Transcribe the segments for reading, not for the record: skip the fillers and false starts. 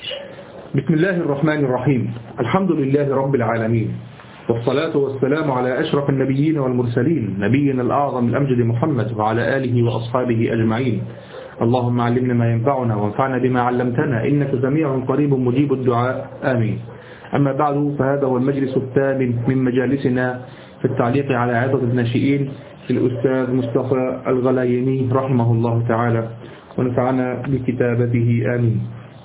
بسم الله الرحمن الرحيم. الحمد لله رب العالمين، والصلاة والسلام على أشرف النبيين والمرسلين، نبينا الأعظم الأمجد محمد وعلى آله وأصحابه أجمعين. اللهم علمنا ما ينفعنا وانفعنا بما علمتنا، إنك سميع قريب مجيب الدعاء، آمين. أما بعد، فهذا هو المجلس الثامن من مجالسنا في التعليق على عظة الناشئين للأستاذ مصطفى الغلايني رحمه الله تعالى، ونفعنا بكتابته، آمين.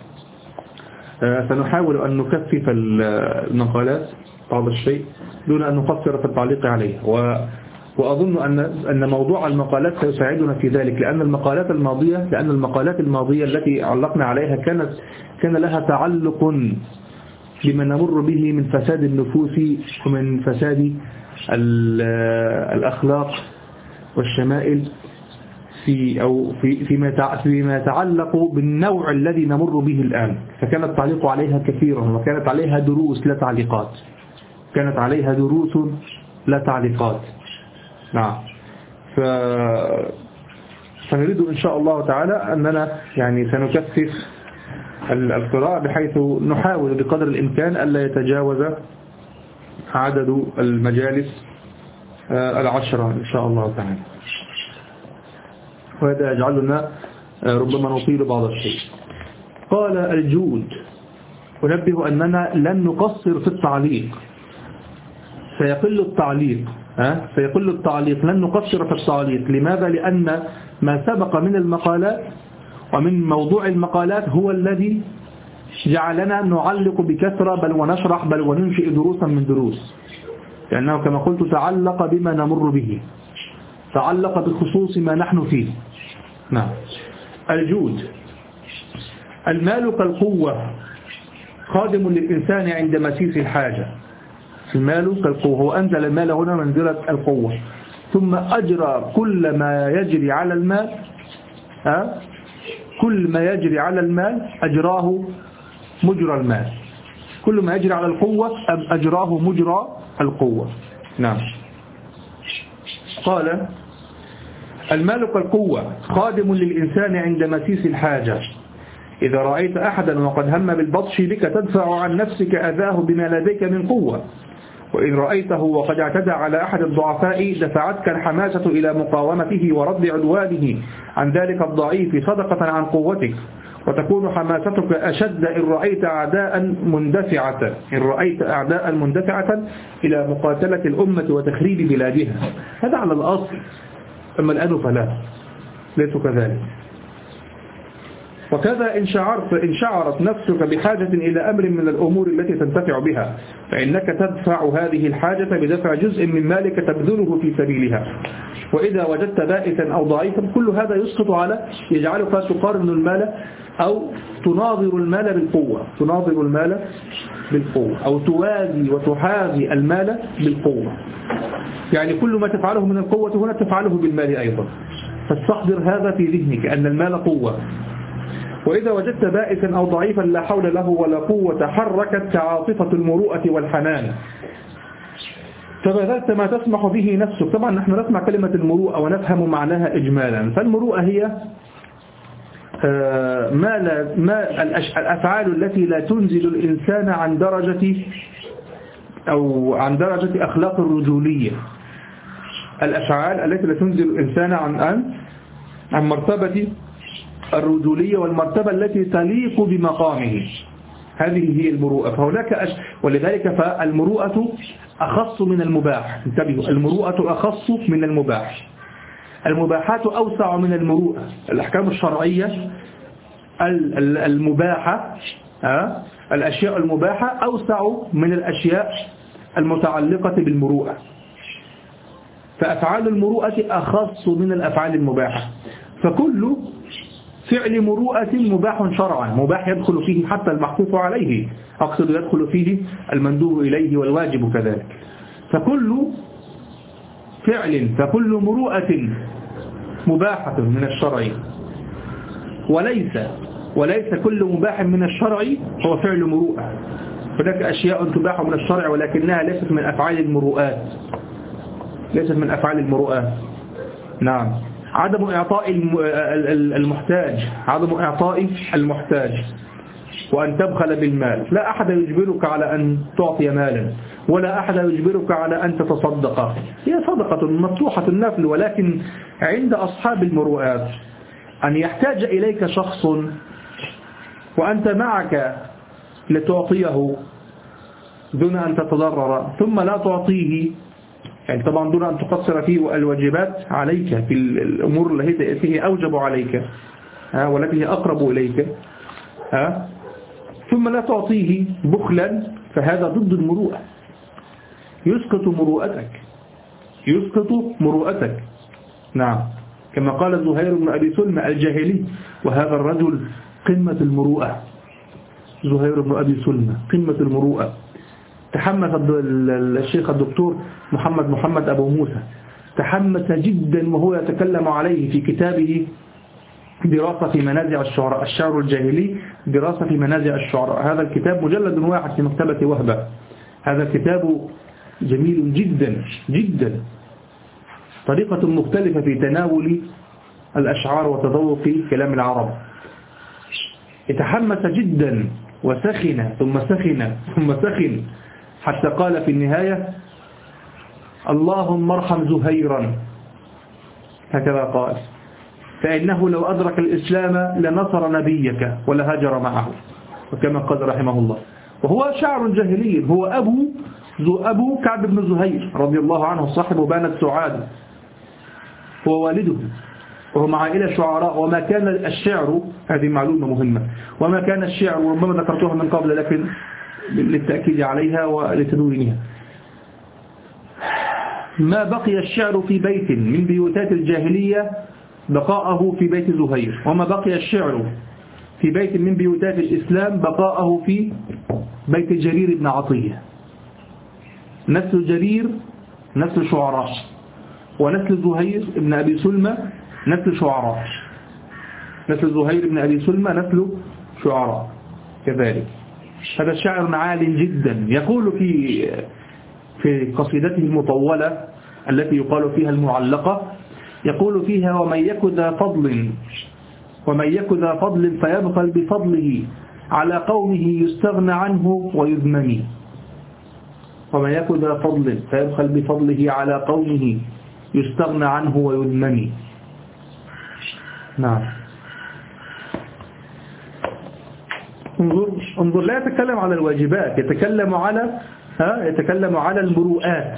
سنحاول أن نكثف المقالات بعض الشيء دون أن نقصر في التعليق عليه، وأظن أن موضوع المقالات سيساعدنا في ذلك، لأن المقالات الماضية التي علقنا عليها كان لها تعلق بما نمر به من فساد النفوس ومن فساد الأخلاق والشمائل فيما يتعلق بالنوع الذي نمر به الآن. فكان التعليق عليها كثيرا، وكانت عليها دروس لا تعليقات، نعم. فنريد إن شاء الله تعالى أننا سنكثف القراءة بحيث نحاول بقدر الإمكان ألا يتجاوز عدد المجالس 10 إن شاء الله تعالى، وهذا يجعلنا ربما نطيل بعض الشيء. قال الجود: ونبه أننا لن نقصر في التعليق، سيقل التعليق، لن نقصر في التعليق. لماذا؟ لأن ما سبق من المقالات ومن موضوع المقالات هو الذي جعلنا نعلق بكثرة، بل ونشرح، بل وننشئ دروسا من دروس، لأنه كما قلت تعلق بما نمر به، تعلق بخصوص ما نحن فيه. نعم. الجود: المال كالقوة، خادم للإنسان عند مسيس الحاجة. المال كالقوة، هو أنزل المال هنا منزلة القوة، ثم أجرى كل ما يجري على المال، كل ما يجري على المال أجراه مجرى المال، كل ما يجري على القوة أجراه مجرى القوة. نعم. قال: المال كالقوة، خادم للإنسان عند مسيس الحاجة. إذا رأيت أحدا وقد هم بالبطش بك تدفع عن نفسك أذاه بما لديك من قوة، وإن رأيته وقد اعتدى على أحد الضعفاء دفعتك الحماسة إلى مقاومته ورد عدوانه عن ذلك الضعيف صدقة عن قوتك، وتكون حماستك أشد إن رأيت أعداء مندفعة إلى مقاتلة الأمة وتخريب بلادها. هذا على الأصل، أما الآن فلا، ليس كذلك. وكذا إن شعرت نفسك بحاجة إلى أمر من الأمور التي تنتفع بها، فإنك تدفع هذه الحاجة بدفع جزء من مالك تبذله في سبيلها. وإذا وجدت بائسا أو ضعيفا، كل هذا يسقط على يجعلك تقارن المال أو تناظر المال بالقوة، أو توازي وتحاذي المال بالقوة. يعني كل ما تفعله من القوة هنا تفعله بالمال أيضا، فاستحضر هذا في ذهنك أن المال قوة. وإذا وجدت بائسا أو ضعيفا لا حول له ولا قوة حركت عاطفة المروءة والحنان، فبذلت ما تسمح به نفسك. طبعا نحن نسمع كلمة المروءة ونفهم معناها إجمالا. فالمروءة هي الأفعال التي لا تنزل الإنسان عن درجة أخلاق الرجولية، الأفعال التي لا تنزل الإنسان عن مرتبة الرجولية والمرتبة التي تليق بمقامه، هذه هي المروءة. فهناك ولذلك فالمروءة أخص من المباح. انتبهوا، المروءة أخص من المباح، المباحات أوسع من المروءة. الأحكام الشرعية المباحة، الأشياء المباحة أوسع من الأشياء المتعلقة بالمروءة، فأفعال المروءة أخص من الأفعال المباحة. فكل فعل مروءة مباح شرعا، مباح يدخل فيه حتى المحفوظ عليه، أقصد يدخل فيه المندوب إليه والواجب كذلك. فكل مروءة مباحة من الشرع، وليس كل مباح من الشرع هو فعل مروءة. هناك أشياء تباح من الشرع ولكنها ليست من أفعال المروءات، نعم. عدم إعطاء المحتاج، وأن تبخل بالمال. لا أحد يجبرك على أن تعطي مالا، ولا أحد يجبرك على أن تتصدق، هي صدقة مفتوحة النفل. ولكن عند أصحاب المروءات أن يحتاج إليك شخص وأنت معك لتعطيه دون أن تتضرر، ثم لا تعطيه، يعني طبعا دون أن تقصر فيه الواجبات عليك في الأمور التي هي أوجب عليك والتي هي أقرب إليك، ثم لا تعطيه بخلا، فهذا ضد المروءة، يسقط مروءتك، يسقط مروءتك. نعم، كما قال زهير بن أبي سلمى الجاهلي، وهذا الرجل قمة المروءة، زهير بن أبي سلمى قمة المروءة. تحمس الشيخ الدكتور محمد أبو موسى، تحمس جدا وهو يتكلم عليه في كتابه دراسة في منازع الشعراء، الشعر الجاهلي، دراسة في منازع الشعراء. هذا الكتاب مجلد واحد في مكتبة وهبة، هذا الكتاب جميل جدا جدا، طريقة مختلفة في تناول الأشعار وتذوق كلام العرب. يتحمس جدا وسخن ثم سخن ثم سخن، حتى قال في النهاية: اللهم ارحم زهيرا، هكذا قال، فإنه لو أدرك الإسلام لنصر نبيك ولهاجر معه، وكما قال رحمه الله. وهو شاعر جاهلي، هو أبو كعب بن زهير رضي الله عنه، صاحب بانت سعاد، هو والده، وهو مع عائلة شعراء. وما كان الشعر، هذه معلومة مهمة، وما كان الشعر، وربما ذكرتها من قبل لكن للتأكيد عليها ولتدوينها، ما بقي الشعر في بيت من بيوتات الجاهلية بقاءه في بيت زهير، وما بقي الشعر في بيت من بيوتات الإسلام بقاءه في بيت جرير بن عطية. نسل جرير نسل شعراء، ونسل زهير بن أبي سلمى نسل شعراء، نسل زهير بن أبي سلمى نسل شعراء كذلك. هذا الشاعر عال جدا، يقول في قصيدته المطولة التي يقال فيها المعلقة، يقول فيها: ومن يك ذا فضل فيبخل بفضله على قومه يستغنى عنه ويذمم. ومن يك ذا فضل فيبخل بفضله على قومه يستغنى عنه ويذمم. نعم، انظر، لا يتكلم على الواجبات، يتكلم على المروءات،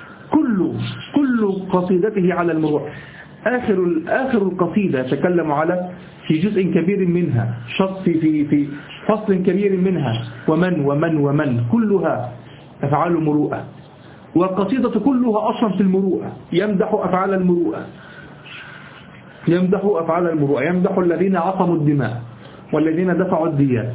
كل قصيدته على المروءات. آخر القصيدة يتكلم على في جزء كبير منها، في فصل كبير منها ومن كلها أفعال مروءة، والقصيدة كلها أصلا في المروءة، يمدح أفعال المروءة، يمدح الذين عصموا الدماء والذين دفعوا الديات.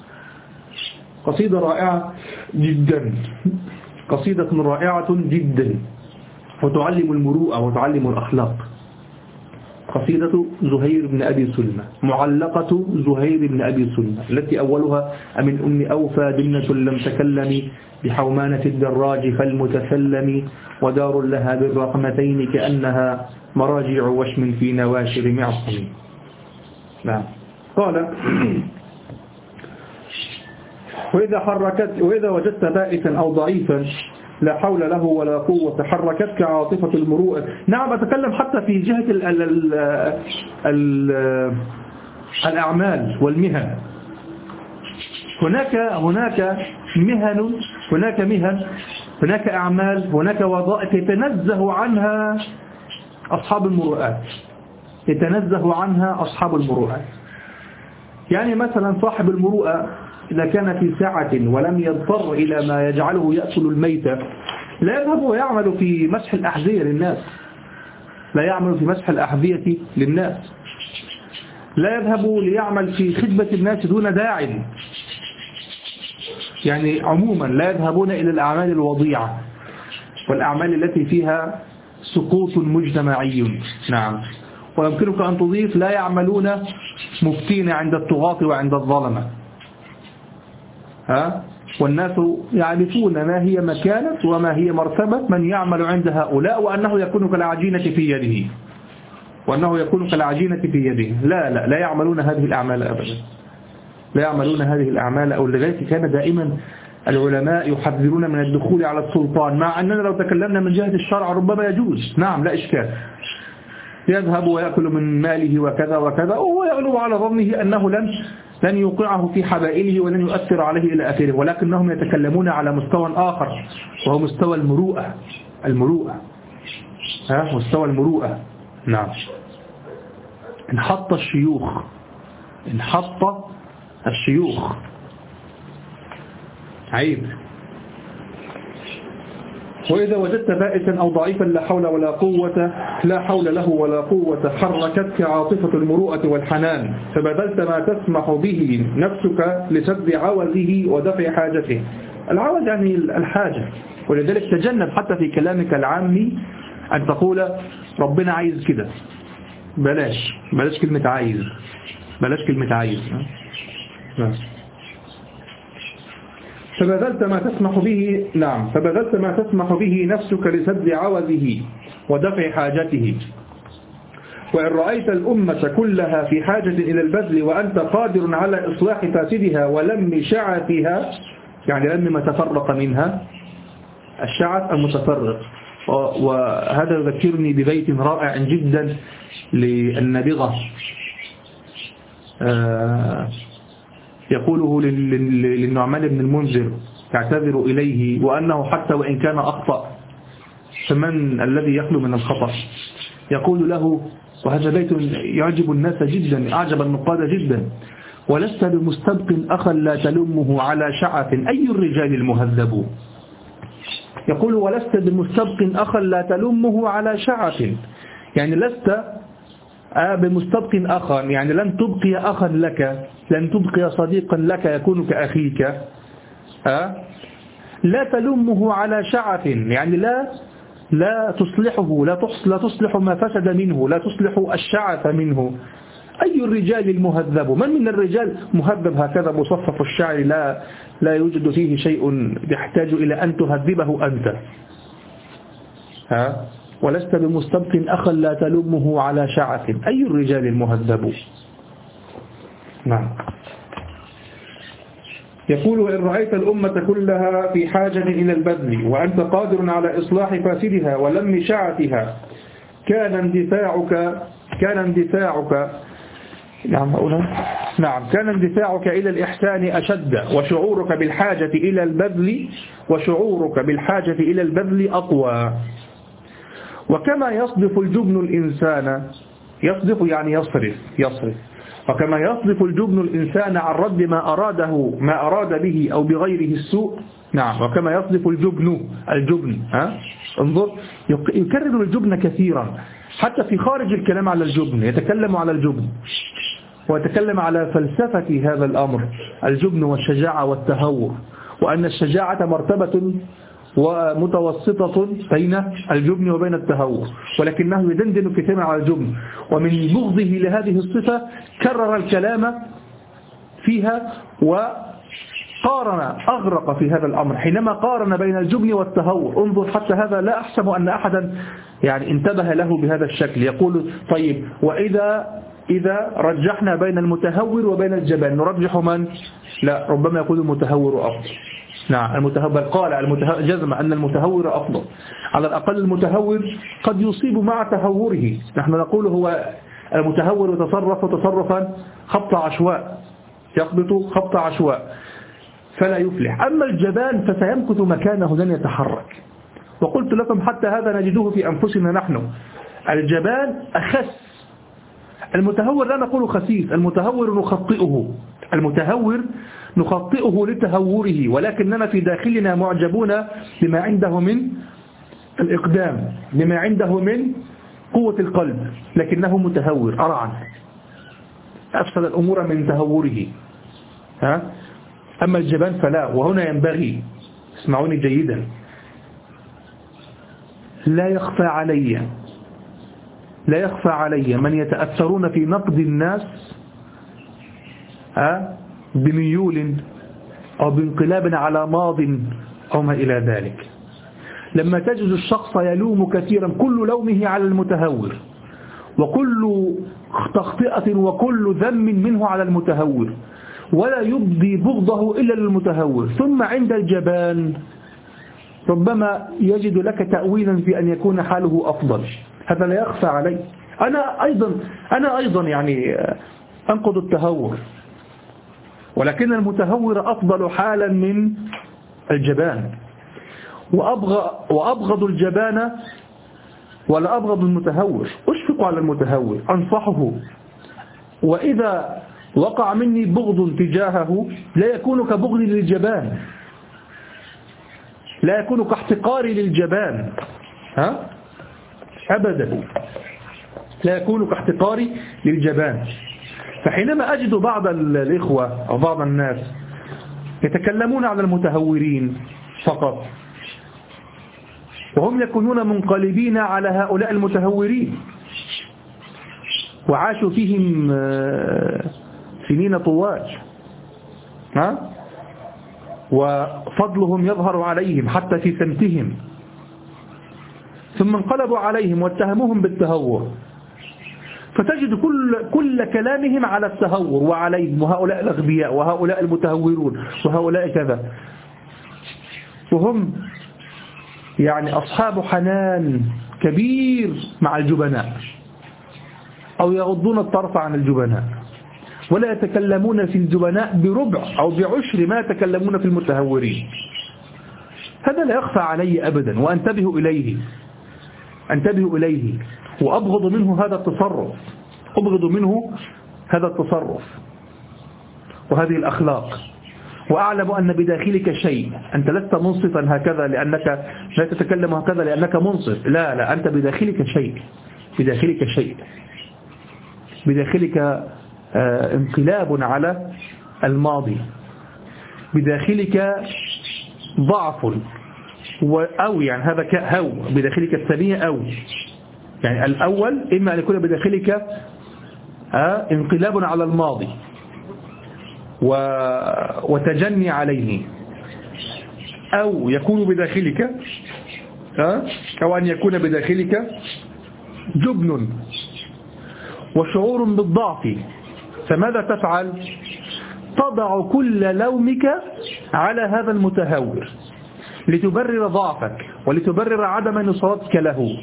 قصيدة رائعة جدا، قصيدة رائعة جدا، وتعلم المروءة وتعلم الأخلاق. قصيدة زهير بن أبي سلمى، معلقة زهير بن أبي سلمى، التي أولها: أمن أم أوفى دمنة لم تكلم بحومانة الدراج فالمتسلم، ودار لها بالرقمتين كأنها مراجع وشم في نواشر معصم. نعم، قال: وإذا وجدت بائسا أو ضعيفا لا حول له ولا قوة حركتك عاطفة المروءة. نعم، أتكلم حتى في جهة الأعمال والمهن. هناك مهن، هناك أعمال، هناك وظائف يتنزه عنها أصحاب المروءات. يعني مثلا صاحب المروءة إذا كان في ساعة ولم يضطر إلى ما يجعله يأكل الميتة، لا يذهب ويعمل في مسح الأحذية للناس، لا يذهب ليعمل في خدمة الناس دون داع. يعني عموما لا يذهبون إلى الأعمال الوضيعة والأعمال التي فيها سقوط مجتمعي. نعم، ويمكنك أن تضيف: لا يعملون مفتين عند الطغاة وعند الظلمة. والناس يعرفون ما هي مكانة وما هي مرتبة من يعمل عند هؤلاء، وأنه يكون كالعجينة في يده، لا يعملون هذه الأعمال أبدا. لا يعملون هذه الأعمال. أو لذلك كان دائما العلماء يحذرون من الدخول على السلطان، مع أننا لو تكلمنا من جهة الشرع ربما يجوز، نعم لا إشكال، يذهب ويأكل من ماله وكذا وكذا، وهو يغلب على ظنه أنه لن يوقعه في حبائله ولن يؤثر عليه إلى آخره، ولكنهم يتكلمون على مستوى آخر وهو مستوى المروءة. مستوى المروءة. نعم. انحط الشيوخ عيب. وإذا وجدت بائسا أو ضعيفا لا حول له ولا قوة حركتك عاطفة المروءة والحنان، فبذلت ما تسمح به نفسك لسد عوزه ودفع حاجته. العوز يعني الحاجة، ولذلك تجنب حتى في كلامك العامي أن تقول ربنا عايز كده، بلاش كلمة عايز، فبذلت ما تسمح به نفسك لسد عوزه ودفع حاجته. وإن رأيت الأمة كلها في حاجة إلى البذل وأنت قادر على إصلاح فاسدها ولم شعثها، يعني لم ما تفرق منها، الشعث المتفرق. وهذا يذكرني ببيت رائع جدا للنابغة يقوله للنعمان بن المنذر يعتذر إليه وأنه حتى وإن كان أخطأ فمن الذي يخلو من الخطأ، يقول له، وهذا بيت يعجب الناس جدا، أعجب النقاد جدا: ولست بمستبق أخا لا تلمه على شعث أي الرجال المهذب. يقول ولست بمستبق أخا لا تلمه على شعث، يعني لست بمستبق أخا، يعني لن تبقي أخا لك، لن تبقي صديقا لك يكون كأخيك، لا تلمه على شعث، يعني لا تصلحه، لا تصلح ما فسد منه، لا تصلح الشعث منه. أي الرجال المهذب، من الرجال مهذب هكذا مصفف الشعر لا يوجد فيه شيء يحتاج إلى أن تهذبه أنت. ولست بمستبق أخا لا تلمه على شعث أي الرجال المهذب. نعم. يقول: وإن رأيت الأمة كلها في حاجة إلى البذل وأنت قادر على إصلاح فاسدها ولم شعثها كان اندفاعك إلى الإحسان أشد، وشعورك بالحاجة إلى البذل أقوى. وكما يصدف الجبن الإنسان، يصدف يعني يصرف، وكما يصدف الجبن الإنسان عن رد ما أراد به أو بغيره السوء. نعم. وكما يصدف الجبن انظر، يكرر الجبن كثيرا حتى في خارج الكلام على الجبن، يتكلم على الجبن ويتكلم على فلسفة هذا الأمر، الجبن والشجاعة والتهور، وأن الشجاعة مرتبة ومتوسطة بين الجبن وبين التهور، ولكنه يدندن كثيرا على الجبن. ومن بغضه لهذه الصفة كرر الكلام فيها وقارن، أغرق في هذا الأمر حينما قارن بين الجبن والتهور. انظر، حتى هذا لا أحسب أن أحدا يعني انتبه له بهذا الشكل. يقول: طيب، إذا رجحنا بين المتهور وبين الجبان نرجح من؟ لا، ربما يكون المتهور أفضل. نعم، المتهور قال جزم أن المتهور أفضل. على الأقل المتهور قد يصيب مع تهوره. نحن نقول هو المتهور يتصرف تصرفا خبط عشواء، يخبط خبط عشواء فلا يفلح. أما الجبان فسيمكث مكانه لن يتحرك. وقلت لكم حتى هذا نجده في أنفسنا نحن. الجبان أخس، المتهور لا نقول خسيس، المتهور نخطئه لتهوره، ولكننا في داخلنا معجبون بما عنده من الإقدام، بما عنده من قوة القلب، لكنه متهور أرعا، أفسد الأمور من تهوره. أما الجبان فلا. وهنا ينبغي، اسمعوني جيدا، لا يخفى علي من يتأثرون في نقد الناس بميول أو بانقلاب على ماض أو ما إلى ذلك. لما تجد الشخص يلوم كثيرا، كل لومه على المتهور، وكل تخطئة وكل ذم منه على المتهور، ولا يبدي بغضه إلا للمتهور. ثم عند الجبان ربما يجد لك تأويلا في أن يكون حاله أفضل، هذا لا يخفى علي. أنا أيضا يعني أنقض التهور، ولكن المتهور أفضل حالا من الجبان. وأبغض الجبان ولا أبغض المتهور، أشفق على المتهور، أنصحه، وإذا وقع مني بغض تجاهه لا يكون كبغضي للجبان، لا يكون كاحتقاري للجبان، أبدا لا يكون كاحتقاري للجبان. فحينما أجد بعض الإخوة أو بعض الناس يتكلمون على المتهورين فقط، وهم يكونون منقلبين على هؤلاء المتهورين وعاشوا فيهم سنين طوال، وفضلهم يظهر عليهم حتى في سمتهم، ثم انقلبوا عليهم واتهموهم بالتهور، فتجد كل كلامهم على التهور وعليهم، وهؤلاء الأغبياء وهؤلاء المتهورون وهؤلاء كذا، وهم يعني أصحاب حنان كبير مع الجبناء، أو يغضون الطرف عن الجبناء، ولا يتكلمون في الجبناء بربع أو بعشر ما يتكلمون في المتهورين. هذا لا يخفى علي أبدا، وأنتبه إليه وأبغض منه هذا التصرف وهذه الأخلاق. وأعلم أن بداخلك شيء، أنت لست منصفا هكذا لأنك لا تتكلم هكذا لأنك منصف، لا، أنت بداخلك شيء، بداخلك انقلاب على الماضي، بداخلك ضعف، أو يعني هذا هو بداخلك الثانية، أو يعني الأول إما أن يكون بداخلك انقلاب على الماضي وتجني عليه، أو يكون بداخلك أو أن يكون بداخلك جبن وشعور بالضعف. فماذا تفعل؟ تضع كل لومك على هذا المتهور لتبرر ضعفك ولتبرر عدم نصرتك له،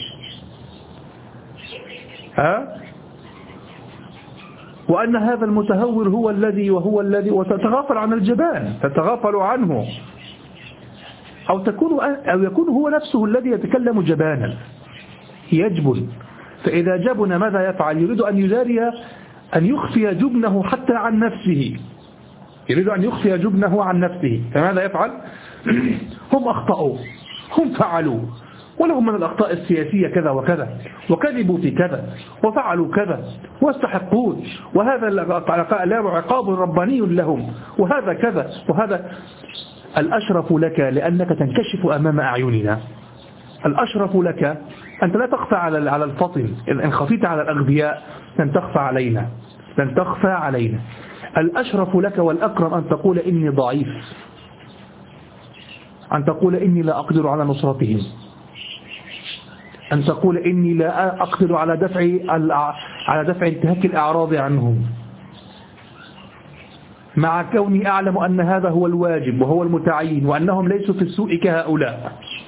وأن هذا المتهور هو الذي وتتغافل عن الجبان، تتغافل عنه، أو يكون هو نفسه الذي يتكلم جبانا، يجبن. فإذا جبن ماذا يفعل؟ يريد أن يجاري، أن يخفي جبنه حتى عن نفسه، فماذا يفعل؟ هم أخطأوا، هم فعلوا، ولهم من الأخطاء السياسية كذا وكذا، وكذبوا في كذا، وفعلوا كذا، واستحقون، وهذا لا عقاب رباني لهم، وهذا كذا وهذا. الأشرف لك لأنك تنكشف أمام أعيننا، الأشرف لك أنت لا تخفى على الفطن، إن خفيت على الأغبياء لن تخفى علينا. الأشرف لك والأكرم أن تقول إني ضعيف، أن تقول إني لا أقدر على نصرتهم، أن تقول إني لا أقدر على دفع انتهاك الأعراض عنهم، مع كوني أعلم أن هذا هو الواجب وهو المتعين، وأنهم ليسوا في السوء كهؤلاء.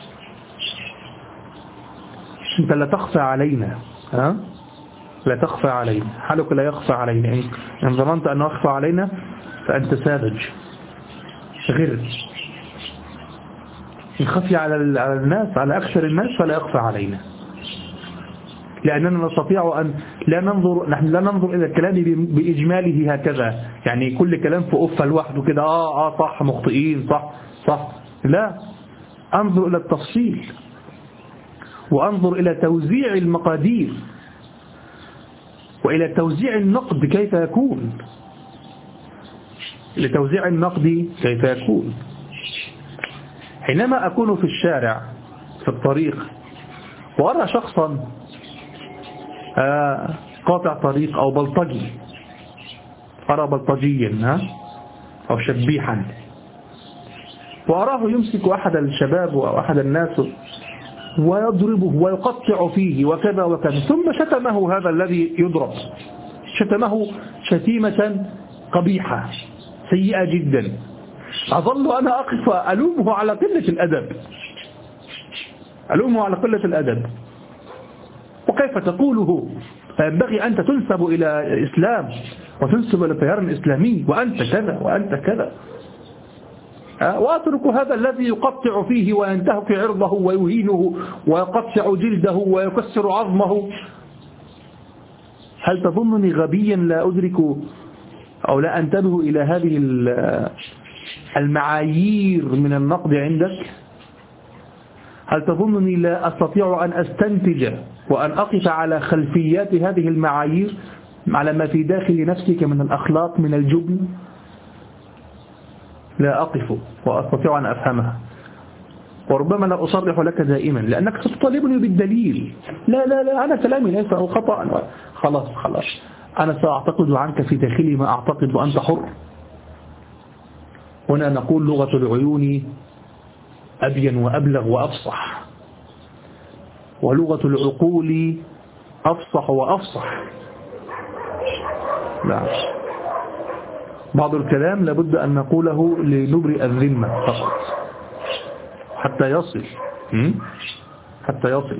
أنت لا تخفى علينا، لا تخفى علينا، حالك لا يخفى علينا. إن ظننت أنه يخفى علينا فأنت ساذج غير. إن خفي على الناس، على أكثر الناس، فلا يخفى علينا، لأننا نستطيع أن نحن لا ننظر إلى الكلام بإجماله هكذا، يعني كل كلام في أفة لوحده كده، صح مخطئين، صح، لا، أنظر إلى التفصيل، وأنظر إلى توزيع المقادير، وإلى توزيع النقد كيف يكون، لتوزيع النقد كيف يكون. حينما أكون في الشارع في الطريق وأرى شخصا قاطع طريق أو بلطجي، أرى بلطجيا أو شبيحا، وأراه يمسك أحد الشباب أو أحد الناس ويضربه ويقطع فيه وكذا وكذا، ثم شتمه هذا الذي يضرب، شتمه شتيمة قبيحة، سيئة جدا، أظل أنا أقف ألومه على قلة الأدب، ألومه على قلة الأدب. وكيف تقوله؟ فينبغي أنت تنسب إلى الإسلام وتنسب إلى التيار الإسلامي وأنت كذا وأنت كذا. وأترك هذا الذي يقطع فيه وينتهك عرضه ويهينه ويقطع جلده ويكسر عظمه. هل تظنني غبيا لا أدرك أو لا أنتبه إلى هذه المعايير من النقد عندك؟ هل تظنني لا أستطيع أن أستنتج وأن أقف على خلفيات هذه المعايير على ما في داخل نفسك من الأخلاق من الجبن؟ لا أقف وأستطيع أن أفهمها، وربما لا أصرح لك دائما لأنك ستطالبني بالدليل. لا لا لا، أنا كلامي ليس خطأ، خلاص خلاص، أنا سأعتقد عنك في داخلي ما أعتقد وأنت حر. هنا نقول لغة العيون أبين وأبلغ وأفصح، ولغة العقول أفصح وأفصح. لا، بعض الكلام لابد أن نقوله لنبرئ الذمة فقط حتى يصل حتى يصل.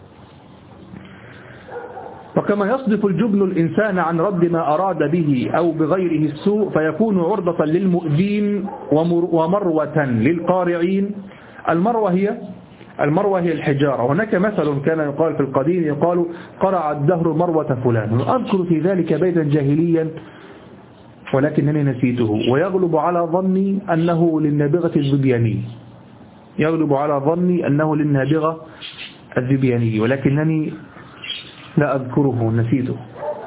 وكما يصدف الجبن الإنسان عن رد ما أراد به أو بغيره السوء فيكون عرضة للمؤذين ومروة للقارعين. المروة هي الحجارة. هناك مثل كان يقال في القديم، يقال قرع الدهر مروة فلان. وأذكر في ذلك بيتا جاهليا ولكنني نسيته، ويغلب على ظني أنه للنابغة الذبياني، يغلب على ظني أنه للنابغة الذبياني، ولكنني لا أذكره، نسيته.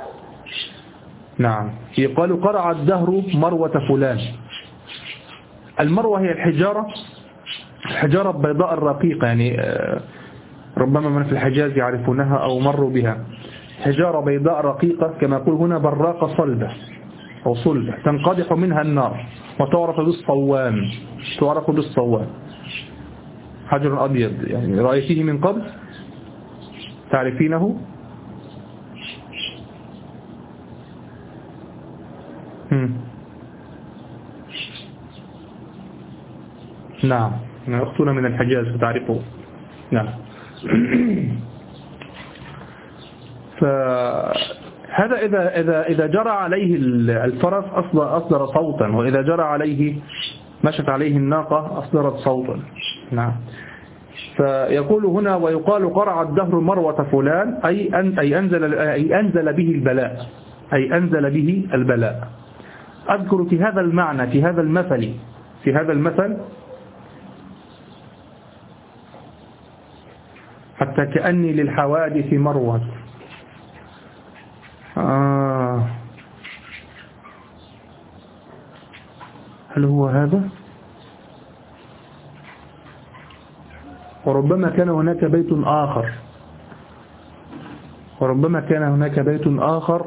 نعم، يقال قرع الدهر مروة فلان. المروة هي الحجارة البيضاء الرقيقة، يعني ربما من في الحجاز يعرفونها أو مروا بها. حجارة بيضاء رقيقة كما يقول هنا براقة صلبة أو صلبة، تنقدح منها النار وتعرف بالصوام. حجر أبيض، يعني رأيتيه من قبل، تعرفينه؟ نعم، أختنا من الحجاز تعرفه. نعم. فهذا إذا جرى عليه الفرس أصدر صوتا، وإذا جرى عليه مشت عليه الناقة أصدرت صوتا. نعم. فيقول هنا ويقال قرع الدهر مروة فلان أي أنزل به البلاء. أذكر في هذا المعنى في هذا المثل حتى كأني للحوادث مروة. هل هو هذا؟ وربما كان هناك بيت آخر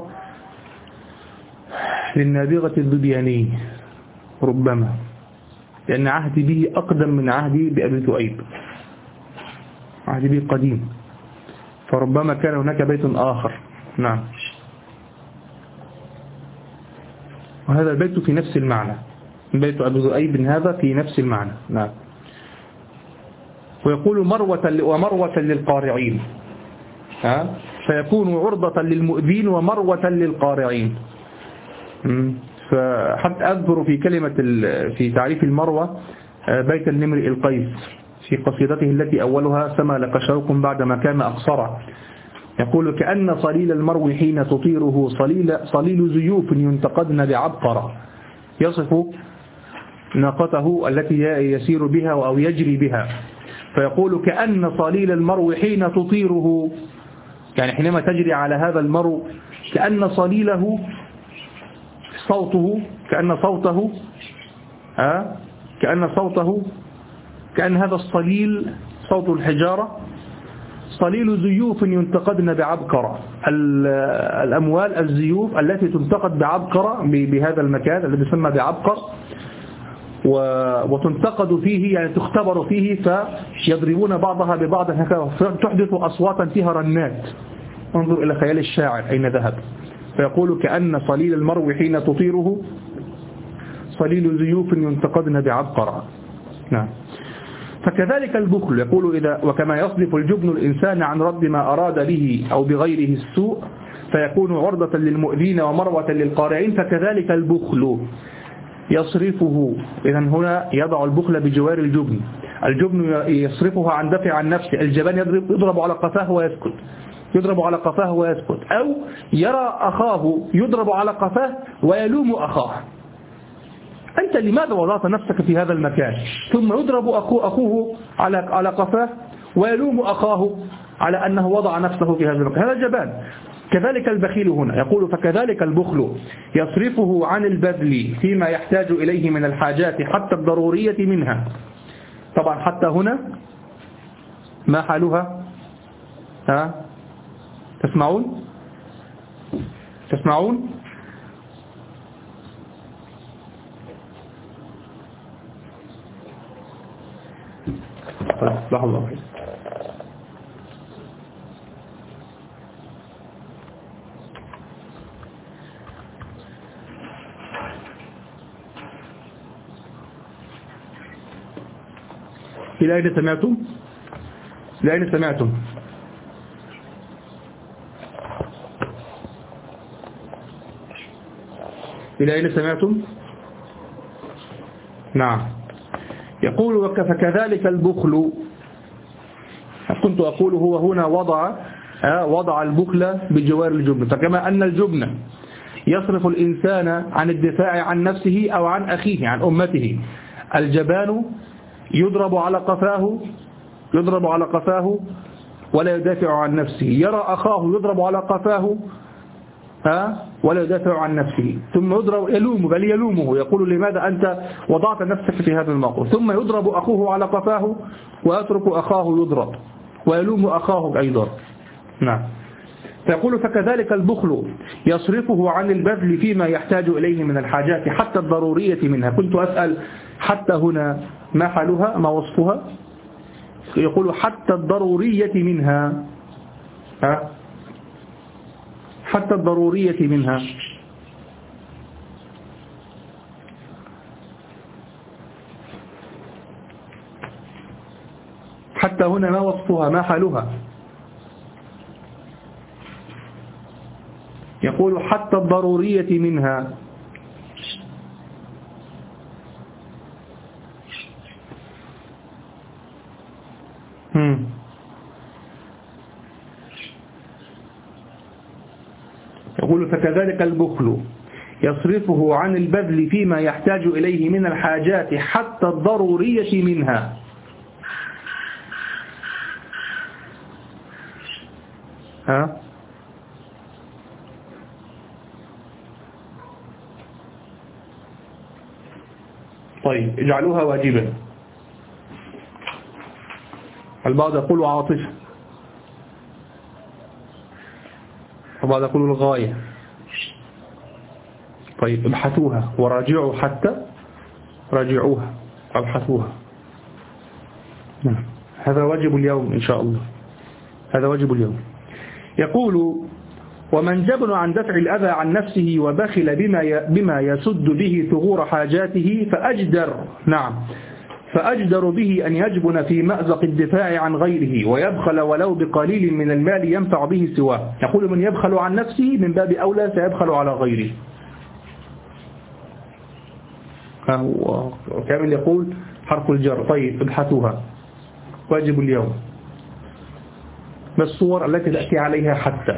للنابغة الذبياني، ربما، لأن عهدي به أقدم من عهدي بأبي ذؤيب، عهدي به قديم، فربما كان هناك بيت آخر. نعم. وهذا البيت في نفس المعنى، بيت أبي ذؤيب هذا في نفس المعنى. نعم. ويقول ومروة للقارعين، فيكون عرضة للمؤذين ومروة للقارعين. فحتى أذكر في في تعريف المروة بيت النمر القيس في قصيدته التي أولها سما لك شوق بعدما كان أقصرا، يقول كأن صليل المرو حين تطيره صليل زيوف ينتقدن بعبقرة. يصف ناقته التي يسير بها أو يجري بها، فيقول كأن صليل المرو حين تطيره، يعني حينما تجري على هذا المرو كأن صليله صوته كأن هذا الصليل صوت الحجارة صليل زيوف ينتقدن بعبقرة. الأموال الزيوف التي تنتقد بعبقرة بهذا المكان الذي يسمى بعبقر، وتنتقد فيه يعني تختبر فيه، فيضربون بعضها ببعض هكذا تحدث أصواتا فيها رنات. انظر إلى خيال الشاعر أين ذهب. فيقول كأن صليل المرو حين تطيره صليل زيوف ينتقدن بعبقرة. نعم. فكذلك البخل يقول وكما يصرف الجبن الإنسان عن رد ما أراد به أو بغيره السوء فيكون عرضة للمؤذين ومروة للقارعين، فكذلك البخل يصرفه. إذن هنا يضع البخل بجوار الجبن. الجبن يصرفه عن دفع عن نفسه. الجبان يضرب على قفاه ويسكت، يضرب على قفاه ويسكت، أو يرى أخاه يضرب على قفاه ويلوم أخاه. أنت لماذا وضعت نفسك في هذا المكان؟ ثم يضرب أخوه على قفاه ويلوم أخاه على أنه وضع نفسه في هذا المكان. هذا جبان. كذلك البخيل هنا يقول فكذلك البخل يصرفه عن البذل فيما يحتاج إليه من الحاجات حتى الضرورية منها. طبعا حتى هنا ما حالها؟ تسمعون؟ طيب لحظة. إلى أين سمعتم؟ إلى أين سمعتم؟ إلى أين سمعتم؟ نعم. يقول فكذلك البخل، كنت أقول هو هنا وضع البخل بجوار الجبن. فكما أن الجبن يصرف الإنسان عن الدفاع عن نفسه أو عن أخيه عن أمته، الجبان يضرب على قفاه ولا يدافع عن نفسه، يرى أخاه يضرب على قفاه ولا يدافع عن نفسه، ثم يضرب يلومه يقول لماذا أنت وضعت نفسك في هذا الموقف، ثم يضرب أخوه على قفاه ويترك أخاه يضرب ويلوم أخاه أيضا. نعم. فيقول فكذلك البخل يصرفه عن البذل فيما يحتاج إليه من الحاجات حتى الضرورية منها. كنت أسأل حتى هنا ما حالها، ما وصفها؟ يقول حتى الضرورية منها، حتى الضرورية منها. حتى هنا ما وصفها، ما حالها؟ يقول حتى الضرورية منها. يقول فكذلك البخل يصرفه عن البذل فيما يحتاج إليه من الحاجات حتى الضرورية منها. طيب اجعلوها واجبا. البعض يقول عاطفة، البعض يقول الغاية. طيب ابحثوها وراجعوا حتى راجعوها ابحثوها. هذا واجب اليوم إن شاء الله، هذا واجب اليوم. يقول ومن جبن عن دفع الأذى عن نفسه وبخل بما يسد به ثغور حاجاته فأجدر به أن يجبن في مأزق الدفاع عن غيره ويبخل ولو بقليل من المال ينفع به سواه. يقول من يبخل عن نفسه من باب أولى سيبخل على غيره. وكامل يقول حرف الجر. طيب ابحثوها واجب اليوم. ما الصور التي تأتي عليها حتى؟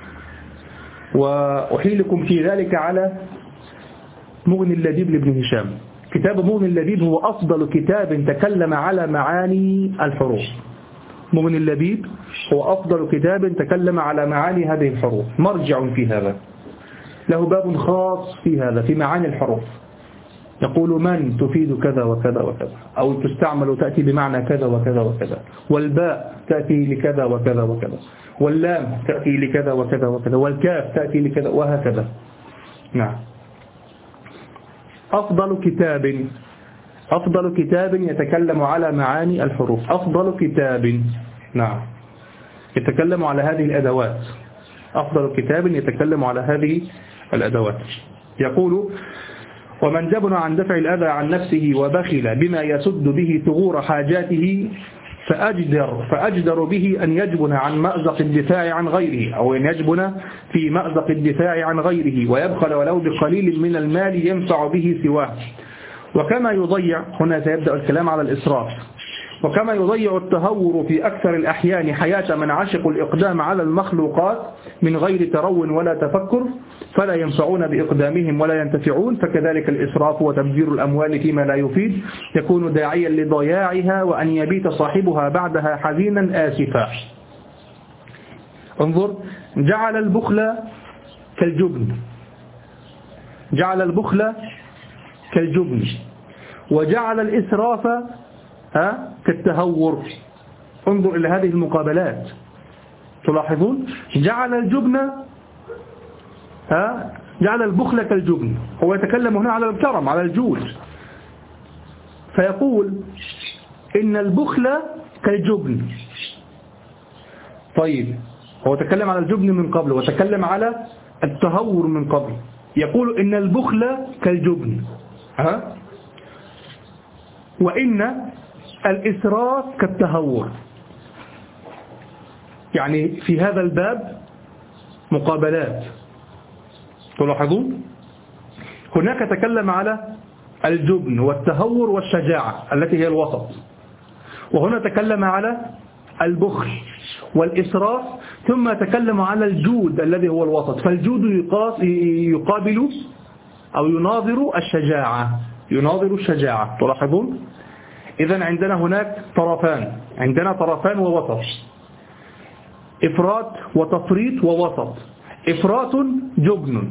وأحيلكم في ذلك على مغني اللبيب لابن هشام. كتاب مغني اللبيب هو أفضل كتاب تكلم على معاني الحروف. مغني اللبيب هو أفضل كتاب تكلم على معاني هذه الحروف، مرجع في هذا، له باب خاص في هذا في معاني الحروف. يقول من تفيد كذا وكذا وكذا، أو تستعمل وتأتي بمعنى كذا وكذا وكذا، والباء تأتي لكذا وكذا وكذا، واللام تأتي لكذا وكذا وكذا، والكاف تأتي لكذا وهكذا. نعم. أفضل كتاب يتكلم على معاني الحروف، أفضل كتاب نعم يتكلم على هذه الأدوات، أفضل كتاب يتكلم على هذه الأدوات. يقول ومن جبن عن دفع الأذى عن نفسه وبخل بما يسد به ثغور حاجاته فأجدر به أن يجبن عن مأزق الدفاع عن غيره، أو أن يجبن في مأزق الدفاع عن غيره ويبخل ولو بقليل من المال ينفع به سواه. وكما يضيع، هنا سيبدأ الكلام على الإسراف، وكما يضيع التهور في أكثر الأحيان حياة من عشق الإقدام على المخلوقات من غير ترو ولا تفكر فلا ينفعون بإقدامهم ولا ينتفعون، فكذلك الإسراف وتبذير الأموال فيما لا يفيد يكون داعيا لضياعها وأن يبيت صاحبها بعدها حزينا آسفا. انظر، جعل البخل كالجبن، جعل البخل كالجبن، وجعل الإسراف كالتهور. انظر إلى هذه المقابلات تلاحظون، جعل الجبن جعل البخل كالجبن، هو يتكلم هنا على الكرم على الجود، فيقول إن البخل كالجبن. طيب هو تكلم على الجبن من قبل وتكلم على التهور من قبل، يقول إن البخل كالجبن وإن الإسراف كالتهور. يعني في هذا الباب مقابلات تلاحظون، هناك تكلم على الجبن والتهور والشجاعة التي هي الوسط، وهنا تكلم على البخل والإسراف، ثم تكلم على الجود الذي هو الوسط، فالجود يقابل أو يناظر الشجاعة، يناظر الشجاعة تلاحظون. إذن عندنا هناك طرفان، عندنا طرفان ووسط، إفراط وتفريط ووسط. إفراط جبن،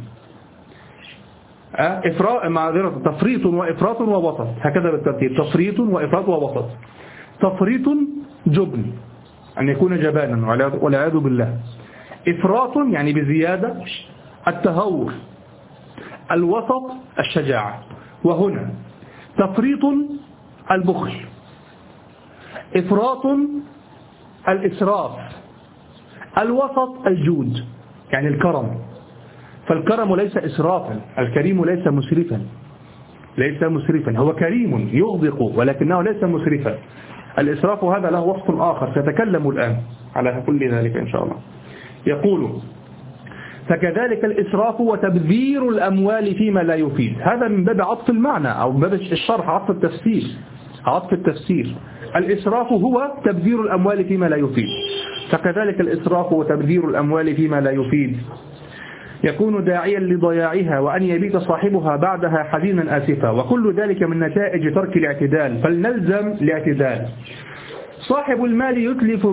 تفريط وإفراط ووسط، هكذا بالترتيب، تفريط وإفراط ووسط. تفريط جبن، أن يكون جبانا والعياذ بالله. إفراط يعني بزيادة، التهور. الوسط الشجاعة. وهنا تفريط البخل، إفراط الإسراف، الوسط الجود يعني الكرم. فالكرم ليس إسرافا، الكريم ليس مسرفا، ليس مسرفا، هو كريم يغدق ولكنه ليس مسرفا. الإسراف هذا له وصف آخر سيتكلم الآن على كل ذلك إن شاء الله. يقول فكذلك الإسراف وتبذير الأموال فيما لا يفيد، هذا من باب عطف المعنى أو من باب الشرح، عطف التفسير، عطف التفسير. الإسراف هو تبذير الأموال فيما لا يفيد، فكذلك الإسراف وتبذير الأموال فيما لا يفيد يكون داعيا لضياعها وأن يبيت صاحبها بعدها حزينا آسفا، وكل ذلك من نتائج ترك الاعتدال، فلنلزم الاعتدال. صاحب المال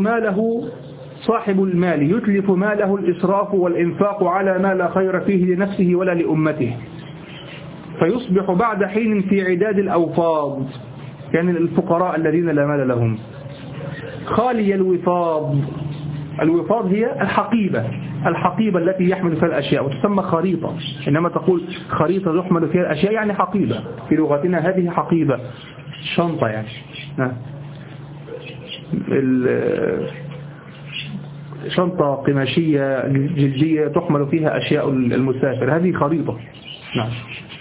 يتلف ماله الإسراف والإنفاق على ما لا خير فيه لنفسه ولا لأمته، فيصبح بعد حين في عداد الأوفاض، يعني الفقراء الذين لا مال لهم، خالي الوفاض. الوفاض هي الحقيبة التي يحمل فيها الأشياء، وتسمى خريطة. إنما تقول خريطة يحمل فيها الأشياء يعني حقيبة، في لغتنا هذه حقيبة، شنطة يعني شنطة قماشية جلدية تحمل فيها أشياء المسافر، هذه خريطة. نعم،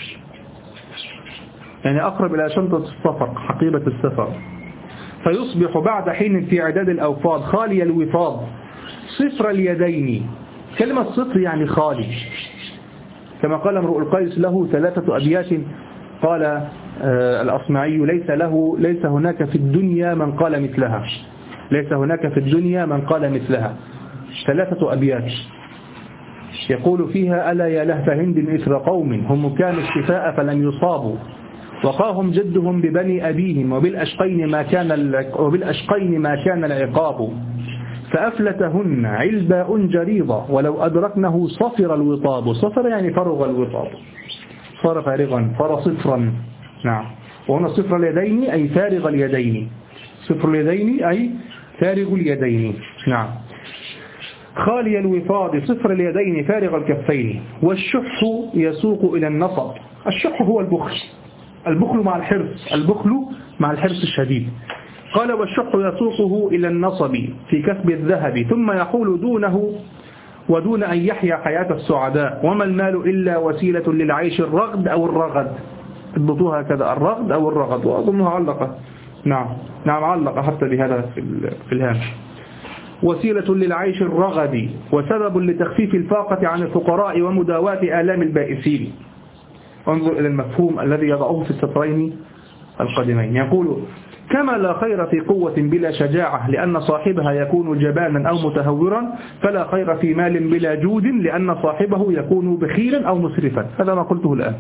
يعني أقرب إلى شنطة السفر، حقيبة السفر. فيصبح بعد حين في عداد الأوفاض خالي الوفاض صفر اليدين. كلمة صفر يعني خالي، كما قال امرؤ القيس له 3 أبيات، قال الأصمعي ليس هناك في الدنيا من قال مثلها، ليس هناك في الدنيا من قال مثلها. 3 أبيات يقول فيها: ألا يا لهف هند إثر قوم هم كانوا الشفاء فلم يصابوا، وقاهم جدهم ببني أبيهم وبالأشقين ما كان العقاب، فأفلتهن علباء جريضة ولو أدركنه صفر الوطاب. صفر يعني فرغ الوطاب، صار فارغا، صار صفرا. نعم، وهنا صفر اليدين أي فارغ اليدين، صفر اليدين أي فارغ اليدين. نعم، خالي الوفاض صفر اليدين فارغ الكفين. والشح يسوق إلى النصب. الشح هو البخل مع الحرص، البخل مع الحرص الشديد. قال: والشح يسوقه إلى النصب في كسب الذهب ثم يحول دونه ودون أن يحيا حياة السعداء، وما المال إلا وسيلة للعيش الرغد أو الرغد. اضبطوها كذا، الرغد أو الرغد، وأظنها علقة. نعم علقة حتى بهذا في الهامش. وسيلة للعيش الرغدي وسبب لتخفيف الفاقة عن الفقراء ومداواة آلام البائسين. انظر إلى المفهوم الذي يضعه في السطرين القادمين. يقول: كما لا خير في قوة بلا شجاعة لأن صاحبها يكون جبانا أو متهورا، فلا خير في مال بلا جود لأن صاحبه يكون بخيلا أو مسرفا. هذا ما قلته الآن.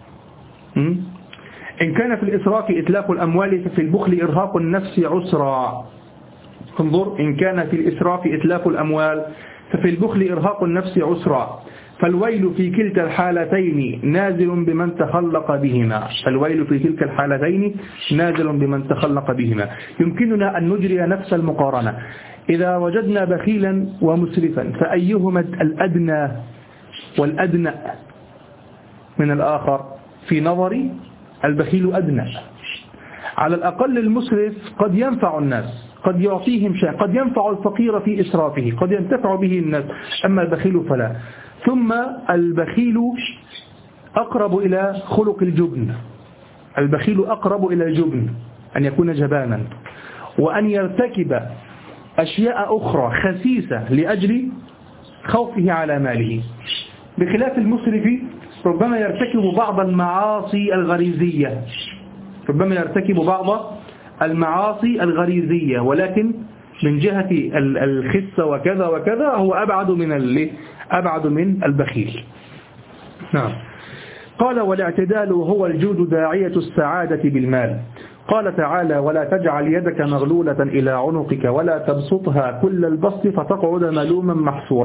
إن كان في الإسراف إتلاف الأموال ففي البخل إرهاق النفس عسرا. انظر: إن كان في الإسراف إتلاف الأموال ففي البخل إرهاق النفس عسرا، فالويل في كلتا الحالتين نازل بمن تخلق بهما. فالويل في تلك الحالتين نازل بمن تخلق بهما. يمكننا أن نجري نفس المقارنة. إذا وجدنا بخيلا ومسرفا فأيهما الأدنى والأدنى من الآخر؟ في نظري البخيل أدنى. على الأقل المسرف قد ينفع الناس، قد يعطيهم شيء، قد ينفع الفقير في إسرافه، قد ينتفع به الناس، أما البخيل فلا. ثم البخيل أقرب إلى خلق الجبن. البخيل أقرب إلى الجبن، أن يكون جبانا وأن يرتكب أشياء أخرى خسيسة لأجل خوفه على ماله، بخلاف المسرف ربما يرتكب بعض المعاصي الغريزية، ربما يرتكب بعض المعاصي الغريزية، ولكن من جهة الخسة وكذا وكذا هو أبعد من البخيل. نعم. قال: والاعتدال هو الجود داعية السعادة بالمال. قال تعالى: ولا تجعل يدك مغلولة إلى عنقك ولا تبسطها كل البسط فتقعد ملوما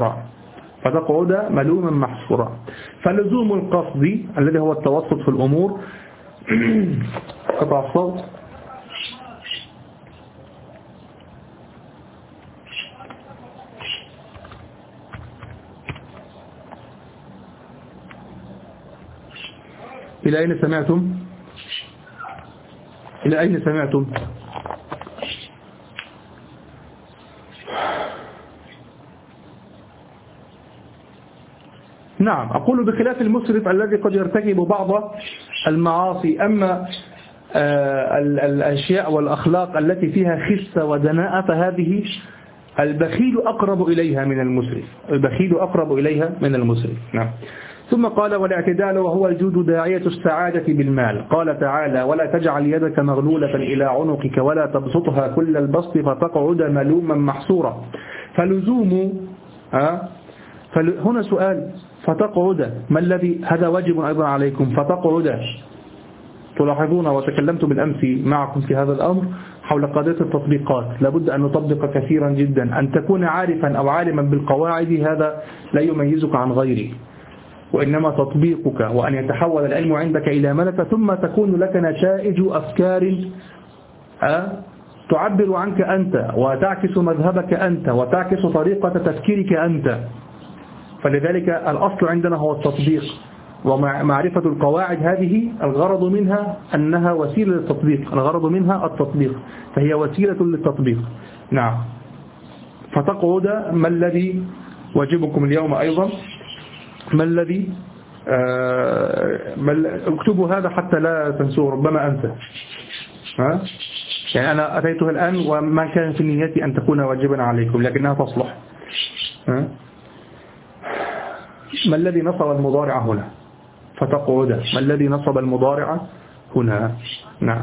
محسورا. فلزوم القصد الذي هو التوسط في الأمور. قطع الصوت. إلى أين سمعتم؟ نعم. أقول بخلاف المسرف الذي قد يرتكب بعض المعاصي، أما الأشياء والأخلاق التي فيها خسة ودناءة فهذه البخيل أقرب إليها من المسرف. نعم. ثم قال: والاعتدال وهو الجود داعية السعادة بالمال. قال تعالى: ولا تجعل يدك مغلولة إلى عنقك ولا تبسطها كل البسط فتقعد ملوما محسورا. فلزوم هنا سؤال: فتقعد ما الذي هذا واجب أيضا عليكم؟ فتقعد. تلاحظون وتكلمت بالأمس معكم في هذا الأمر حول قضية التطبيقات. لابد أن نطبق كثيرا جدا. أن تكون عارفا أو عالما بالقواعد هذا لا يميزك عن غيري، وإنما تطبيقك وأن يتحول العلم عندك إلى ملكة، ثم تكون لك نتائج أفكار تعبر عنك أنت وتعكس مذهبك أنت وتعكس طريقة تفكيرك أنت. فلذلك الأصل عندنا هو التطبيق، ومعرفة القواعد هذه الغرض منها أنها وسيلة للتطبيق، فهي وسيلة للتطبيق. نعم. فتقعد ما الذي واجبكم اليوم أيضا؟ ما الذي اكتبوا هذا حتى لا تنسوه، ربما أنسى. يعني أنا أتيتها الآن وما كان في نيتي أن تكون واجبا عليكم، لكنها تصلح. ما الذي نصب المضارع هنا؟ فتقعد. ما الذي نصب المضارع هنا؟ نعم.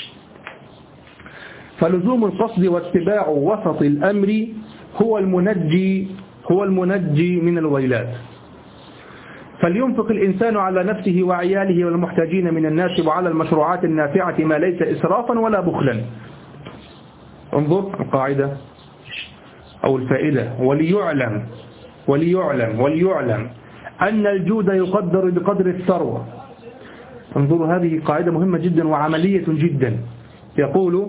فلزوم القصد واتباع وسط الأمر هو المنجي من الويلات. فلينفق الإنسان على نفسه وعياله والمحتاجين من الناس وعلى المشروعات النافعة ما ليس إسرافا ولا بخلا. انظر القاعدة أو الفائدة: وليعلم أن الجود يقدر بقدر الثروة. انظروا، هذه قاعدة مهمة جدا وعملية جدا. يقول: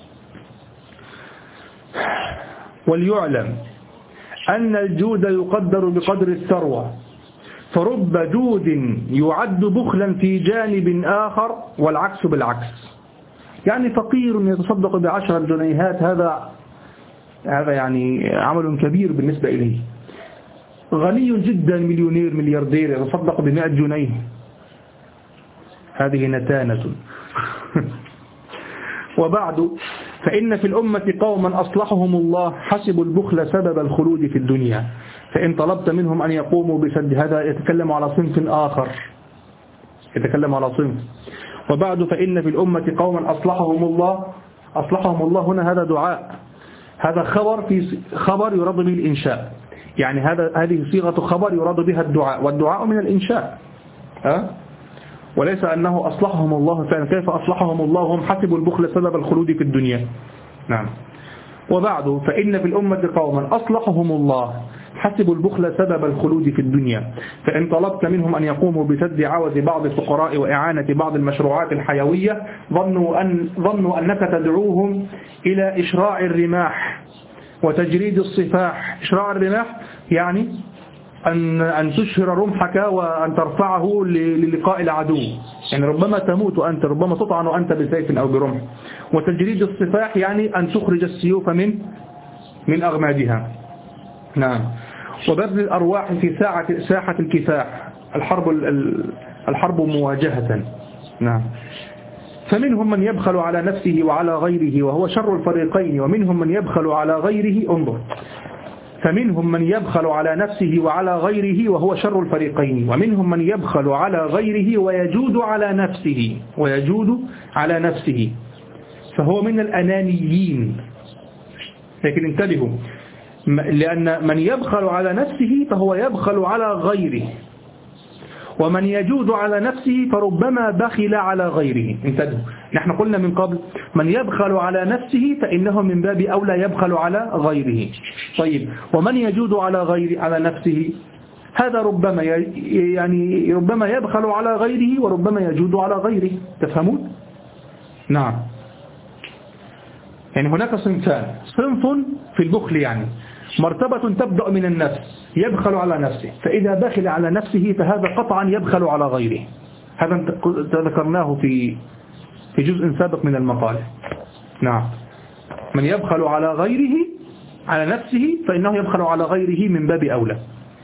وليعلم أن الجود يقدر بقدر الثروة، فرب جود يعد بخلا في جانب آخر والعكس بالعكس. يعني فقير يتصدق ب10 جنيهات، هذا يعني عمل كبير بالنسبة إليه. غني جدا مليونير ملياردير يتصدق ب100 جنيه، هذه نتانة. وبعد فإن في الأمة قوما أصلحهم الله حسبوا البخل سبب الخلود في الدنيا، فإن طلبت منهم أن يقوموا بسد. هذا يتكلم على صنف آخر، يتكلم على صنف. وبعد فإن في الأمة قوما أصلحهم الله هنا هذا دعاء، هذا خبر يراد به الإنشاء، يعني هذه صيغة خبر يراد بها الدعاء، والدعاء من الإنشاء وليس أنه أصلحهم الله فعلا. كيف أصلحهم الله هم حسبوا البخل سبب الخلود في الدنيا؟ نعم. وبعد فإن في الأمة قوما أصلحهم الله حسبوا البخل سبب الخلود في الدنيا، فإن طلبت منهم أن يقوموا بسد عوز بعض الفقراء وإعانة بعض المشروعات الحيوية ظنوا أنك تدعوهم إلى إشراع الرماح وتجريد الصفاح. إشراع الرماح يعني أن تشهر رمحك وأن ترفعه للقاء العدو، يعني ربما تموت أنت، ربما تطعن أنت بسيف أو برمح. وتجريد الصفاح يعني أن تخرج السيوف من أغمادها. نعم. وبذل الأرواح في ساحة الكفاح، الحرب مواجهة. نعم. فمنهم من يبخل على نفسه وعلى غيره وهو شر الفريقين، ومنهم من يبخل على غيره. انظر، فمنهم من يبخل على نفسه وعلى غيره وهو شر الفريقين، ومنهم من يبخل على غيره ويجود على نفسه فهو من الأنانيين. لكن انتبهوا، لأن من يبخل على نفسه فهو يبخل على غيره، ومن يجود على نفسه فربما بخل على غيره. انتبهوا، نحن قلنا من قبل من يبخل على نفسه فإنه من باب أولى يبخل على غيره. طيب، ومن يجود على نفسه هذا ربما ربما يبخل على غيره وربما يجود على غيره. تفهمون؟ نعم. يعني هناك صنفان، صنف في البخل يعني مرتبة تبدأ من النفس، يبخل على نفسه، فإذا بخل على نفسه فهذا قطعا يبخل على غيره. هذا ذكرناه في جزء سابق من المقال. نعم. من يبخل على غيره على نفسه فإنه يبخل على غيره من باب أولى.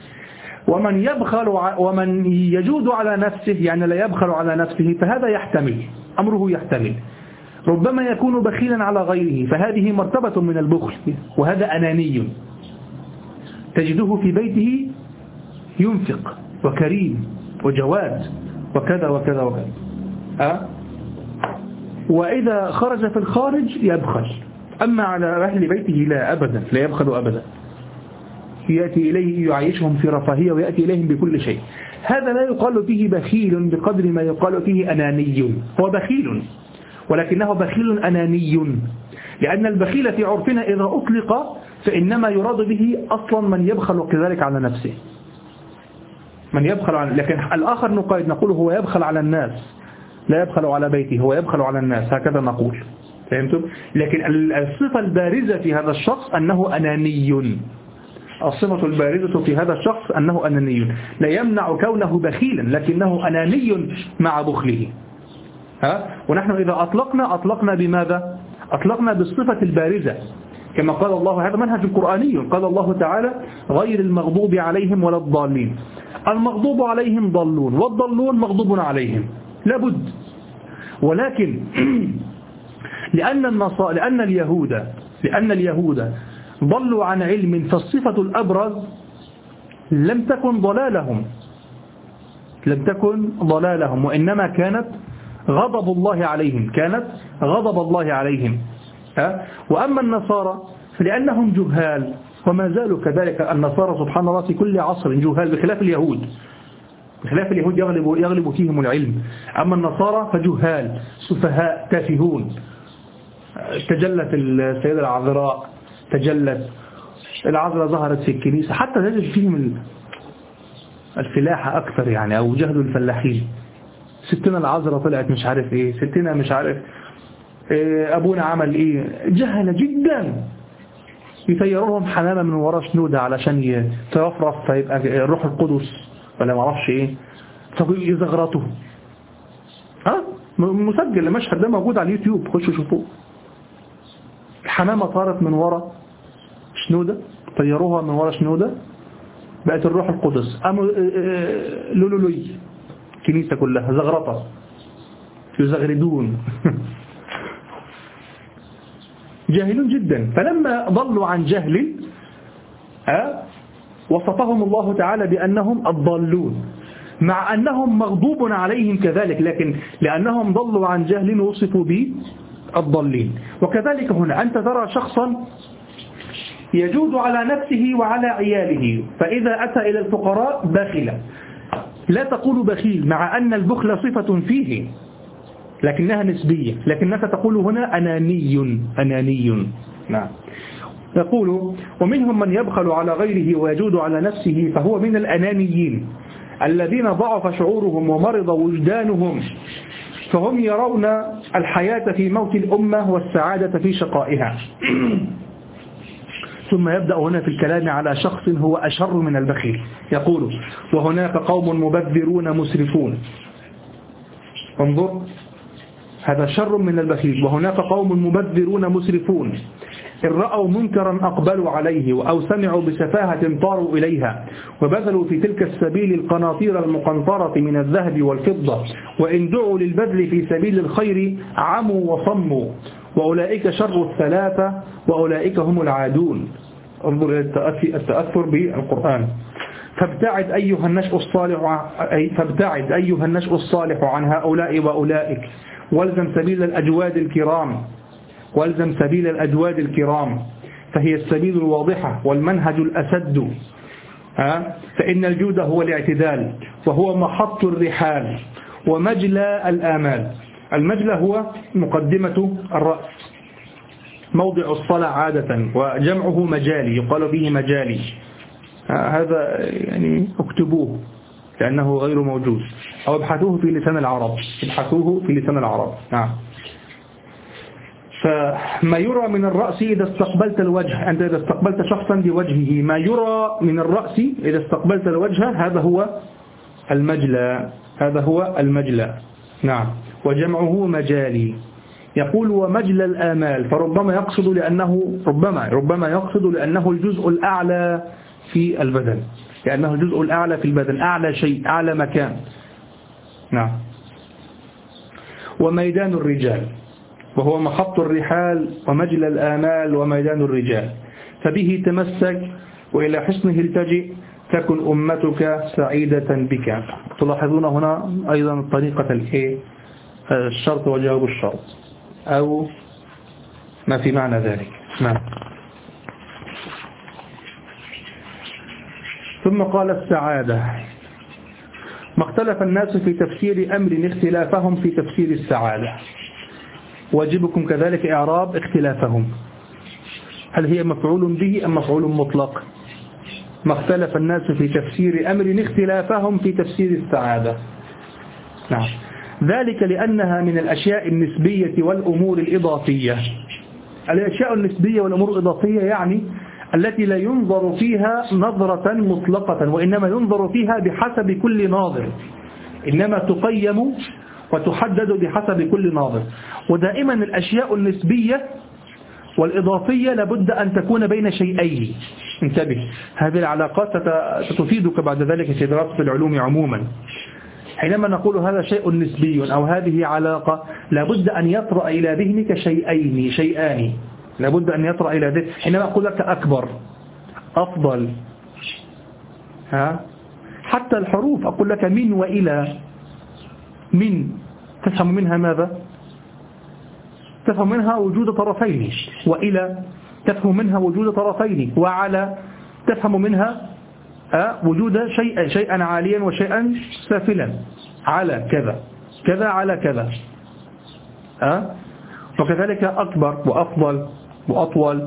ومن يجود على نفسه يعني لا يبخل على نفسه فهذا أمره يحتمل ربما يكون بخيلا على غيره، فهذه مرتبة من البخل، وهذا أناني تجده في بيته ينفق وكريم وجواد وكذا وكذا وكذا وإذا خرج في الخارج يبخل. أما على أهل بيته لا أبدا، لا يبخل أبدا، يأتي إليه يعيشهم في رفاهية ويأتي إليهم بكل شيء. هذا لا يقال فيه بخيل بقدر ما يقال فيه أناني. هو بخيل ولكنه بخيل أناني، لأن البخيل في عرفنا إذا أطلق فإنما يراد به أصلا من يبخل كذلك على نفسه، من يبخل لكن الآخر نقول هو يبخل على الناس، لا يبخل على بيته، هو يبخل على الناس، هكذا نقول. فهمتم؟ لكن الصفة البارزة في هذا الشخص أنه أناني. الصفة البارزة في هذا الشخص أنه أناني، لا يمنع كونه بخيلا لكنه أناني مع بخله. ونحن إذا أطلقنا بماذا؟ أطلقنا بالصفة البارزة، كما قال الله، هذا منهج قرآني، قال الله تعالى غير المغضوب عليهم ولا الضالين. المغضوب عليهم ضالون والضالون مغضوب عليهم لابد. ولكن لأن اليهود ضلوا عن علم، فالصفة الأبرز لم تكن ضلالهم وإنما كانت غضب الله عليهم. وأما النصارى فلأنهم جهال، وما زالوا كذلك. النصارى سبحان الله في كل عصر جهال، بخلاف اليهود يغلب فيهم العلم. أما النصارى فجهال سفهاء تافهون. تجلت السيدة العذراء، العذراء ظهرت في الكنيسة، حتى نجد فيهم الفلاحة أكثر يعني، أو جهل الفلاحين. ستنا العذراء طلعت مش عارف إيه، ستنا مش عارف أبونا عمل إيه، جهل جدا. يطيرونهم حمامة من وراء شنودة علشان ترفرف فيبقى الروح القدس ولا ما اعرفش إيه، يزغرطوا. مسجل المشهد ده موجود على اليوتيوب، خشوا شوفوه. الحمامة طارت من وراء شنودة، طيروها من وراء شنودة، بقت الروح القدس. قاموا لولولي كنيسة كلها زغرطة. يزغردون جاهلون جدا. فلما ضلوا عن جهل وصفهم الله تعالى بأنهم الضالون، مع أنهم مغضوب عليهم كذلك، لكن لأنهم ضلوا عن جهل وصفوا بالضالين. وكذلك هنا أنت ترى شخصا يجود على نفسه وعلى عياله، فإذا أتى إلى الفقراء بخل. لا تقول بخيل مع أن البخل صفة فيه لكنها نسبية، لكنك تقول هنا أناني. نعم. يقول ومنهم من يبخل على غيره ويجود على نفسه فهو من الأنانيين الذين ضعف شعورهم ومرض وجدانهم، فهم يرون الحياة في موت الأمة والسعادة في شقائها. ثم يبدأ هنا في الكلام على شخص هو أشر من البخيل. يقول وهناك قوم مبذرون مسرفون. انظر، هذا شر من البخيل. وهناك قوم مبذرون مسرفون إن رأوا منكرا أقبلوا عليه، أو سمعوا بسفاهة طاروا إليها، وبذلوا في تلك السبيل القناطير المقنطرة من الذهب والفضة، وإن دعوا للبذل في سبيل الخير عموا وصموا، وأولئك شر الثلاثة وأولئك هم العادون. انظر إلى التأثر بالقرآن. فابتعد أيها النشء الصالح عن هؤلاء وأولئك، والزم سبيل الأجواد الكرام، فهي السبيل الواضحة والمنهج الأسد. فإن الجود هو الاعتدال، وهو محط الرحال ومجلى الآمال. المجلى هو مقدمة الرأس، موضع الصلاة عادة، وجمعه مجالي، يقال فيه مجالي. هذا يعني اكتبوه لأنه غير موجود، أو ابحثوه في لسان العرب. نعم. فما يرى من الرأس إذا استقبلت الوجه، أنت إذا استقبلت شخصا بوجهه، ما يرى من الرأس إذا استقبلت الوجه هذا هو المجلى. نعم. وجمعه مجالي. يقول ومجلى الآمال، فربما يقصد لأنه لأنه الجزء الأعلى في البدن، أعلى شيء، أعلى مكان. نعم. وميدان الرجال، وهو محط الرحال ومجلى الآمال وميدان الرجال، فبه تمسك وإلى حصنه التجئ، تكن أمتك سعيدة بك. تلاحظون هنا أيضا طريقة الشرط وجواب الشرط أو ما في معنى ذلك. نعم. ثم قال السعادة. ما اختلف الناس في تفسير أمر اختلافهم في تفسير السعادة، واجبكم كذلك إعراب اختلافهم. هل هي مفعول به أم مفعول مطلق؟ ما اختلف الناس في تفسير أمر اختلافهم في تفسير السعادة. نعم. ذلك لأنها من الأشياء النسبية والأمور الإضافية. الأشياء النسبية والأمور الإضافية يعني التي لا ينظر فيها نظرة مطلقة، وإنما ينظر فيها بحسب كل ناظر، إنما تقيم وتحدد بحسب كل ناظر. ودائما الأشياء النسبية والإضافية لابد أن تكون بين شيئين. انتبه، هذه العلاقات ستفيدك بعد ذلك في دراسة العلوم عموما. حينما نقول هذا شيء نسبي أو هذه علاقة، لابد أن يطرأ إلى ذهنك شيئان، لابد أن يطرأ إلى ذهنك. حينما أقول لك أكبر، أفضل، حتى الحروف أقول لك من وإلى. من تفهم منها ماذا؟ تفهم منها وجود طرفين. وإلى تفهم منها وجود طرفين. وعلى تفهم منها وجود شيئا عاليا وشيئا سافلا. على كذا، كذا على كذا. وكذلك أكبر وأفضل وأطول.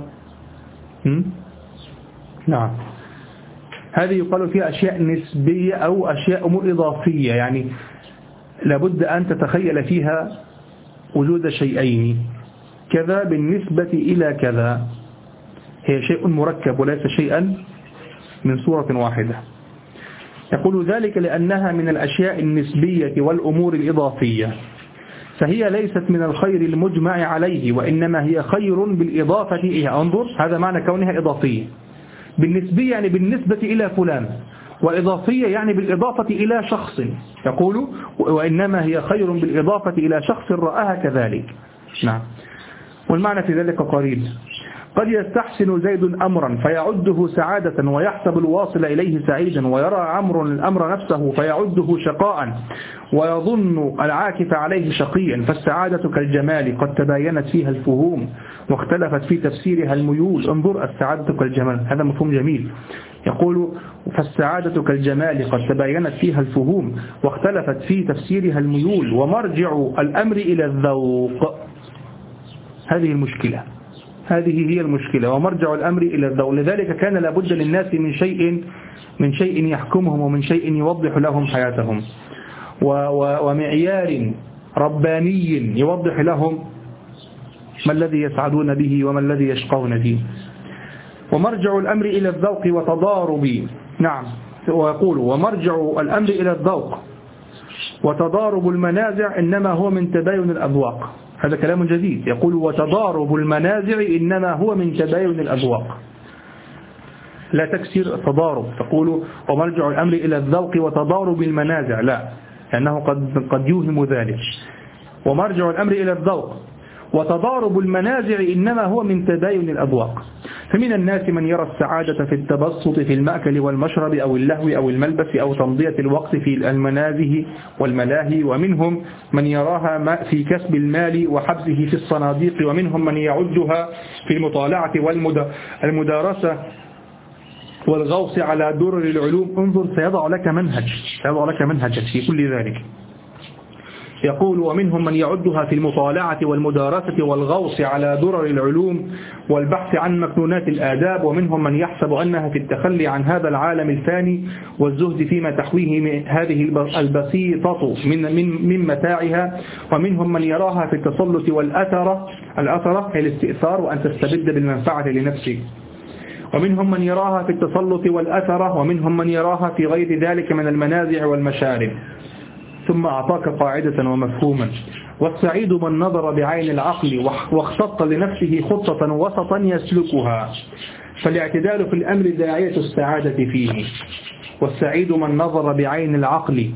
نعم. هذه يقال فيها أشياء نسبية أو أشياء أمور إضافية، يعني لابد أن تتخيل فيها وجود شيئين. كذا بالنسبة إلى كذا، هي شيء مركب وليس شيئا من صورة واحدة. يقول ذلك لأنها من الأشياء النسبية والأمور الإضافية، فهي ليست من الخير المجمع عليه، وإنما هي خير بالإضافة إليها. انظر، هذا معنى كونها إضافية. بالنسبية يعني بالنسبة إلى فلان، والإضافية يعني بالإضافة إلى شخص، يقول وإنما هي خير بالإضافة إلى شخص رآها كذلك. نعم. والمعنى في ذلك قريب. قد يستحسن زيد أمرا فيعده سعادة ويحسب الواصل إليه سعيدا، ويرى عمرو الأمر نفسه فيعده شقاء ويظن العاكف عليه شقيا. فالسعادة كالجمال قد تباينت فيها الفهوم واختلفت في تفسيرها الميول. انظر، السعادة كالجمال، هذا مفهوم جميل. يقول فالسعادة كالجمال قد تباينت فيها الفهوم واختلفت في تفسيرها الميول، ومرجع الأمر إلى الذوق. هذه المشكلة، هذه هي المشكلة، ومرجع الأمر إلى الذوق. لذلك كان لابد للناس من شيء يحكمهم ومن شيء يوضح لهم حياتهم، ومعيار رباني يوضح لهم ما الذي يسعدون به وما الذي يشقون به. ومرجع الأمر إلى الذوق وتضارب. نعم. ويقول ومرجع الأمر إلى الذوق وتضارب المنازع إنما هو من تباين الأذواق. هذا كلام جديد. يقول وتضارب المنازع إنما هو من تباين الأذواق، لا تكسر تضارب. تقول ومرجع الأمر إلى الذوق وتضارب المنازع، لا، لأنه قد يوهم ذلك. ومرجع الأمر إلى الذوق وتضارب المنازع إنما هو من تباين الأذواق. فمن الناس من يرى السعادة في التبسط في المأكل والمشرب أو اللهو أو الملبس أو تمضية الوقت في المنازه والملاهي، ومنهم من يراها في كسب المال وحبسه في الصناديق، ومنهم من يعدها في المطالعة والمدارسة والغوص على درر العلوم. انظر، سيضع لك منهج في كل ذلك. يقول ومنهم من يعدها في المطالعة والمدارسة والغوص على درر العلوم والبحث عن مكنونات الآداب، ومنهم من يحسب أنها في التخلي عن هذا العالم الفاني والزهد فيما تحويه هذه البسيطة من متاعها، ومنهم من يراها في التسلط والأثرة هي الاستئثار وأن تستبد بالمنفعة لنفسك، ومنهم من يراها في التسلط والأثرة، ومنهم من يراها في غير ذلك من المنازع والمشارب. ثم أعطاك قاعدة ومفهوما: والسعيد من نظر بعين العقل واختط لنفسه خطة وسطا يسلكها، فالاعتدال في الأمر داعية السعادة فيه. والسعيد من نظر بعين العقل،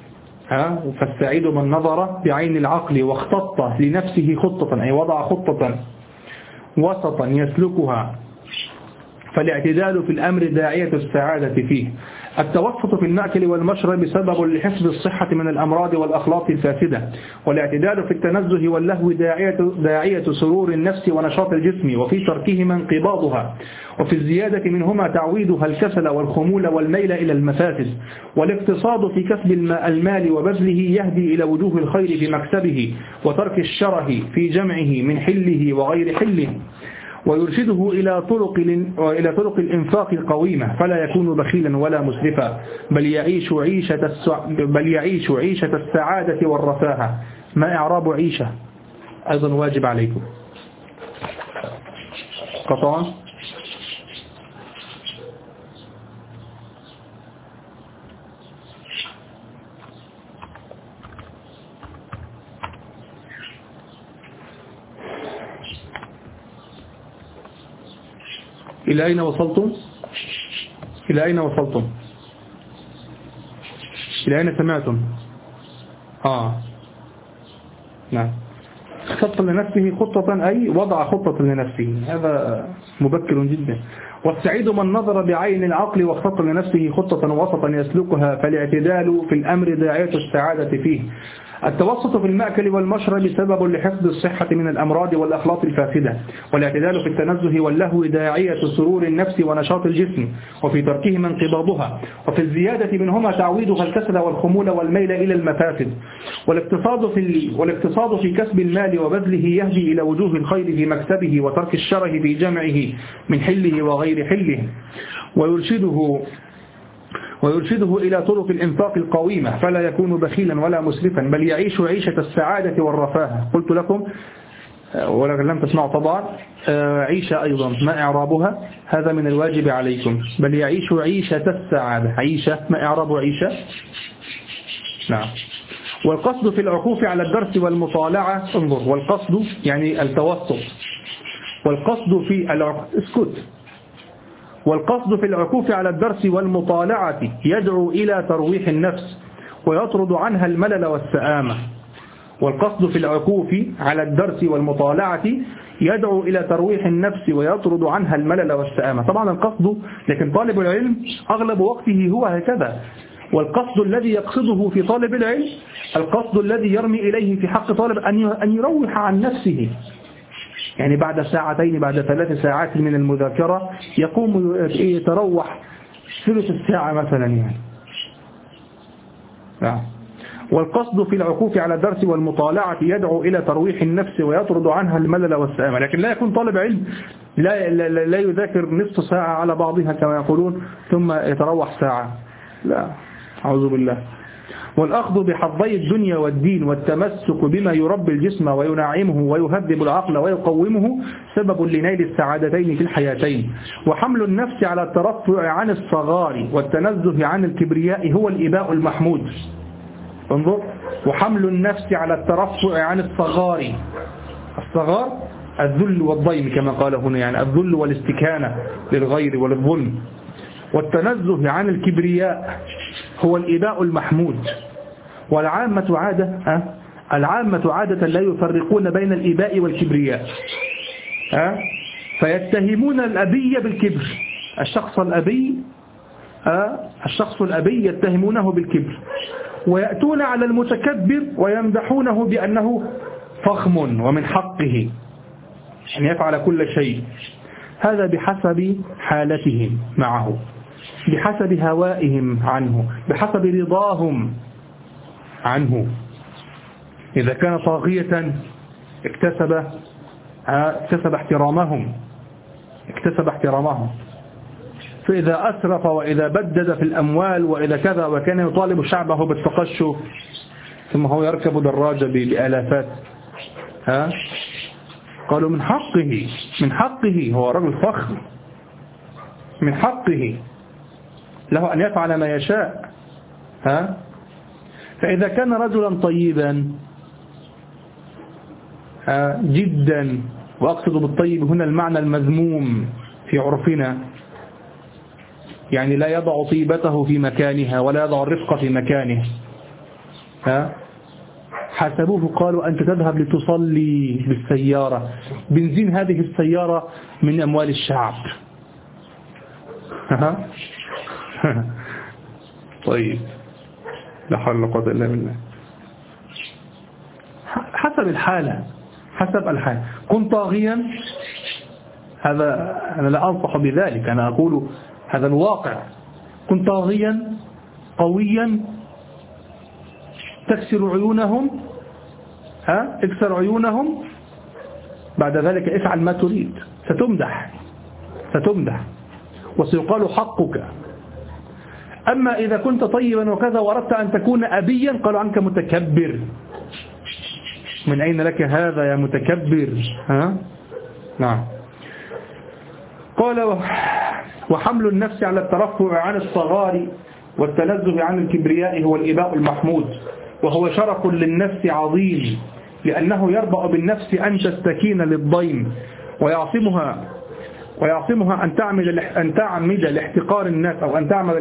فالسعيد من نظر بعين العقل واختط لنفسه خطة، أي وضع خطة وسطا يسلكها، فالاعتدال في الأمر داعية السعادة فيه. التوسط في المأكل والمشرب سبب لحفظ الصحة من الأمراض والأخلاق الفاسدة، والاعتدال في التنزه واللهو داعية سرور النفس ونشاط الجسم، وفي تركهما انقباضها، وفي الزيادة منهما تعويدها الكسل والخمول والميل إلى المفاسد. والاقتصاد في كسب المال وبذله يهدي إلى وجوه الخير في مكسبه، وترك الشره في جمعه من حله وغير حله، ويرشده إلى طرق الإنفاق القويمة، فلا يكون بخيلا ولا مسرفا، بل يعيش عيشة السعادة والرفاهة. ما إعراب عيشة؟ أيضا واجب عليكم. قطعا. إلى أين وصلتم؟ إلى أين وصلتم؟ إلى أين سمعتم؟ نعم. خط لنفسه خطة، أي وضع خطة لنفسه، هذا مبكر جدا. والسعيد من نظر بعين العقل واخطط لنفسه خطة وسطا يسلكها، فالاعتدال في الأمر داعية السعادة فيه. التوسط في المأكل والمشرب سبب لحفظ الصحة من الأمراض والأخلاق الفاسدة، والاعتدال في التنزه واللهو داعية سرور النفس ونشاط الجسم، وفي تركهما انقباضها، وفي الزيادة منهما تعويدها الكسل والخمول والميل إلى المفاسد. والاقتصاد في كسب المال وبذله يهدي إلى وجوه الخير في مكسبه، وترك الشره في جمعه من حله وغير حله، ويرشده إلى طرق الإنفاق القويمة، فلا يكون بخيلا ولا مسرفا، بل يعيش عيشة السعادة والرفاهة. قلت لكم ولكن لم تسمعوا طبعا عيشة أيضا، ما إعرابها؟ هذا من الواجب عليكم. بل يعيش عيشة السعادة. عيشة، ما إعراب عيشة؟ نعم. والقصد في العكوف على الدرس والمطالعة، انظر، والقصد يعني التوسط، والقصد في اسكت. والقصد في العكوف على الدرس والمطالعة يدعو إلى ترويح النفس ويطرد عنها الملل والسآمة. والقصد في العكوف على الدرس والمطالعة يدعو إلى ترويح النفس ويطرد عنها الملل والسآمة. طبعا القصد، لكن طالب العلم أغلب وقته هو هكذا. والقصد الذي يقصده في طالب العلم القصد الذي يرمي إليه في حق طالب أن يروح عن نفسه. يعني بعد ساعتين بعد 3 ساعات من المذاكرة يقوم يتروح ثلث الساعة مثلا يعني. والقصد في العكوف على الدرس والمطالعة يدعو إلى ترويح النفس ويطرد عنها الملل والسآمة. لكن لا يكون طالب علم لا يذاكر نصف ساعة على بعضها كما يقولون ثم يتروح ساعة، لا، أعوذ بالله. والأخذ بحظي الدنيا والدين والتمسك بما يربي الجسم وينعمه ويهذب العقل ويقومه سبب لنيل السعادتين في الحياتين. وحمل النفس على الترفع عن الصغار والتنزه عن الكبرياء هو الإباء المحمود. انظر، وحمل النفس على الترفع عن الصغار، الصغار الذل والضيم كما قال هنا، يعني الذل والاستكانة للغير وللظلم. والتنزه عن الكبرياء هو الإباء المحمود. والعامة عادة لا يفرقون بين الإباء والكبرياء، فيتهمون الأبي بالكبر. الشخص الأبي يتهمونه بالكبر، ويأتون على المتكبر ويمدحونه بأنه فخم ومن حقه أن يفعل كل شيء. هذا بحسب حالتهم معه، بحسب هوائهم عنه، بحسب رضاهم عنه. إذا كان طاغية اكتسب احترامهم، فإذا أسرف وإذا بدد في الأموال وإذا كذا وكان يطالب شعبه بالتقشف ثم هو يركب دراجة بآلافات، قالوا من حقه، هو رجل فخر، من حقه له أن يفعل ما يشاء. فإذا كان رجلا طيبا جدا، وأقصد بالطيب هنا المعنى المذموم في عرفنا، يعني لا يضع طيبته في مكانها ولا يضع الرفق في مكانه، حسبوه قالوا أنت تذهب لتصلي بالسيارة، بنزين هذه السيارة من أموال الشعب. طيب، لا حول ولا قوة إلا بالله. حسب الحالة. كن طاغيا، هذا أنا لا أنصح بذلك، أنا أقول هذا الواقع. كن طاغيا قويا تكسر عيونهم، اكسر عيونهم، بعد ذلك افعل ما تريد، ستمدح وسيقال حقك. أما إذا كنت طيبا وكذا وردت أن تكون أبيا قالوا عنك متكبر. من أين لك هذا يا متكبر؟ نعم. قال وحمل النفس على الترفع عن الصغار والتنزه عن الكبرياء هو الإباء المحمود، وهو شرف للنفس عظيم، لأنه يربأ بالنفس أن تستكين للضيم ويعصمها أن تعمد لاحتقار الناس، أو أن تعمد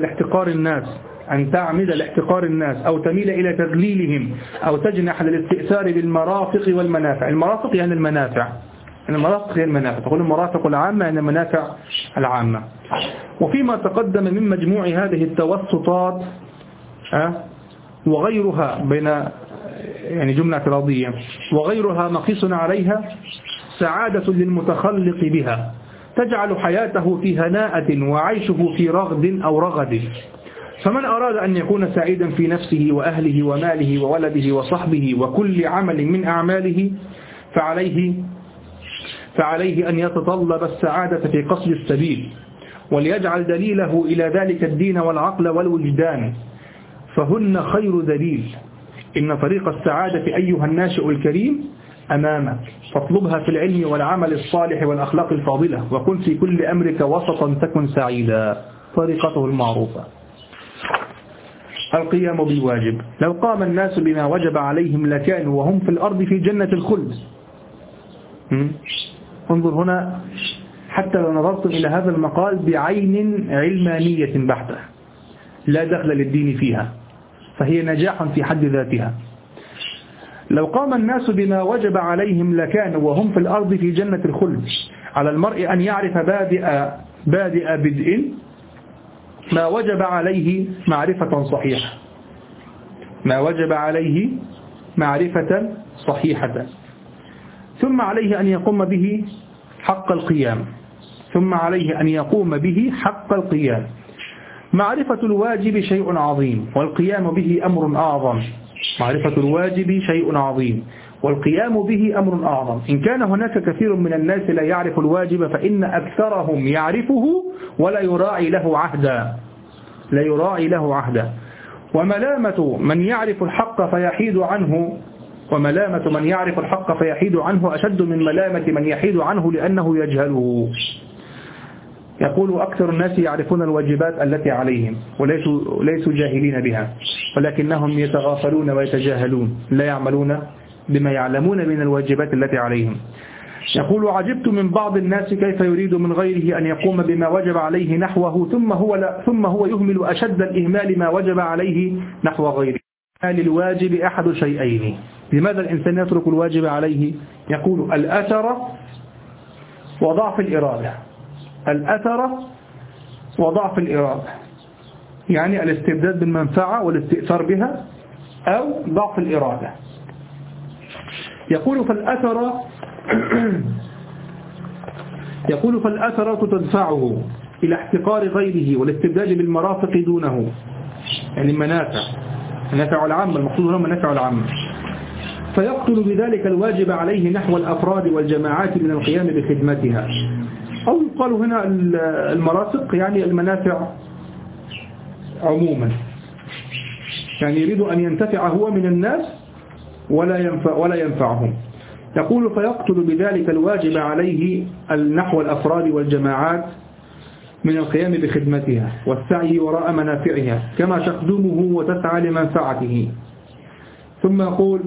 لاحتقار الناس، أو تميل إلى تذليلهم، أو تجنح للاستئثار بالمرافق والمنافع. المرافق يعني المنافع، تقول المرافق العامة يعني المنافع العامة. وفيما تقدم من مجموع هذه التوسطات وغيرها يعني جملة اعتراضية وغيرها مقيس عليها سعادة للمتخلق بها، تجعل حياته في هناءة وعيشه في رغد أو رغد. فمن أراد أن يكون سعيدا في نفسه وأهله وماله وولده وصحبه وكل عمل من أعماله فعليه أن يتطلب السعادة في قصد السبيل، وليجعل دليله إلى ذلك الدين والعقل والوجدان، فهن خير دليل. إن طريق السعادة أيها الناشئ الكريم أمامك، فاطلبها في العلم والعمل الصالح والأخلاق الفاضلة، وكن في كل أمرك وسطا تكن سعيدا. طريقته المعروفة: القيام بالواجب. لو قام الناس بما وجب عليهم لكانوا وهم في الأرض في جنة الخلد. انظر هنا حتى لو نظرتم إلى هذا المقال بعين علمانية بحتة لا دخل للدين فيها، فهي نجاح في حد ذاتها. لو قام الناس بما وجب عليهم لكانوا وهم في الأرض في جنة الخلد. على المرء أن يعرف بادئ بدء ما وجب عليه معرفة صحيحة، ما وجب عليه معرفة صحيحة، ثم عليه أن يقوم به حق القيام، ثم عليه أن يقوم به حق القيام. معرفة الواجب شيء عظيم والقيام به أمر أعظم. معرفة الواجب شيء عظيم والقيام به أمر أعظم. إن كان هناك كثير من الناس لا يعرف الواجب فإن أكثرهم يعرفه ولا يراعي له عهدا، لا يراعي له عهدا. وملامة من يعرف الحق فيحيد عنه، وملامة من يعرف الحق فيحيد عنه أشد من ملامة من يحيد عنه لأنه يجهله. يقول أكثر الناس يعرفون الواجبات التي عليهم وليسوا جاهلين بها، ولكنهم يتغافلون ويتجاهلون، لا يعملون بما يعلمون من الواجبات التي عليهم. يقول عجبت من بعض الناس كيف يريد من غيره أن يقوم بما وجب عليه نحوه ثم هو يهمل أشد الإهمال ما وجب عليه نحو غيره. للواجب أحد شيئين. لماذا الإنسان يترك الواجب عليه؟ يقول الأثر وضعف الإرادة. الأثر وضعف الإرادة يعني الاستبداد بالمنفعة والاستئثار بها أو ضعف الإرادة. يقول فالأثرة تدفعه إلى احتقار غيره والاستبداد بالمرافق دونه، يعني منافع العامة، المقصود هنا منافع العامة، فيقتل بذلك الواجب عليه نحو الأفراد والجماعات من القيام بخدمتها. أو يقال هنا المرافق يعني المنافع عموما، يعني يريد أن ينتفع هو من الناس ولا ينفعهم. يقول فيقتل بذلك الواجب عليه نحو الأفراد والجماعات من القيام بخدمتها والسعي وراء منافعها كما تخدمه وتسعى لمنفعته. ثم يقول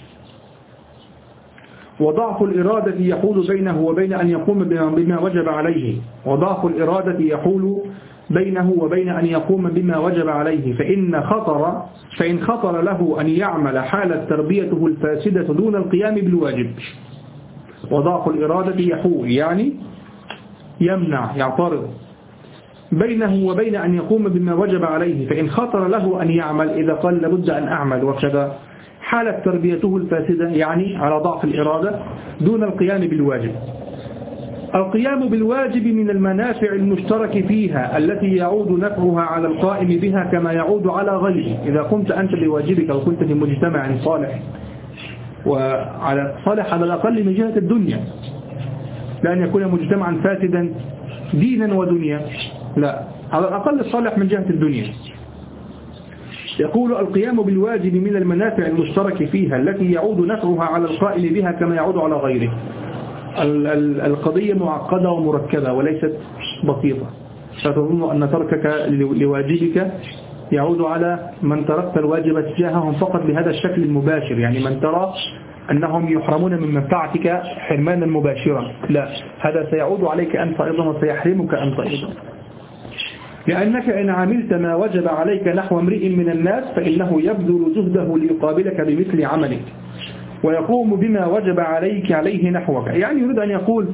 وضعف الإرادة يحول بينه وبين أن يقوم بما وجب عليه. وضعف الإرادة يحول بينه وبين أن يقوم بما وجب عليه فإن خطر له أن يعمل حالة تربيته الفاسدة دون القيام بالواجب. وضعف الإرادة يحول يعني يمنع، يعترض بينه وبين أن يقوم بما وجب عليه. فإن خطر له أن يعمل إذا قال لابد أن أعمل وكذا حالة تربيته الفاسدة يعني على ضعف الإرادة دون القيام بالواجب. القيام بالواجب من المنافع المشترك فيها التي يعود نفعها على القائم بها كما يعود على غيره. إذا قمت أنت بواجبك وكنت في مجتمع صالح، وعلى صالح على الأقل من جهة الدنيا، لأن يكون مجتمعا فاسدا دينا ودنيا، لا، على الأقل صالح من جهة الدنيا. يقول القيام بالواجب من المنافع المشترك فيها التي يعود نفعها على القائم بها كما يعود على غيره. القضية معقدة ومركبة وليست بسيطة. فتظن أن تركك لواجبك يعود على من تركت الواجب تجاههم فقط بهذا الشكل المباشر، يعني من ترى أنهم يحرمون من منفعتك حرمانا مباشرا، لا، هذا سيعود عليك أنت أيضا وسيحرمك أنت أيضا. لأنك إن عملت ما وجب عليك نحو امرئ من الناس فإنه يبذل جهده ليقابلك بمثل عملك ويقوم بما وجب عليه نحوك. يعني يريد أن يقول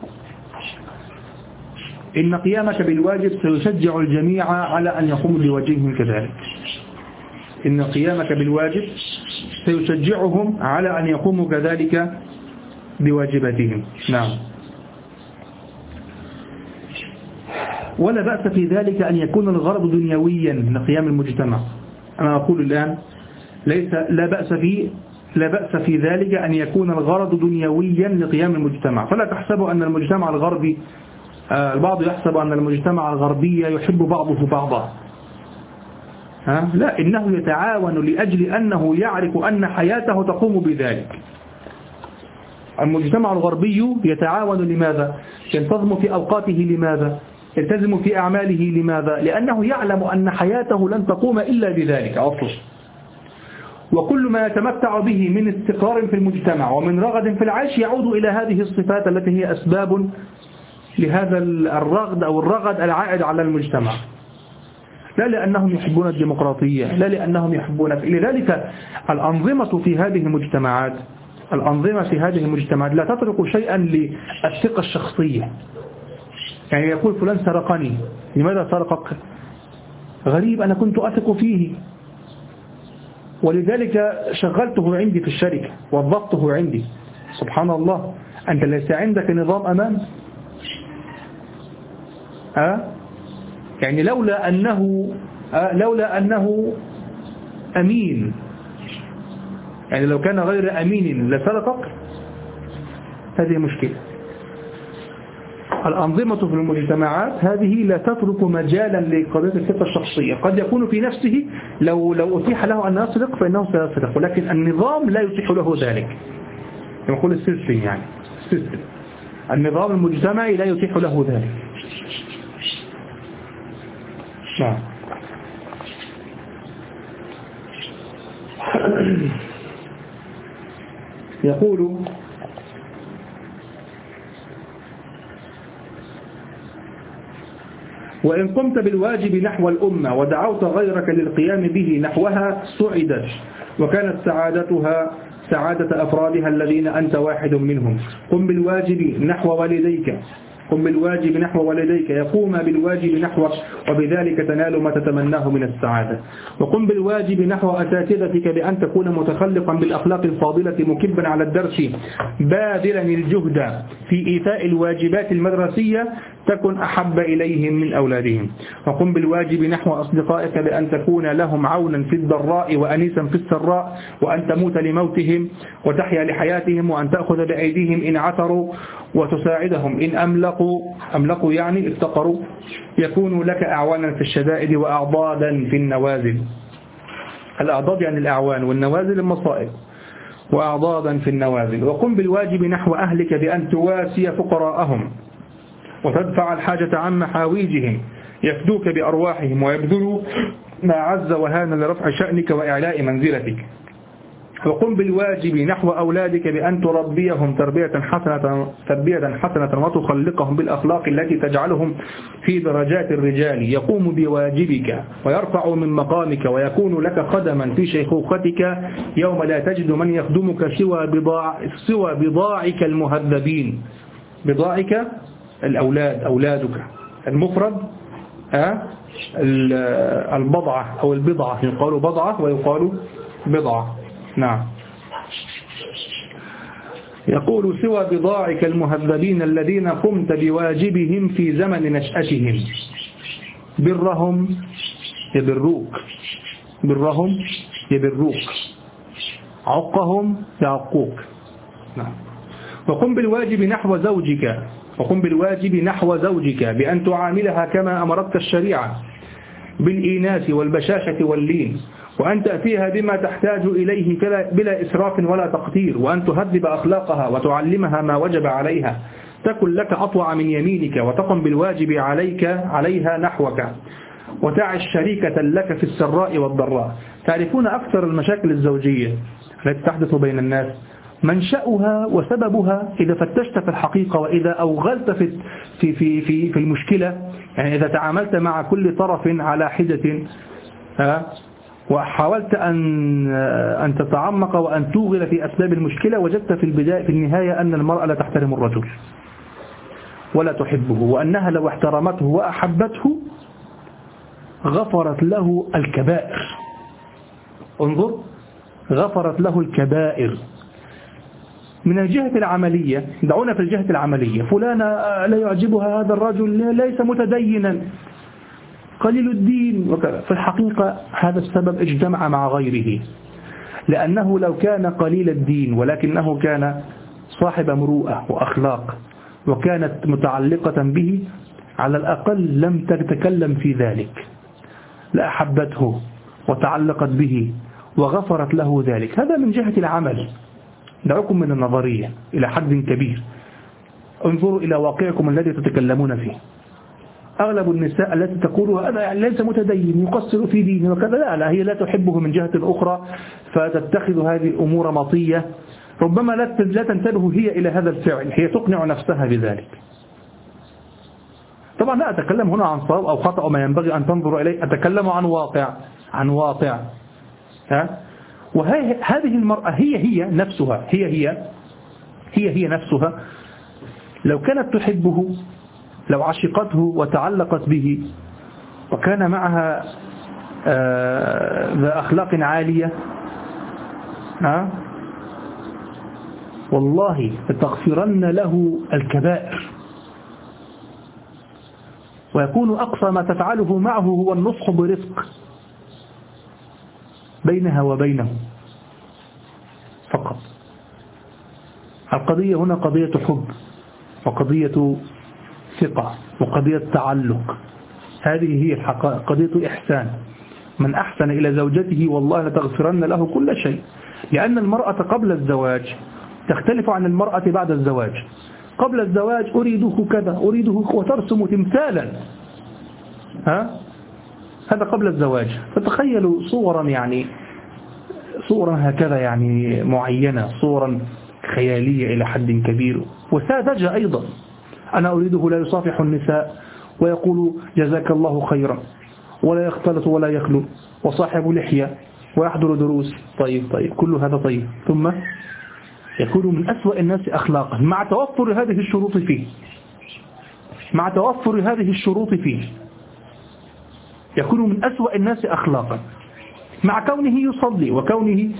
إن قيامك بالواجب سيشجع الجميع على أن يقوموا بواجبهم كذلك. إن قيامك بالواجب سيشجعهم على أن يقوموا كذلك بواجباتهم. نعم. ولا بأس في ذلك أن يكون الغرض دنيويا من قيام المجتمع. أنا أقول الآن لا بأس في ذلك أن يكون الغرض دنيويا لقيام المجتمع. فلا تحسبوا أن المجتمع الغربي، البعض يحسب أن المجتمع الغربي يحب بعضه بعضا، لا، إنه يتعاون لأجل أنه يعرف أن حياته تقوم بذلك. المجتمع الغربي يتعاون لماذا؟ ينتظم في أوقاته لماذا؟ يلتزم في أعماله لماذا؟ لأنه يعلم أن حياته لن تقوم إلا بذلك أصلا. وكل ما يتمتع به من استقرار في المجتمع ومن رغد في العيش يعود إلى هذه الصفات التي هي أسباب لهذا الرغد أو الرغد العائد على المجتمع، لا لأنهم يحبون الديمقراطية، لا لأنهم يحبون. لذلك الأنظمة في هذه المجتمعات لا تترك شيئا للثقة الشخصية. يعني يقول فلان سرقني، لماذا سرقك؟ غريب، أنا كنت أثق فيه ولذلك شغلته عندي في الشركة وظفته عندي. سبحان الله، أنت ليس عندك نظام أمان. يعني لولا أنه أمين، يعني لو كان غير أمين لسرقك، هذه مشكلة. الأنظمة في المجتمعات هذه لا تترك مجالا لقضية الثقة الشخصية. قد يكون في نفسه لو أتيح له أن يسرق فإنه سيسرق، ولكن النظام لا يتيح له ذلك. كما يقول السيستم، يعني السيستم، النظام المجتمعي لا يتيح له ذلك. نعم. يقول وإن قمت بالواجب نحو الأمة ودعوت غيرك للقيام به نحوها سعدت، وكانت سعادتها سعادة أفرادها الذين أنت واحد منهم. قم بالواجب نحو والديك يقوم بالواجب نحوك، وبذلك تنال ما تتمناه من السعادة. وقم بالواجب نحو أساتذتك بأن تكون متخلقا بالأخلاق الفاضلة مكبا على الدرس باذلا الجهد في إيفاء الواجبات المدرسية تكن أحب إليهم من أولادهم. وقم بالواجب نحو أصدقائك بأن تكون لهم عونا في الضراء وأنيسا في السراء، وأن تموت لموتهم وتحيا لحياتهم، وأن تأخذ بأيديهم إن عثروا وتساعدهم إن أملقوا يعني افتقروا، يكونوا لك أعوانا في الشدائد وأعضادا في النوازل. الأعضاد يعني الأعوان، والنوازل المصائب، وأعضادا في النوازل. وقم بالواجب نحو أهلك بأن تواسي فقراءهم وتدفع الحاجة عن محاويجهم، يفدوك بأرواحهم ويبذلوا ما عز وهان لرفع شأنك وإعلاء منزلتك. وقم بالواجب نحو أولادك بأن تربيهم تربية حسنة وتخلقهم بالأخلاق التي تجعلهم في درجات الرجال، يقوم بواجبك ويرفع من مقامك ويكون لك خدما في شيخوختك يوم لا تجد من يخدمك سوى بضاعك المهذبين. بضاعك الأولاد، أولادك، المفرد البضعة أو البضعة، يقال بضعة ويقال بضعة. نعم. يقول سوى بضاعك المهذبين الذين قمت بواجبهم في زمن نشأتهم، برهم يبروك، عقهم يعقوك. نعم. وقم بالواجب نحو زوجك بأن تعاملها كما أمرتك الشريعة بالإيناس والبشاشة واللين، وأن تأتيها بما تحتاج إليه بلا إسراف ولا تقتير، وأن تهذب أخلاقها وتعلمها ما وجب عليها، تكن لك أطوع من يمينك، وتقم بالواجب عليها نحوك، وتعش شريكة لك في السراء والضراء. تعرفون أكثر المشاكل الزوجية التي تحدث بين الناس منشأها وسببها إذا فتشت في الحقيقة، وإذا أوغلت في المشكلة، يعني إذا تعاملت مع كل طرف على حدة وحاولت أن تتعمق وأن توغل في أسباب المشكلة، وجدت في النهاية أن المرأة لا تحترم الرجل ولا تحبه، وأنها لو احترمته وأحبته غفرت له الكبائر. انظر، غفرت له الكبائر. من الجهة العملية، دعونا في الجهة العملية، فلانة لا يعجبها هذا الرجل، ليس متدينا، قليل الدين وكذا. في الحقيقة هذا السبب اجتمع مع غيره، لأنه لو كان قليل الدين ولكنه كان صاحب مروءة وأخلاق وكانت متعلقة به، على الأقل لم تتكلم في ذلك، لأحبته وتعلقت به وغفرت له ذلك. هذا من جهة العمل. دعوكم من النظرية إلى حد كبير، انظروا إلى واقعكم الذي تتكلمون فيه. أغلب النساء التي تقول هذا ليس متدين، يقصر في دينه وكذا، لا هي لا تحبه من جهة أخرى، فتتخذ هذه الأمور مطية. ربما لا تنتبه هي إلى هذا الفعل، هي تقنع نفسها بذلك. طبعا لا أتكلم هنا عن صواب أو خطأ وما ينبغي أن تنظر إليه، أتكلم عن واقع، عن واقع. وهذه المرأة هي نفسها، هي نفسها لو كانت تحبه، لو عشقته وتعلقت به وكان معها ذا أخلاق عالية، والله لتغفرن له الكبائر، ويكون أقصى ما تفعله معه هو النصح برفق بينها وبينه فقط. القضية هنا قضية حب وقضية ثقة وقضية تعلق، هذه هي الحقائق، قضية إحسان. من أحسن إلى زوجته والله لتغفرن له كل شيء، لأن المرأة قبل الزواج تختلف عن المرأة بعد الزواج. قبل الزواج أريده كذا أريده، وترسم تمثالا، هذا قبل الزواج. فتخيلوا صورا، يعني صورا هكذا يعني معينة، صورا خيالية إلى حد كبير وساذجة أيضا. أنا أريده لا يصافح النساء ويقول جزاك الله خيرا، ولا يختلط ولا يخلو، وصاحب لحية ويحضر دروس. طيب كل هذا طيب، ثم يكون من أسوأ الناس أخلاقا مع توفر هذه الشروط فيه، مع توفر هذه الشروط فيه يكون من أسوأ الناس أخلاقا، مع كونه يصلي وكونه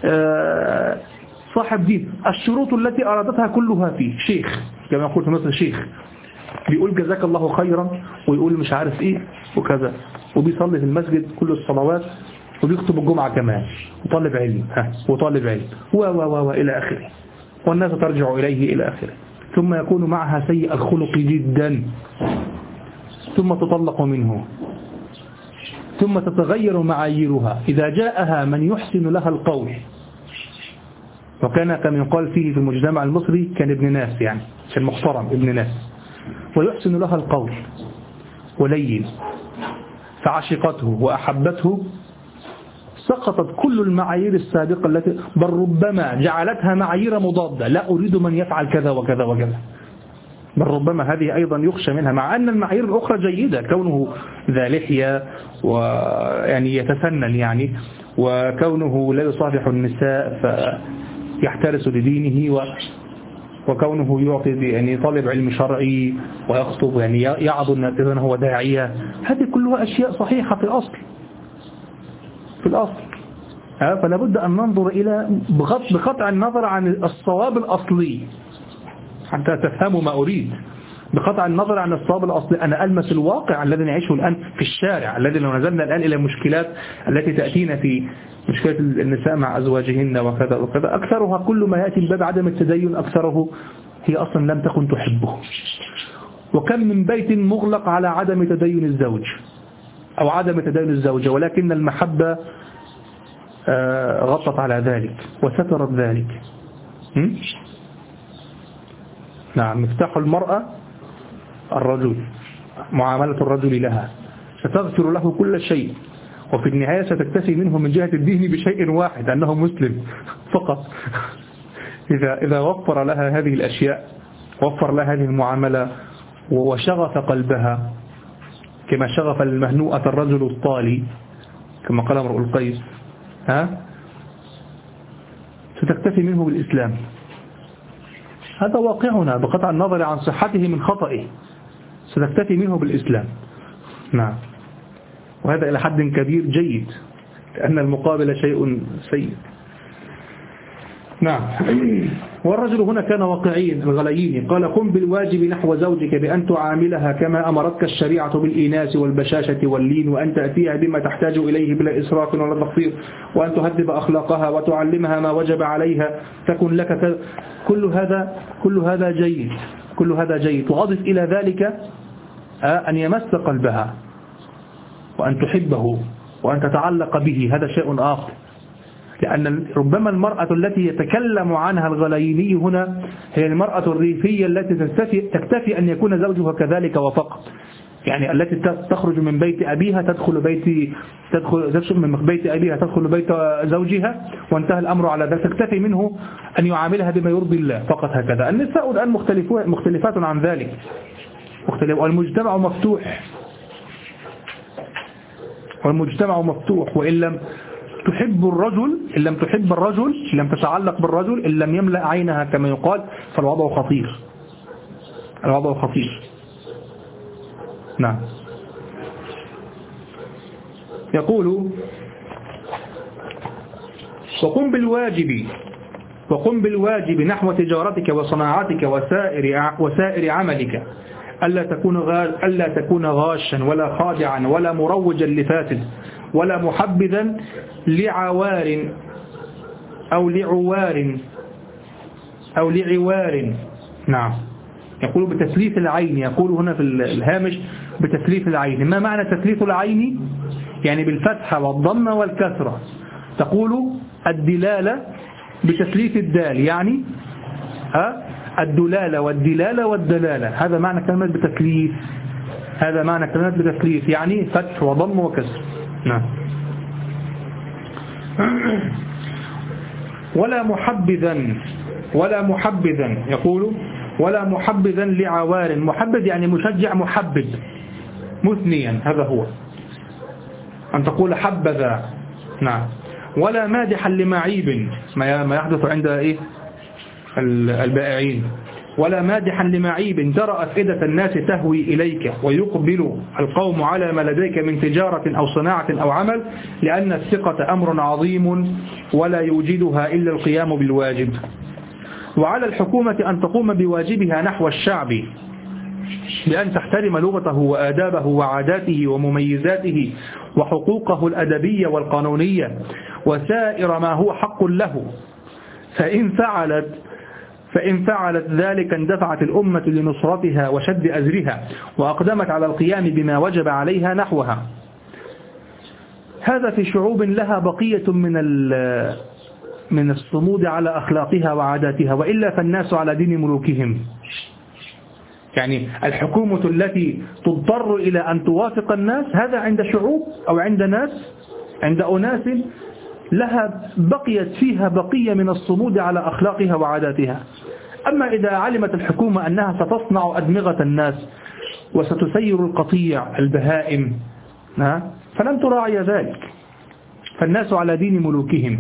صاحب دين. الشروط التي أرادتها كلها فيه، شيخ كما يقول في مصر، شيخ بيقول جزاك الله خيرا ويقول مش عارف ايه وكذا، وبيصلي في المسجد كل الصلوات، وبيخطب الجمعة كمان، وطالب علم وطالب علم إلى آخره، والناس ترجع إليه إلى آخره. ثم يكون معها سيء الخلق جدا، ثم تطلق منه، ثم تتغير معاييرها إذا جاءها من يحسن لها القول. وكان كما يقال فيه في المجتمع المصري كان ابن ناس، يعني كان محترم ابن ناس، ويحسن لها القول ولين، فعشقته وأحبته، سقطت كل المعايير السابقة التي بل ربما جعلتها معايير مضادة. لا أريد من يفعل كذا وكذا وكذا، بل ربما هذه أيضا يخشى منها، مع أن المعايير الأخرى جيدة، كونه ذا لحية ويعني يتسنن يعني، وكونه لا يصافح النساء فيحترس لدينه، وكونه يعطي يعني طالب علم شرعي ويخطب يعني يعظ الناس إذن هو داعية. هذه كلها أشياء صحيحة في الأصل فلا بد أن ننظر إلى بقطع النظر عن الصواب الأصلي حتى تفهموا ما أريد. بقطع النظر عن الصواب الأصلي أنا ألمس الواقع الذي نعيشه الآن في الشارع، الذي لو نزلنا الآن إلى المشكلات التي تأتينا في مشكلة النساء مع أزواجهن وكذا وكذا، أكثرها كل ما يأتي من باب عدم التدين، أكثره هي أصلا لم تكن تحبه. وكم من بيت مغلق على عدم تدين الزوج أو عدم تدين الزوجة، ولكن المحبة غطت على ذلك وسترت ذلك. نعم، مفتاح المرأة الرجل، معاملة الرجل لها، ستغفر له كل شيء، وفي النهاية ستكتفي منه من جهة الدين بشيء واحد، أنه مسلم فقط. إذا وفر لها هذه الأشياء، وفر لها هذه المعاملة وشغف قلبها كما شغف المهنوءة الرجل الطالي كما قال امرؤ القيس، ستكتفي منه بالإسلام. هذا واقعنا بقطع النظر عن صحته من خطئه، ستكتفي منه بالإسلام. نعم، وهذا إلى حد كبير جيد، لأن المقابل شيء سيء. نعم. والرجل هنا كان واقعيا الغليين، قال قم بالواجب نحو زوجك بأن تعاملها كما أمرتك الشريعة بالإيناس والبشاشة واللين، وأن تأتيها بما تحتاج إليه بلا إسراف ولا تقصير، وأن تهذب أخلاقها وتعلمها ما وجب عليها، تكن لك كل هذا جيد، كل هذا جيد. وأضف إلى ذلك أن يمس قلبها وأن تحبه وأن تتعلق به، هذا شيء آخر. لأن ربما المرأة التي يتكلم عنها الغلييني هنا هي المرأة الريفية التي تكتفي أن يكون زوجها كذلك وفقط، يعني التي تخرج من بيت أبيها تدخل من بيت أبيها تدخل بيت زوجها وانتهى الأمر على ذلك، تكتفي منه أن يعاملها بما يرضي الله فقط، هكذا. النساء الآن مختلفات عن ذلك، والمجتمع مفتوح، والمجتمع مفتوح. وإن لم تحب الرجل، إن لم تحب الرجل، إن لم تتعلق بالرجل، إن لم يملأ عينها كما يقال، فالوضع خطير، الوضع خطير. نعم. يقول وقم بالواجب نحو تجارتك وصناعتك وسائر عملك، ألا تكون غاشا ولا خادعا ولا مروجا لفاسد ولا محبذا لعوار أو لعوار. نعم. يقول بتثليث العين، يقول هنا في الهامش بتثليث العين. ما معنى تثليث العين؟ يعني بالفتحة والضمة والكسرة. تقول الدلالة بتثليث الدال، يعني الدلالة والدلالة والدلالة، هذا معنى كلمة بتثليث، هذا معنى كلمة بتثليث، يعني فتح وضم وكسر. نعم. ولا محبذا يقول ولا محبذا لعوار. محبذ يعني مشجع، محبذ مثنيا، هذا هو أن تقول حبذا. نعم. ولا مادحا لمعيب، ما يحدث عند البائعين. ولا مادحا لمعيب ترى أفئدة الناس تهوي إليك ويقبل القوم على ما لديك من تجارة أو صناعة أو عمل، لأن الثقة أمر عظيم ولا يوجدها إلا القيام بالواجب. وعلى الحكومة أن تقوم بواجبها نحو الشعب بأن تحترم لغته وآدابه وعاداته ومميزاته وحقوقه الأدبية والقانونية وسائر ما هو حق له. فإن فعلت ذلك اندفعت الأمة لنصرتها وشد أزرها وأقدمت على القيام بما وجب عليها نحوها. هذا في شعوب لها بقية من الصمود على أخلاقها وعاداتها، وإلا فالناس على دين ملوكهم. يعني الحكومة التي تضطر إلى أن توافق الناس، هذا عند شعوب أو عند أناس لها بقيت فيها بقية من الصمود على أخلاقها وعاداتها. أما إذا علمت الحكومة أنها ستصنع أدمغة الناس وستسير القطيع البهائم فلن تراعي ذلك، فالناس على دين ملوكهم.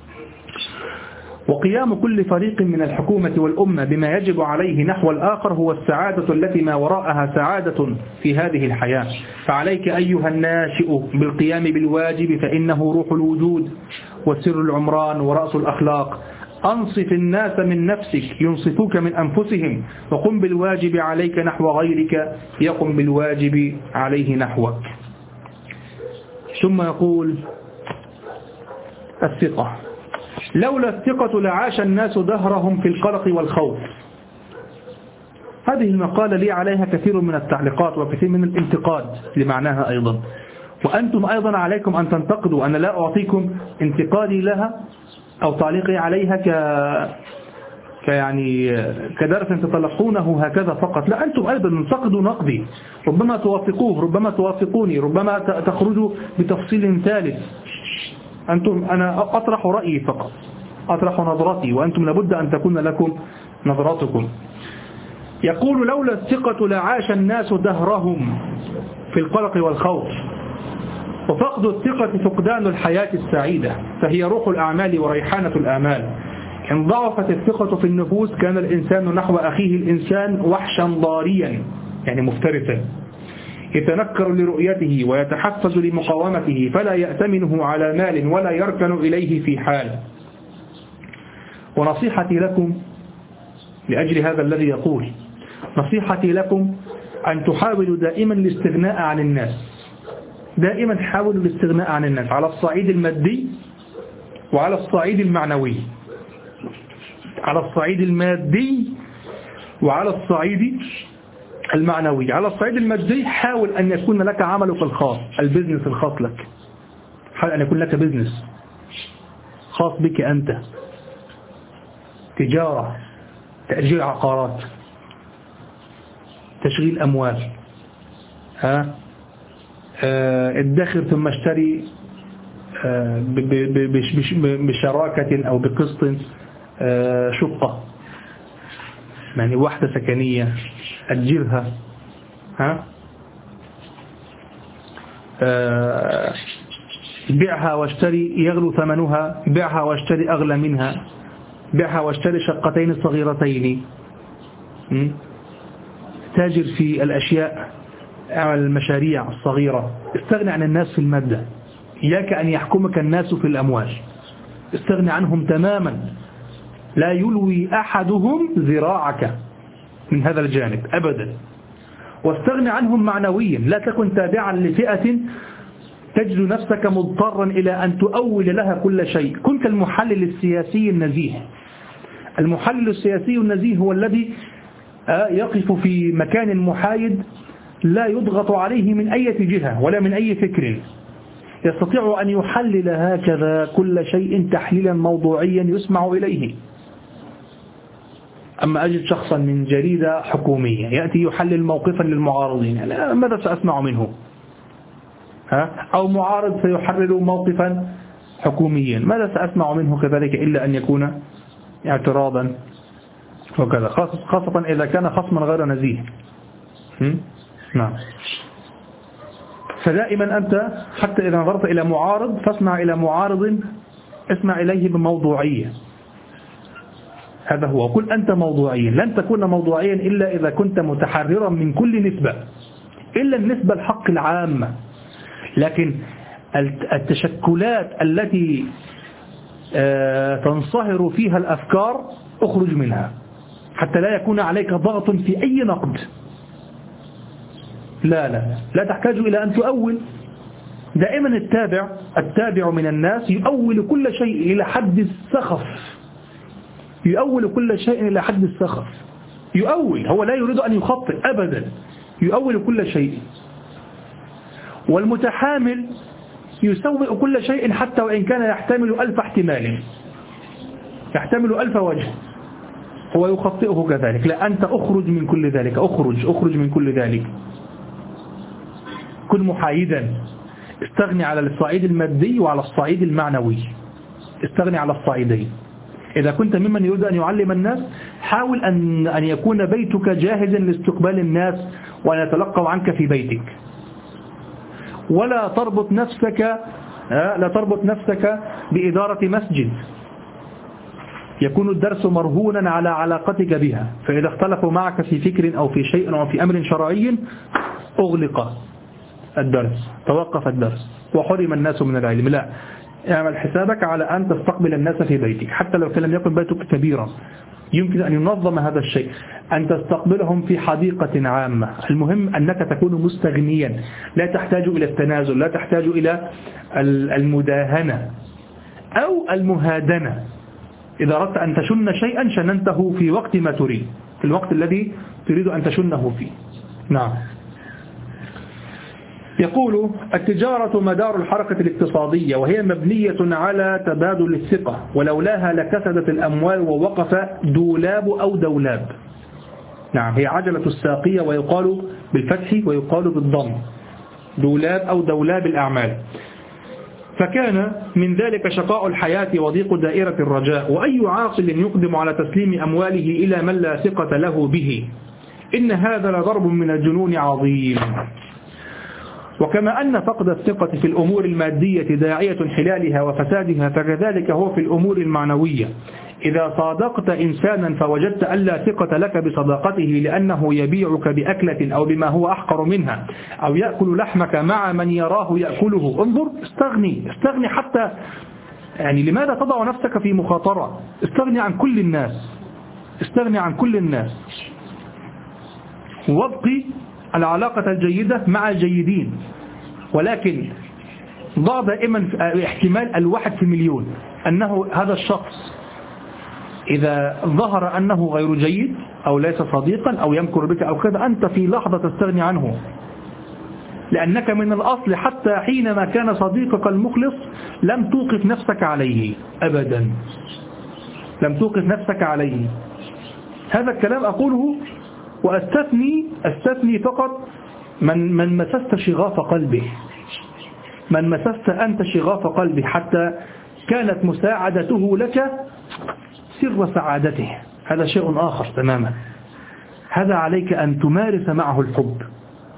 وقيام كل فريق من الحكومة والأمة بما يجب عليه نحو الآخر هو السعادة التي ما وراءها سعادة في هذه الحياة. فعليك أيها الناشئ بالقيام بالواجب، فإنه روح الوجود وسر العمران ورأس الأخلاق. أنصف الناس من نفسك ينصفوك من أنفسهم، وقم بالواجب عليك نحو غيرك يقم بالواجب عليه نحوك. ثم يقول الثقة. لولا الثقة لعاش الناس دهرهم في القلق والخوف. هذه المقالة لي عليها كثير من التعليقات وكثير من الانتقاد لمعناها أيضا، وأنتم أيضا عليكم أن تنتقدوا. أنا لا أعطيكم انتقادي لها أو تعليقي عليها يعني كدرس تتلقونه هكذا فقط، لا، أنتم أيضا انتقدوا نقدي، ربما توافقوه، ربما توافقوني، ربما تخرجوا بتفصيل ثالث. أنا أطرح رأيي فقط، أطرح نظرتي، وأنتم لابد أن تكون لكم نظراتكم. يقول لولا الثقة لعاش الناس دهرهم في القلق والخوف، وفقد الثقة فقدان الحياة السعيدة، فهي روح الأعمال وريحانة الآمال. إن ضعفت الثقة في النفوس كان الإنسان نحو أخيه الإنسان وحشا ضاريا، يعني مفترسا، يتنكر لرؤيته ويتحفز لمقاومته، فلا يأتمنه على مال ولا يركن إليه في حال. ونصيحتي لكم لأجل هذا الذي يقول، نصيحتي لكم أن تحاولوا دائما الاستغناء عن الناس، دائما حاولوا الاستغناء عن الناس على الصعيد المادي وعلى الصعيد المعنوي، على الصعيد المادي وعلى الصعيد المعنوي. على الصعيد المادي حاول أن يكون لك عملك الخاص، البزنس الخاص لك، حاول أن يكون لك بزنس خاص بك أنت، تجارة، تأجير عقارات، تشغيل أموال، ادخر ثم اشتري بشراكة أو بقسط شقة، يعني وحدة سكنية أجرها بيعها واشتري يغلو ثمنها، بيعها واشتري أغلى منها، بيعها واشتري شقتين صغيرتين. تاجر في الأشياء، اعمل المشاريع الصغيرة، استغني عن الناس في المادة. إياك أن يحكمك الناس في الأموال، استغني عنهم تماما، لا يلوي أحدهم ذراعك من هذا الجانب أبدا. واستغني عنهم معنويا، لا تكن تابعا لفئة تجد نفسك مضطرا إلى أن تؤول لها كل شيء. كن كالمحلل السياسي النزيه. المحلل السياسي النزيه هو الذي يقف في مكان محايد، لا يضغط عليه من أي جهة ولا من أي فكر، يستطيع أن يحلل هكذا كل شيء تحليلا موضوعيا يسمع إليه. أما أجد شخصا من جريدة حكومية يأتي يحلل موقفا للمعارضين، ماذا سأسمع منه؟ أو معارض سيحرر موقفا حكوميا، ماذا سأسمع منه كذلك إلا أن يكون اعتراضا وكذا، خاصة إذا كان خصما غير نزيه. نعم. فدائما أنت حتى إذا نظرت إلى معارض فاسمع إلى معارض، اسمع إليه بموضوعية. هذا هو. وكل أنت موضوعيا. لن تكون موضوعيا إلا إذا كنت متحررا من كل نسبة إلا النسبة الحق العامة. لكن التشكلات التي تنصهر فيها الأفكار اخرج منها حتى لا يكون عليك ضغط في أي نقد. لا تحتاج إلى أن تؤول. دائما التابع من الناس يؤول كل شيء إلى حد السخف، يؤول كل شيء إلى حد السخف. يؤول، هو لا يريد أن يخطئ أبدا، يؤول كل شيء. والمتحامل يسوء كل شيء حتى وإن كان يحتمل 1000 احتمال، يحتمل 1000 وجه، هو يخطئه كذلك. لا، أنت أخرج من كل ذلك، أخرج من كل ذلك. كن محايدا، استغني على الصعيد المادي وعلى الصعيد المعنوي، استغني على الصعيدين. إذا كنت ممن يريد أن يعلم الناس حاول أن يكون بيتك جاهزا لاستقبال الناس وأن يتلقوا عنك في بيتك. ولا تربط نفسك بإدارة مسجد يكون الدرس مرهونا على علاقتك بها، فإذا اختلفوا معك في فكر أو في شيء أو في أمر شرعي أغلق الدرس، توقف الدرس وحرم الناس من العلم. لا، اعمل حسابك على أن تستقبل الناس في بيتك، حتى لو لم يكن بيتك كبيرا يمكن أن ينظم هذا الشيء، أن تستقبلهم في حديقة عامة. المهم أنك تكون مستغنيا، لا تحتاج إلى التنازل، لا تحتاج إلى المداهنة أو المهادنة. إذا أردت أن تشن شيئا شننته في وقت ما تريد، في الوقت الذي تريد أن تشنه فيه. نعم. يقول: التجارة مدار الحركة الاقتصادية، وهي مبنية على تبادل الثقة، ولولاها لكسدت الأموال ووقف دولاب أو دولاب. نعم، هي عجلة الساقية، ويقال بالفتح ويقال بالضم، دولاب أو دولاب الأعمال. فكان من ذلك شقاء الحياة وضيق دائرة الرجاء، وأي عاقل يقدم على تسليم أمواله إلى من لا ثقة له به، إن هذا لضرب من الجنون عظيم. وكما أن فقد الثقة في الأمور المادية داعية انحلالها وفسادها، فكذلك هو في الأمور المعنوية. إذا صادقت إنسانا فوجدت ألا ثقة لك بصداقته لأنه يبيعك بأكلة أو بما هو أحقر منها، أو يأكل لحمك مع من يراه يأكله، انظر، استغني حتى، يعني لماذا تضع نفسك في مخاطرة؟ استغني عن كل الناس، وابقي العلاقة الجيدة مع الجيدين، ولكن ضع دائما احتمال 1 في مليون أنه هذا الشخص إذا ظهر أنه غير جيد أو ليس صديقا أو يمكر بك أو كذا، أنت في لحظة تستغني عنه، لأنك من الأصل حتى حينما كان صديقك المخلص لم توقف نفسك عليه أبدا، لم توقف نفسك عليه. هذا الكلام أقوله وأستثني فقط من مسست شغاف قلبه، من مسست أنت شغاف قلبه حتى كانت مساعدته لك سر سعادته، هذا شيء آخر تماما. هذا عليك أن تمارس معه الحب،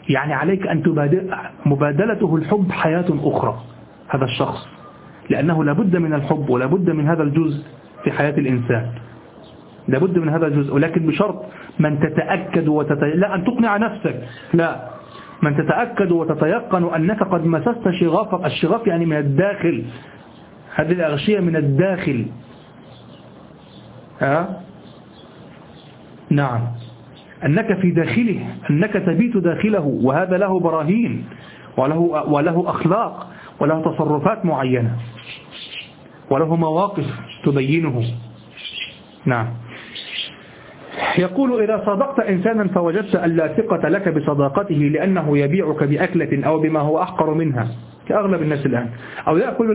يعني عليك أن مبادلته الحب حياة أخرى هذا الشخص، لأنه لابد من الحب ولابد من هذا الجزء في حياة الإنسان، لابد من هذا الجزء، ولكن بشرط من تتأكد لا أن تقنع نفسك، لا، من تتأكد وتتيقن أنك قد مسست شغافك. الشغاف يعني من الداخل، هذه الأغشية من الداخل. نعم، أنك في داخله، أنك تبيت داخله، وهذا له براهين وله أخلاق وله تصرفات معينة وله مواقف تبينه. نعم. يقول إذا صادقت إنسانا فوجدت أن لا ثقة لك بصداقته لأنه يبيعك بأكلة أو بما هو أحقر منها كأغلب الناس الآن، أو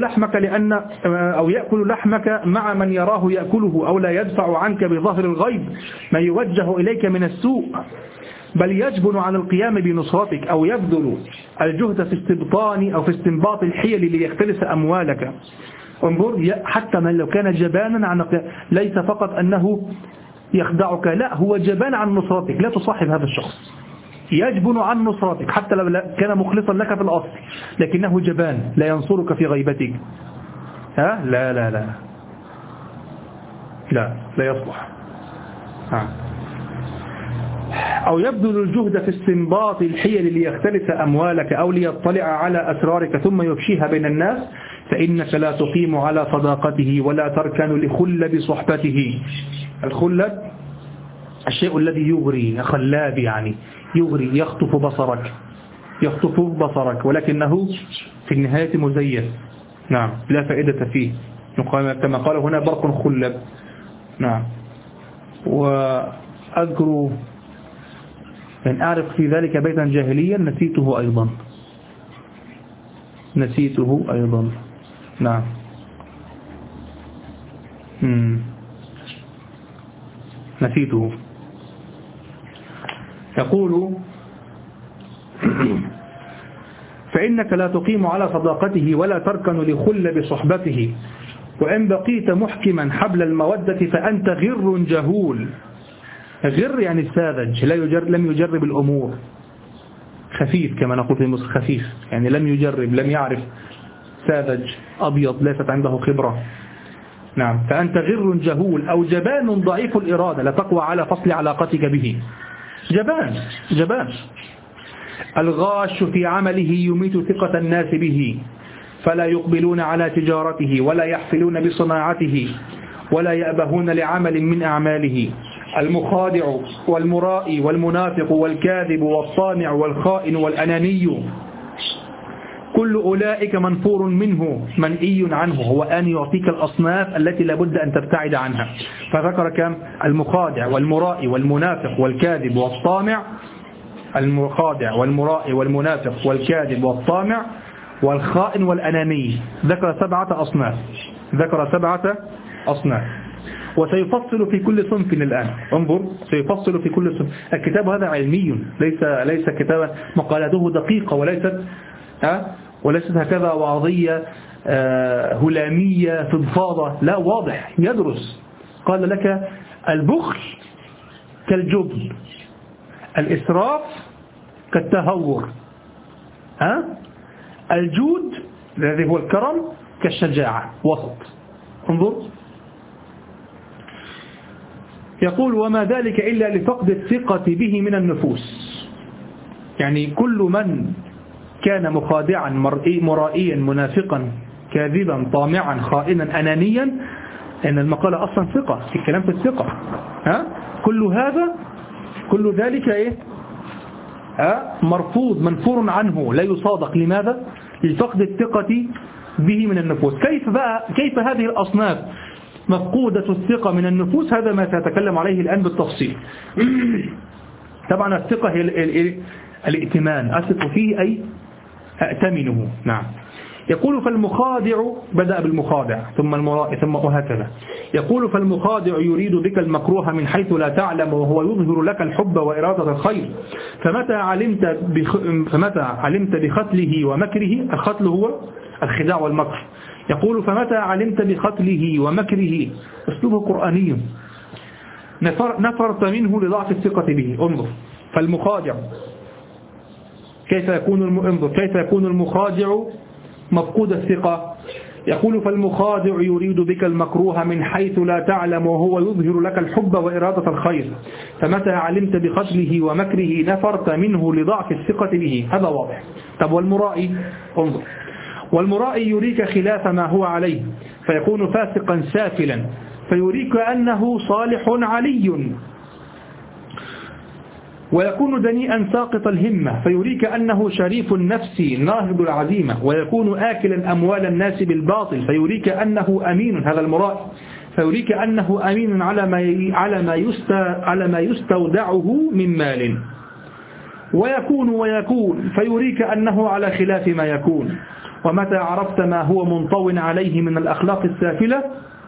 يأكل لحمك مع من يراه يأكله، أو لا يدفع عنك بظهر الغيب ما يوجه إليك من السوء، بل يجبن عن القيام بنصرتك، أو يبذل الجهد في استبطان أو في استنباط الحيل ليختلس أموالك. انظر، حتى من لو كان جبانا عن ليس فقط أنه يخدعك، لا، هو جبان عن نصرتك، لا تصاحب هذا الشخص. يجبن عن نصرتك حتى لو كان مخلصا لك في الأصل، لكنه جبان لا ينصرك في غيبتك. لا لا لا لا لا يصلح. أو يبذل الجهد في استنباط الحيل ليختلس أموالك، أو ليطلع على أسرارك ثم يفشيها بين الناس، فإنك لا تقيم على صداقته ولا تركن لخلب صحبته. الخلب الشيء الذي يغري، خلاب يعني يغري، يخطف بصرك ولكنه في النهاية مزيف. نعم، لا فائدة فيه، كما قال هنا برق خلب. نعم. وأذكر أن أعرف في ذلك بيتا جاهليا نسيته أيضا. نعم. نسيته. يقول فإنك لا تقيم على صداقته ولا تركن لخلب صحبته، وإن بقيت محكما حبل المودة فأنت غر جهول. غر يعني ساذج، لم يجرب الأمور، خفيف كما نقول في مصر، خفيف يعني لم يجرب، لم يعرف، ساذج أبيض ليست عنده خبرة. نعم، فأنت غر جهول أو جبان ضعيف الإرادة لا تقوى على فصل علاقتك به. جبان. الغاش في عمله يميت ثقة الناس به، فلا يقبلون على تجارته ولا يحفلون بصناعته ولا يأبهون لعمل من أعماله. المخادع والمرائي والمنافق والكاذب والصانع والخائن والأناني، كل أولئك منفور منه منئي عنه. هو أن يعطيك الأصناف التي لابد أن تبتعد عنها، فذكر كم؟ المخادع والمرائي والمنافق والكاذب والطامع. المخادع والمرائي والمنافق والكاذب والطامع والخائن والأناني، ذكر 7 أصناف. وسيفصل في كل صنف الآن. انظر، سيفصل في كل صنف. الكتاب هذا علمي، ليس كتابا مقالته دقيقة، وليست هكذا وعظية هلامية فضفاضة، لا، واضح، يدرس. قال لك البخل كالجبن، الإسراف كالتهور، الجود الذي هو الكرم كالشجاعة، وسط. انظر، يقول وما ذلك إلا لفقد الثقة به من النفوس. يعني كل من كان مخادعا مرائيا منافقا كاذبا طامعا خائنا أنانيا، لأن المقالة أصلا ثقة، الكلام في الثقة، كل ذلك مرفوض، منفور عنه، لا يصادق. لماذا؟ لفقد الثقة به من النفوس. كيف هذه الأصناف مفقودة الثقة من النفوس؟ هذا ما سأتكلم عليه الآن بالتفصيل. طبعا الثقة هي الائتمان، أثق فيه أي أأتمنه. نعم. يقول فالمخادع، بدأ بالمخادع ثم المرائي ثم وهكذا. يقول فالمخادع يريد بك المكروه من حيث لا تعلم، وهو يظهر لك الحب وإرادة الخير، فمتى علمت بختله ومكره، الختل هو الخداع والمكر. يقول فمتى علمت بختله ومكره، اسلوبه قرآني، نفرت منه لضعف الثقة به. انظر، فالمخادع كيف يكون المخادع مفقود الثقة؟ يقول فالمخادع يريد بك المكروه من حيث لا تعلم وهو يظهر لك الحب وإرادة الخير، فمتى علمت بخجله ومكره نفرت منه لضعف الثقة به. هذا واضح. طب والمرائي؟ انظر، والمرائي يريك خلاف ما هو عليه فيكون فاسقا سافلا، فيريك أنه صالح علي، ويكون دنيئا ساقط الهمة فيريك أنه شريف النفس ناهض العزيمة، ويكون آكلا أموال الناس بالباطل فيريك أنه أمين، هذا المرائي، فيريك أنه أمين على ما يستودعه من مال، ويكون فيريك أنه على خلاف ما يكون. ومتى عرفت ما هو منطو عليه من الأخلاق السافلة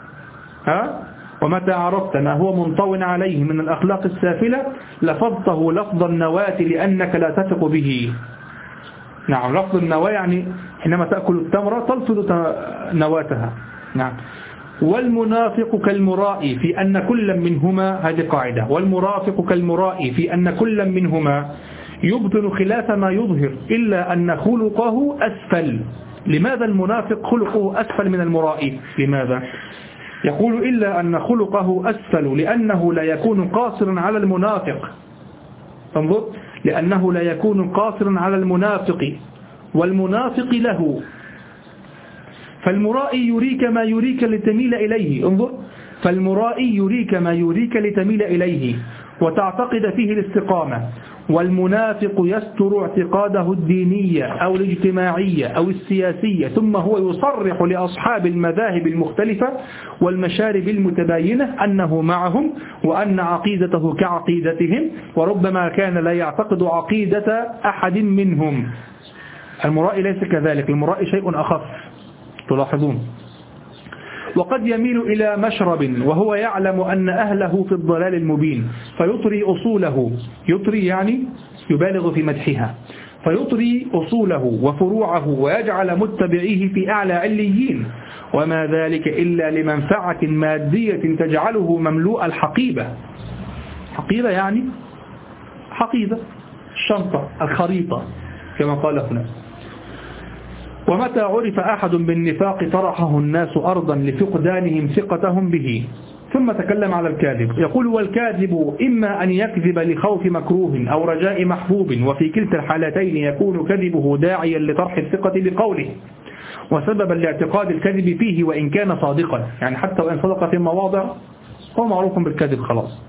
لفظته لفظ النواة لأنك لا تثق به. نعم، لفظ النواة يعني حينما تأكل التمرة تلفظ نواتها. نعم. والمنافق كالمرائي في أن كل منهما، هذه قاعدة، والمرافق كالمرائي في أن كل منهما يبطن خلاف ما يظهر إلا أن خلقه أسفل. لماذا المنافق خلقه أسفل من المرائي؟ لماذا؟ يقول إلا أن خلقه أسفل لأنه لا يكون قاصرا على المنافق. انظر، لأنه لا يكون قاصرا على المنافق والمنافق له، فالمرائي يريك ما يريك لتميل إليه. انظر، فالمرائي يريك ما يريك لتميل إليه وتعتقد فيه الاستقامة، والمنافق يستر اعتقاده الدينية أو الاجتماعية أو السياسية، ثم هو يصرح لأصحاب المذاهب المختلفة والمشارب المتباينة أنه معهم وأن عقيدته كعقيدتهم، وربما كان لا يعتقد عقيدة أحد منهم. المرائي ليس كذلك، المرائي شيء أخف، تلاحظون. وقد يميل إلى مشرب وهو يعلم أن أهله في الضلال المبين فيطري أصوله، يطري يعني يبالغ في مدحها، فيطري أصوله وفروعه ويجعل متبعيه في أعلى عليين، وما ذلك إلا لمنفعة مادية تجعله مملوء الحقيبة. حقيبة يعني حقيبة الشنطة الخريطة كما قال هنا. ومتى عرف أحد بالنفاق طرحه الناس أرضا لفقدانهم ثقتهم به. ثم تكلم على الكاذب، يقول والكاذب إما أن يكذب لخوف مكروه أو رجاء محبوب، وفي كلتا الحالتين يكون كذبه داعيا لطرح الثقة بقوله وسببا لاعتقاد الكذب فيه وإن كان صادقا، يعني حتى وإن صدق في مواضع هو معروف بالكذب خلاص.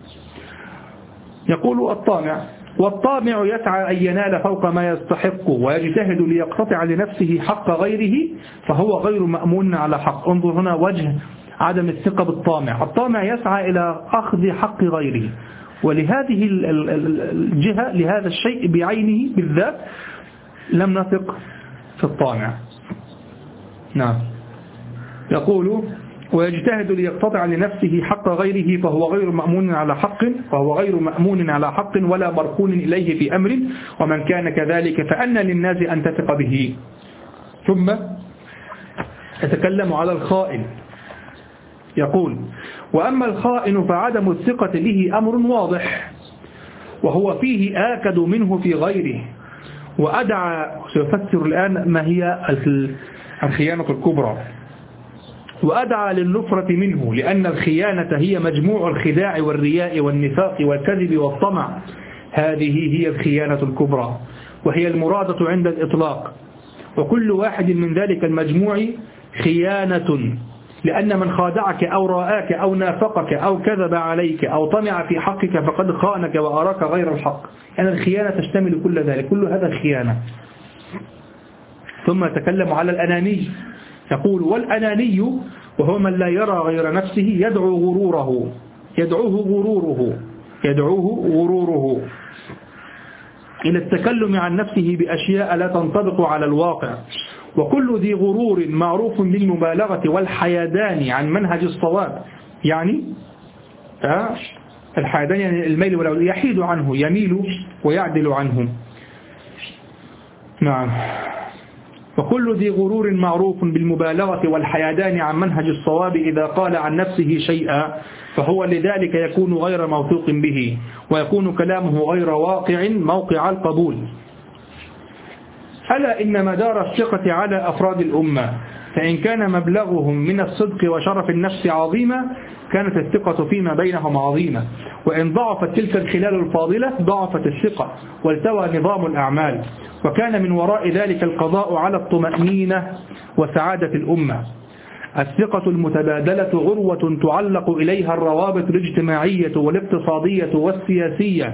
يقول الطامع، والطامع يسعى أن ينال فوق ما يستحق ويجتهد ليقتطع لنفسه حق غيره فهو غير مأمون على حق. انظر هنا وجه عدم الثقة بالطامع. الطامع يسعى إلى أخذ حق غيره، ولهذه الجهة لهذا الشيء بعينه بالذات لم نثق في الطامع. نعم. يقول ويجتهد ليقتطع لنفسه حق غيره فهو غير مأمون على حق ولا مركون إليه في أمر، ومن كان كذلك فأن للناس أن تثق به. ثم يتكلم على الخائن، يقول وأما الخائن فعدم الثقة به أمر واضح وهو فيه آكد منه في غيره، وأدعى سيفسر الآن ما هي الخيانة الكبرى، وأدعى للنفرة منه لأن الخيانة هي مجموع الخداع والرياء والنفاق والكذب والطمع، هذه هي الخيانة الكبرى وهي المرادة عند الإطلاق، وكل واحد من ذلك المجموع خيانة، لأن من خادعك أو رآك أو نافقك أو كذب عليك أو طمع في حقك فقد خانك وأراك غير الحق، يعني الخيانة تشتمل كل ذلك، كل هذا خيانة. ثم يتكلم على الأناني، يقول والأناني وهو من لا يرى غير نفسه يدعوه غروره إلى التكلم عن نفسه بأشياء لا تنطبق على الواقع، وكل ذي غرور معروف بالمبالغة والحيدان عن منهج الصواب، يعني الحيدان يعني الميل ولا يحيد عنه، يميل ويعدل عنه. نعم. وكل ذي غرور معروف بالمبالغة والحيدان عن منهج الصواب إذا قال عن نفسه شيئا فهو لذلك يكون غير موثوق به، ويكون كلامه غير واقع موقع القبول. ألا إن مدار الثقة على أفراد الأمة، فإن كان مبلغهم من الصدق وشرف النفس عظيما كانت الثقة فيما بينهم عظيمة، وإن ضعفت تلك الخلال الفاضلة ضعفت الثقة والتوى نظام الأعمال، وكان من وراء ذلك القضاء على الطمأنينة وسعادة الأمة. الثقة المتبادلة عروة تعلق إليها الروابط الاجتماعية والاقتصادية والسياسية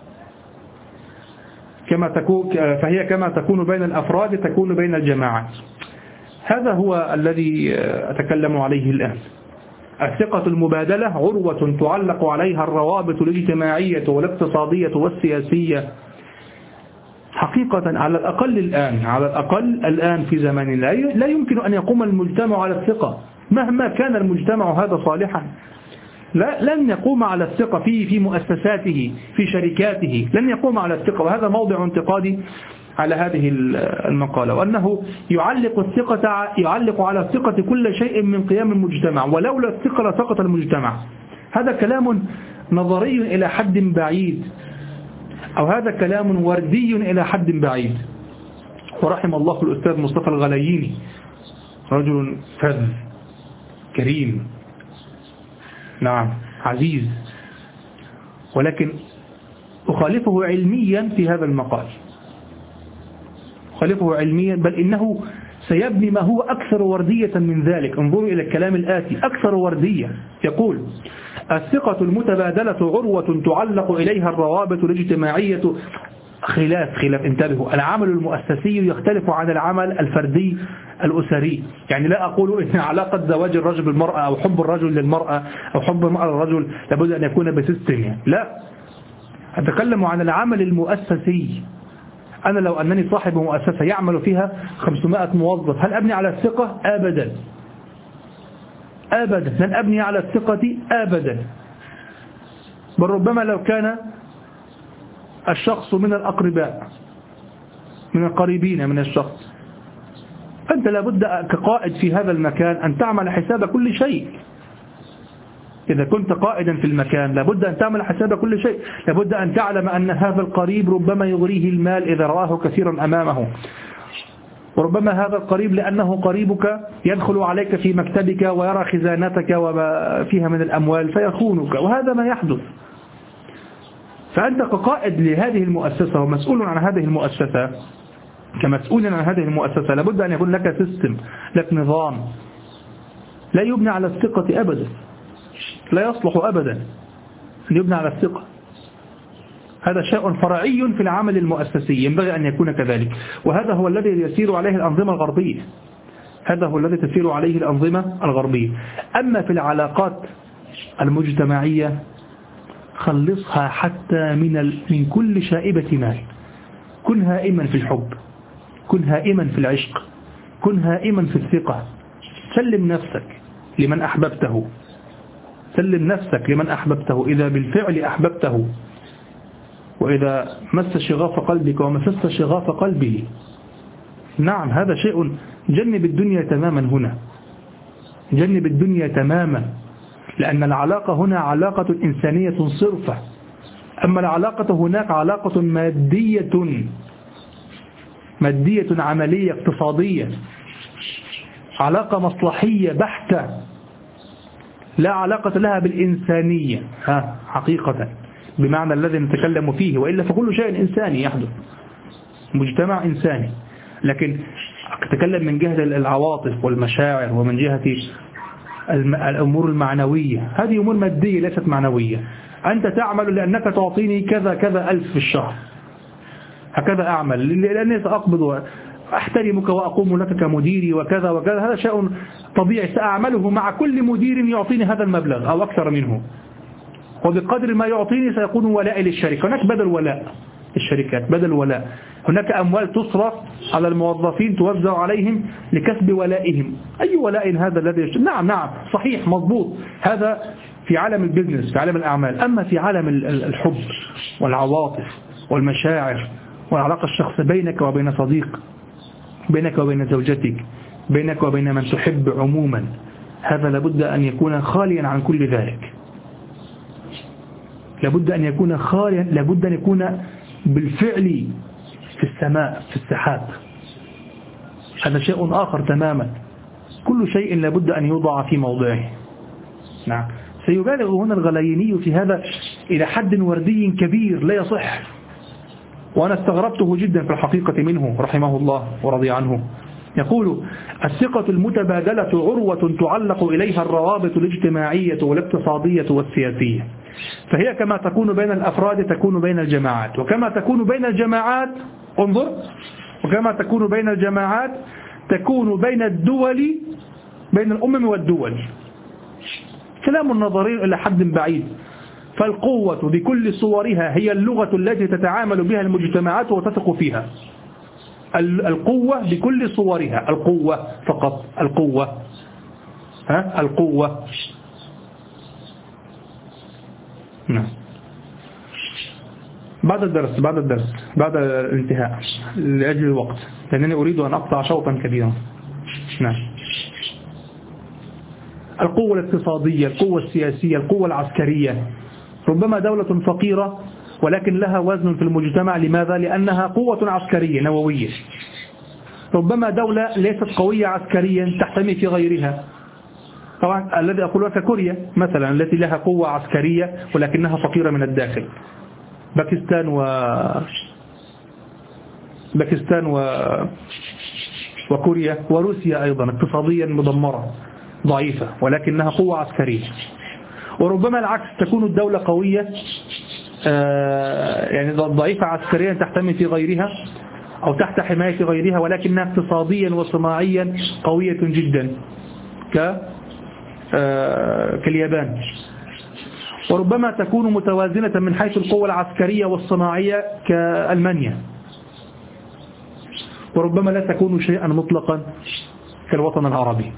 فهي كما تكون بين الأفراد تكون بين الجماعات. هذا هو الذي أتكلم عليه الآن. الثقة المبادلة عروة تعلق عليها الروابط الاجتماعية والاقتصادية والسياسية. حقيقة على الأقل الآن في زماننا لا يمكن أن يقوم المجتمع على الثقة مهما كان المجتمع هذا صالحا. لن يقوم على الثقة في مؤسساته في شركاته، لن يقوم على الثقة. وهذا موضع انتقادي على هذه المقالة، وأنه يعلق على الثقة كل شيء من قيام المجتمع، ولولا الثقة لسقط المجتمع. هذا كلام نظري إلى حد بعيد، أو هذا كلام وردي إلى حد بعيد. ورحم الله الأستاذ مصطفى الغلاييني، رجل فذ كريم نعم عزيز، ولكن أخالفه علميا في هذا المقال، أخالفه علميا، بل إنه سيبني ما هو أكثر وردية من ذلك. انظروا إلى الكلام الآتي أكثر وردية. يقول: الثقة المتبادلة عروة تعلق إليها الروابط الاجتماعية. خلاف انتبهوا، العمل المؤسسي يختلف عن العمل الفردي الأسري. يعني لا أقول إن علاقة زواج الرجل بالمرأة أو حب الرجل للمرأة أو حب المرأة للرجل لابد أن يكون بسيستم، يعني لا، أتكلم عن العمل المؤسسي. أنا لو أنني صاحب مؤسسة يعمل فيها 500 موظف، هل أبني على الثقة؟ أبدا أبدا، لن أبني على الثقة أبدا. بل ربما لو كان الشخص من الأقرباء من القريبين من الشخص، أنت لابد كقائد في هذا المكان أن تعمل حساب كل شيء. إذا كنت قائدا في المكان لابد أن تعمل حساب كل شيء، لابد أن تعلم أن هذا القريب ربما يغريه المال إذا رآه كثيرا أمامه، وربما هذا القريب لأنه قريبك يدخل عليك في مكتبك ويرى خزانتك وما فيها من الأموال فيخونك، وهذا ما يحدث. فأنت كقائد لهذه المؤسسة ومسؤول عن هذه المؤسسة، كمسؤول عن هذه المؤسسة لابد أن يكون لك سيستم، لك نظام لا يبنى على الثقة أبدا، لا يصلح أبدا أن يبنى على الثقة. هذا شيء فرعي في العمل المؤسسي، ينبغي أن يكون كذلك، وهذا هو الذي يسير عليه الأنظمة الغربية، هذا هو الذي تسير عليه الأنظمة الغربية. أما في العلاقات المجتمعية خلصها حتى من كل شائبة مال. كن هائما في الحب، كن هائما في العشق، كن هائما في الثقة. سلم نفسك لمن أحببته، سلم نفسك لمن أحببته إذا بالفعل أحببته، وإذا مس شغاف قلبك ومسست شغاف قلبه. نعم هذا شيء. جنب الدنيا تماما هنا، جنب الدنيا تماما، لأن العلاقة هنا علاقة إنسانية صرفة، أما العلاقة هناك علاقة مادية عملية اقتصادية، علاقة مصلحية بحتة، لا علاقة لها بالإنسانية حقيقة بمعنى الذي نتكلم فيه، وإلا فكل شيء إنساني يحدث، مجتمع إنساني. لكن أتكلم من جهة العواطف والمشاعر ومن جهة الأمور المعنوية، هذه أمور مادية ليست معنوية. أنت تعمل لأنك تعطيني كذا كذا ألف في الشهر، هكذا أعمل لأني سأقبض أحترمك وأقوم لك كمديري وكذا وكذا، هذا شيء طبيعي سأعمله مع كل مدير يعطيني هذا المبلغ أو أكثر منه، وبقدر ما يعطيني سيكون ولائي للشركة. هناك بدل ولاء الشركات، بدل ولاء، هناك أموال تصرف على الموظفين توزع عليهم لكسب ولائهم. أي ولاء هذا الذي نعم صحيح مضبوط، هذا في عالم البزنس في عالم الأعمال. أما في عالم الحب والعواطف والمشاعر والعلاقة الشخصية بينك وبين صديق، بينك وبين زوجتك، بينك وبين من تحب عموما، هذا لابد أن يكون خاليا عن كل ذلك، لابد أن يكون خاليا، لابد أن يكون بالفعل في السماء في السحاب، هذا شيء آخر تماما. كل شيء لابد أن يوضع في موضعه. نعم. سيبالغ هنا الغلييني في هذا إلى حد وردي كبير لا يصح، وأنا استغربته جدا في الحقيقة منه رحمه الله ورضي عنه. يقول: الثقة المتبادلة عروة تعلق إليها الروابط الاجتماعية والاقتصادية والسياسية، فهي كما تكون بين الأفراد تكون بين الجماعات، وكما تكون بين الجماعات انظر، وكما تكون بين الجماعات تكون بين الدول، بين الأمم والدول. كلام نظري إلى حد بعيد. فالقوة بكل صورها هي اللغة التي تتعامل بها المجتمعات وتثق فيها. القوة بكل صورها، القوة فقط، القوة، القوة. نعم. بعد الدرس بعد الانتهاء لأجل الوقت، لأنني أريد أن أقطع شوطا كبيرا. نعم. القوة الاقتصادية، القوة السياسية، القوة العسكرية. ربما دولة فقيرة ولكن لها وزن في المجتمع. لماذا؟ لأنها قوة عسكرية نووية. ربما دولة ليست قوية عسكريا تحتمي في غيرها. طبعا الذي أقوله ككوريا مثلا التي لها قوة عسكرية ولكنها فقيرة من الداخل. باكستان وكوريا وروسيا أيضا اقتصاديا مدمرة ضعيفة ولكنها قوة عسكرية. وربما العكس، تكون الدولة قوية يعني ضعيفة عسكريا تحتمي في غيرها أو تحت حماية غيرها ولكنها اقتصاديا وصناعيا قوية جدا كاليابان. وربما تكون متوازنة من حيث القوة العسكرية والصناعية كألمانيا. وربما لا تكون شيئا مطلقا كالوطن العربي.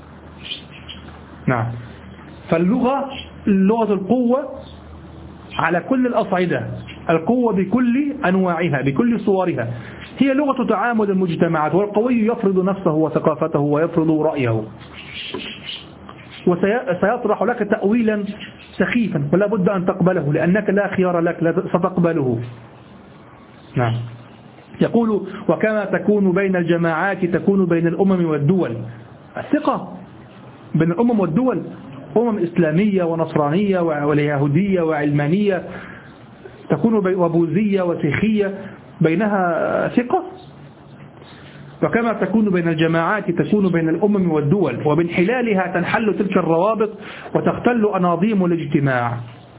نعم. فاللغة، لغة القوة على كل الأصعدة، القوة بكل أنواعها بكل صورها، هي لغة تعامل المجتمعات. والقوي يفرض نفسه وثقافته ويفرض رأيه، وسيطرح لك تأويلا سخيفا ولا بد أن تقبله لأنك لا خيار لك، لا ستقبله. نعم. يقول: وكما تكون بين الجماعات تكون بين الأمم والدول. الثقة بين الأمم والدول، أمم إسلامية ونصرانية واليهودية وعلمانية تكون وبوذية وسيخية بينها ثقة. وكما تكون بين الجماعات تكون بين الأمم والدول، وبانحلالها تنحل تلك الروابط وتختل أناظيم الاجتماع.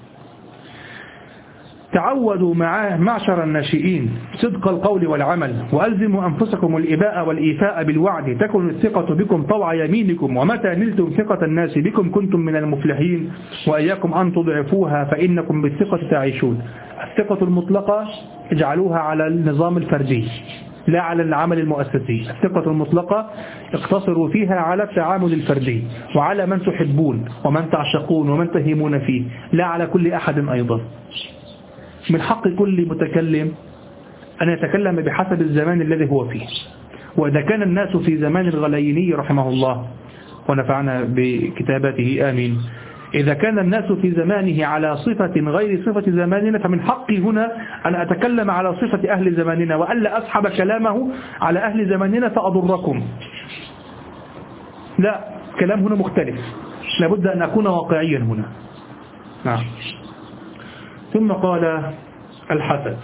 تعودوا معشر الناشئين صدق القول والعمل، وألزموا أنفسكم الإباء والإيفاء بالوعد، تكن الثقة بكم طوع يمينكم، ومتى نلتم ثقة الناس بكم كنتم من المفلحين، وإياكم أن تضعفوها فإنكم بالثقة تعيشون. الثقة المطلقة اجعلوها على النظام الفردي لا على العمل المؤسسي. الثقة المطلقة اقتصروا فيها على التعامل الفردي وعلى من تحبون ومن تعشقون ومن تهيمون فيه، لا على كل أحد أيضا. من حق كل متكلم أن يتكلم بحسب الزمان الذي هو فيه. وإذا كان الناس في زمان الغلييني رحمه الله ونفعنا بكتاباته آمين، إذا كان الناس في زمانه على صفة غير صفة زماننا، فمن حقي هنا أن أتكلم على صفة أهل زماننا وألا أسحب كلامه على أهل زماننا فأضركم. لا، كلام هنا مختلف، لابد أن أكون واقعيا هنا. نعم. ثم قال: الحسد.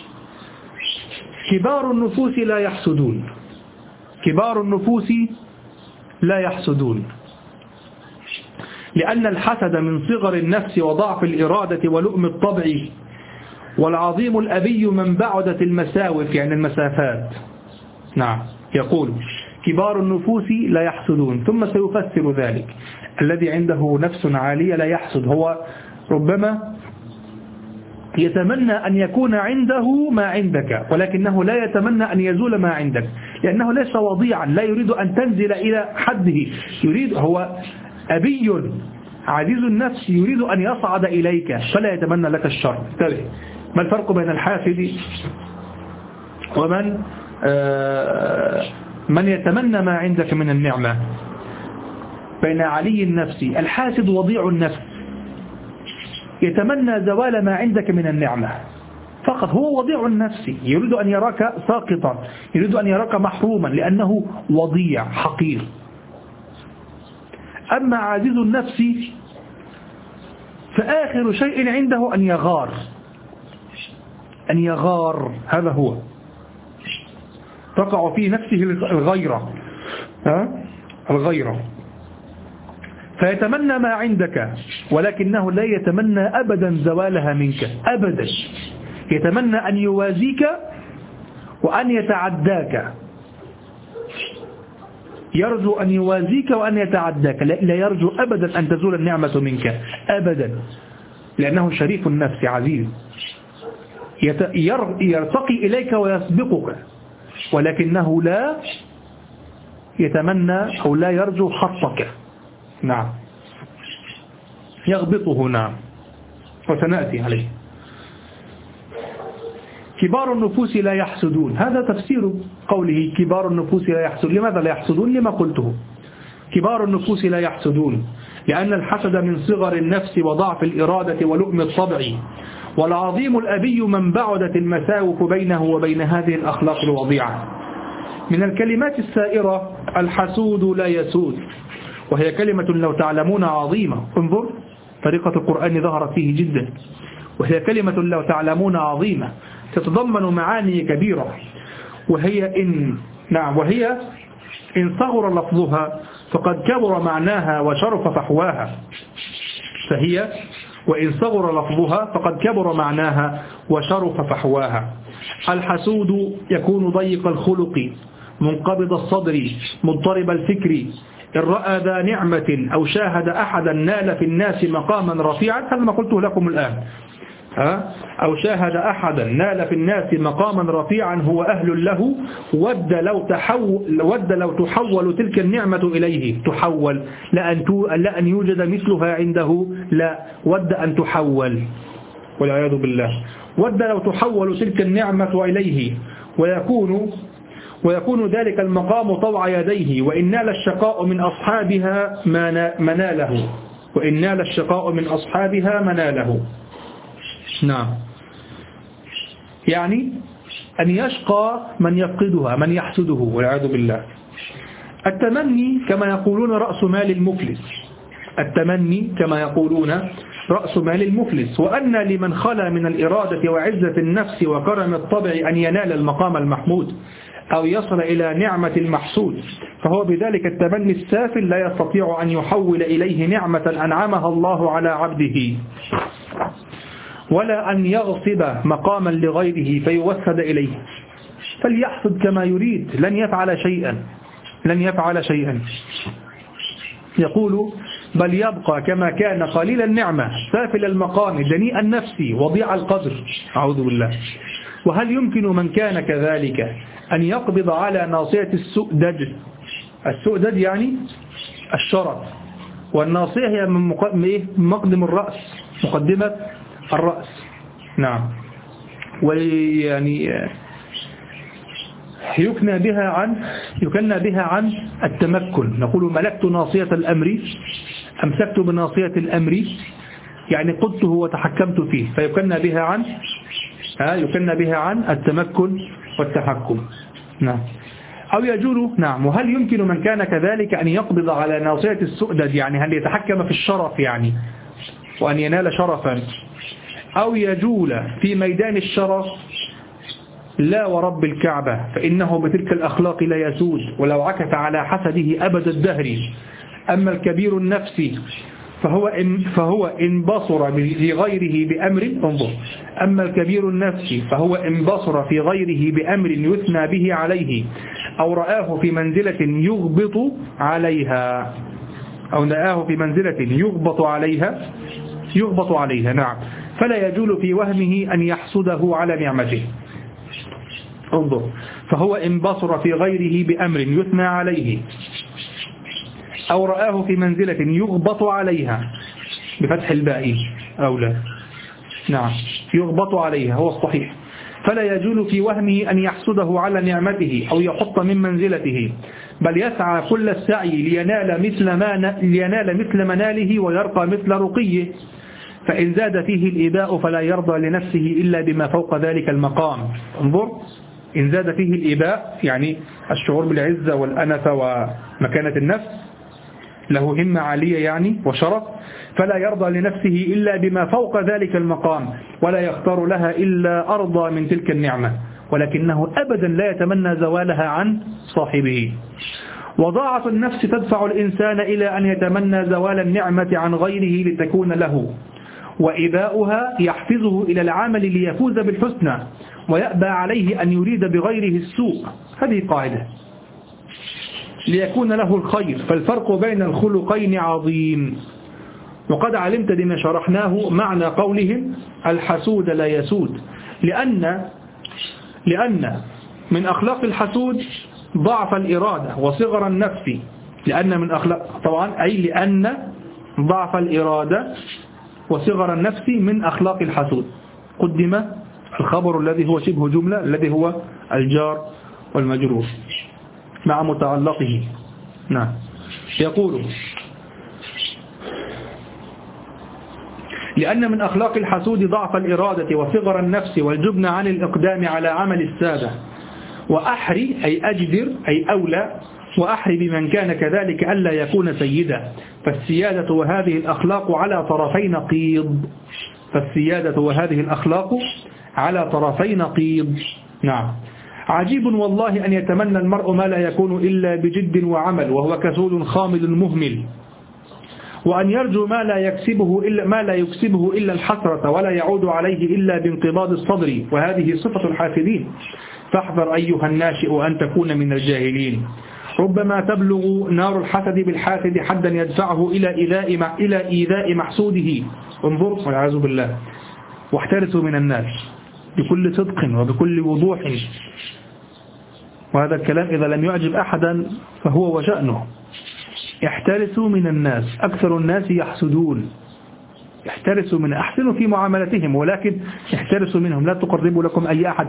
كبار النفوس لا يحسدون. كبار النفوس لا يحسدون، لأن الحسد من صغر النفس وضعف الإرادة ولؤم الطبع، والعظيم الأبي من بعدت المساوف يعني المسافات. نعم. يقول: كبار النفوس لا يحسدون، ثم سيفسر ذلك. الذي عنده نفس عالية لا يحسد، هو ربما يتمنى أن يكون عنده ما عندك ولكنه لا يتمنى أن يزول ما عندك، لأنه ليس وضيعا، لا يريد أن تنزل إلى حده، يريد، هو أبي عزيز النفس يريد أن يصعد إليك فلا يتمنى لك الشر. انتبه، ما الفرق بين الحاسد ومن من يتمنى ما عندك من النعمة؟ بين علي النفس، الحاسد وضيع النفس يتمنى زوال ما عندك من النعمة، فقط. هو وضيع النفس، يريد أن يراك ساقطا، يريد أن يراك محروما لأنه وضيع حقير. أما عزيز النفس فآخر شيء عنده أن يغار، أن يغار، هذا هو تقع في نفسه الغيرة، الغيرة، فيتمنى ما عندك ولكنه لا يتمنى أبدا زوالها منك أبدا، يتمنى أن يوازيك وأن يتعداك، يرجو أن يوازيك وأن يتعداك، لا يرجو أبدا أن تزول النعمة منك أبدا، لأنه شريف النفس عزيز، يرتقي إليك ويسبقك، ولكنه لا يتمنى أو لا يرجو خطك. نعم، يغبطه. نعم، وسنأتي عليه. كبار النفوس لا يحسدون، هذا تفسير قوله كبار النفوس لا يحسدون. لماذا لا يحسدون؟ لما قلته، كبار النفوس لا يحسدون، لأن الحسد من صغر النفس وضعف الإرادة ولؤم الطبع، والعظيم الأبي من بعدت المساوف بينه وبين هذه الأخلاق الوضيعة. من الكلمات السائرة الحسود لا يسود، وهي كلمة لو تعلمون عظيمة. انظر طريقة القرآن ظهرت فيه جدا، وهي كلمة لو تعلمون عظيمة تتضمن معاني كبيرة، وهي إن صغر لفظها فقد كبر معناها وشرف فحواها، فهي وإن صغر لفظها فقد كبر معناها وشرف فحواها. الحسود يكون ضيق الخلق منقبض الصدر مضطرب الفكر، إن رأى ذا نعمة أو شاهد أحدا نال في الناس مقاما رفيعا، هذا ما قلته لكم الآن، أو شاهد أحدا نال في الناس مقاما رفيعا هو أهل له، ود لو تحول تلك النعمة إليه، تحول لا أن يوجد مثلها عنده، لا، ود أن تحول والعياذ بالله، ود لو تحول تلك النعمة إليه، ويكون ذلك المقام طوع يديه، وإن نال الشقاء من أصحابها مناله، وإن نال الشقاء من أصحابها مناله. نعم، يعني أن يشقى من يفقدها، من يحسده والعياذ بالله. التمني كما يقولون رأس مال المفلس، التمني كما يقولون رأس مال المفلس، وأن لمن خلا من الإرادة وعزة النفس وكرم الطبع أن ينال المقام المحمود أو يصل إلى نعمة المحسود، فهو بذلك التمني السافل لا يستطيع أن يحول إليه نعمة أنعمها الله على عبده، ولا أن يغصب مقاما لغيره فيوسد إليه، فليحسد كما يريد، لن يفعل شيئا، لن يفعل شيئا. يقول بل يبقى كما كان قليل النعمة سافل المقام دنيء النفس وضيع القدر، أعوذ بالله. وهل يمكن من كان كذلك أن يقبض على ناصية السؤدد؟ السؤدد يعني الشرف، والناصية هي من مقدم الرأس، مقدمة الرأس. نعم، ويعني يكنى بها عن التمكن، نقول ملكت ناصية الأمر، أمسكت بناصية الأمر، يعني قدته وتحكمت فيه، فيكنى بها عن التمكن والتحكم. نعم، أو يجول. نعم، وهل يمكن من كان كذلك أن يقبض على ناصية السؤدد، يعني هل يتحكم في الشرف يعني وأن ينال شرفا، أو يجول في ميدان الشرف؟ لا ورب الكعبة، فإنه بتلك الأخلاق لا يسود ولو عكف على حسده أبد الدهر. أما الكبير النفس فهو إن بصر في غيره بأمر، انظر، أما الكبير النفس فهو إن بصر في غيره بأمر يثنى به عليه أو رآه في منزلة يغبط عليها، أو رآه في منزلة يغبط عليها، نعم، فلا يجول في وهمه أن يحسده على نعمته. انظر، فهو إن بصر في غيره بأمر يثنى عليه أو رآه في منزلة يغبط عليها، بفتح الباء أو لا، نعم، يغبط عليها هو الصحيح، فلا يجول في وهمه أن يحسده على نعمته أو يحط من منزلته، بل يسعى كل السعي لينال مثل مناله ويرقى مثل رقيه، فإن زاد فيه الإيباء فلا يرضى لنفسه إلا بما فوق ذلك المقام. انظر، إن زاد فيه الإيباء يعني الشعور بالعزة والأنفة ومكانة النفس، له همة عالية يعني وشرف، فلا يرضى لنفسه إلا بما فوق ذلك المقام، ولا يختار لها إلا أرضى من تلك النعمة، ولكنه أبدا لا يتمنى زوالها عن صاحبه. وضاعة النفس تدفع الإنسان إلى أن يتمنى زوال النعمة عن غيره لتكون له، وإباؤها يحفزه إلى العمل ليفوز بالحسنى، ويأبى عليه أن يريد بغيره السوء. هذه قاعدة، ليكون له الخير. فالفرق بين الخلقين عظيم. وقد علمت بما شرحناه معنى قولهم الحسود لا يسود، لأن من أخلاق الحسود ضعف الإرادة وصغر النفس. لأن من أخلاق، طبعا أي لأن ضعف الإرادة وصغر النفس من أخلاق الحسود. قدم الخبر الذي هو شبه جملة الذي هو الجار والمجرور مع متعلقه. نعم. يقول لأن من أخلاق الحسود ضعف الإرادة وصغر النفس والجبن عن الإقدام على عمل السادة. وأحري أي أجدر أي أولى، وأحري بمن كان كذلك ألا يكون سيدا. فالسيادة وهذه الأخلاق على طرفي نقيض. فالسيادة وهذه الأخلاق على طرفي نقيض. نعم. عجيب والله أن يتمنى المرء ما لا يكون إلا بجد وعمل، وهو كسول خامل مهمل، وأن يرجو ما لا يكسبه إلا الحسرة، ولا يعود عليه إلا بانقباض الصدر، وهذه صفة الحاسدين. فاحذر أيها الناشئ أن تكون من الجاهلين. ربما تبلغ نار الحسد بالحاسد حدا يدفعه إلى إيذاء محسوده. انظر والعياذ بالله. واحترسوا من الناس بكل صدق وبكل وضوح، وهذا الكلام إذا لم يعجب أحدا فهو وشأنه. احترسوا من الناس، أكثر الناس يحسدون. احترسوا من، أحسنوا في معاملتهم، ولكن احترسوا منهم، لا تقربوا لكم أي أحد.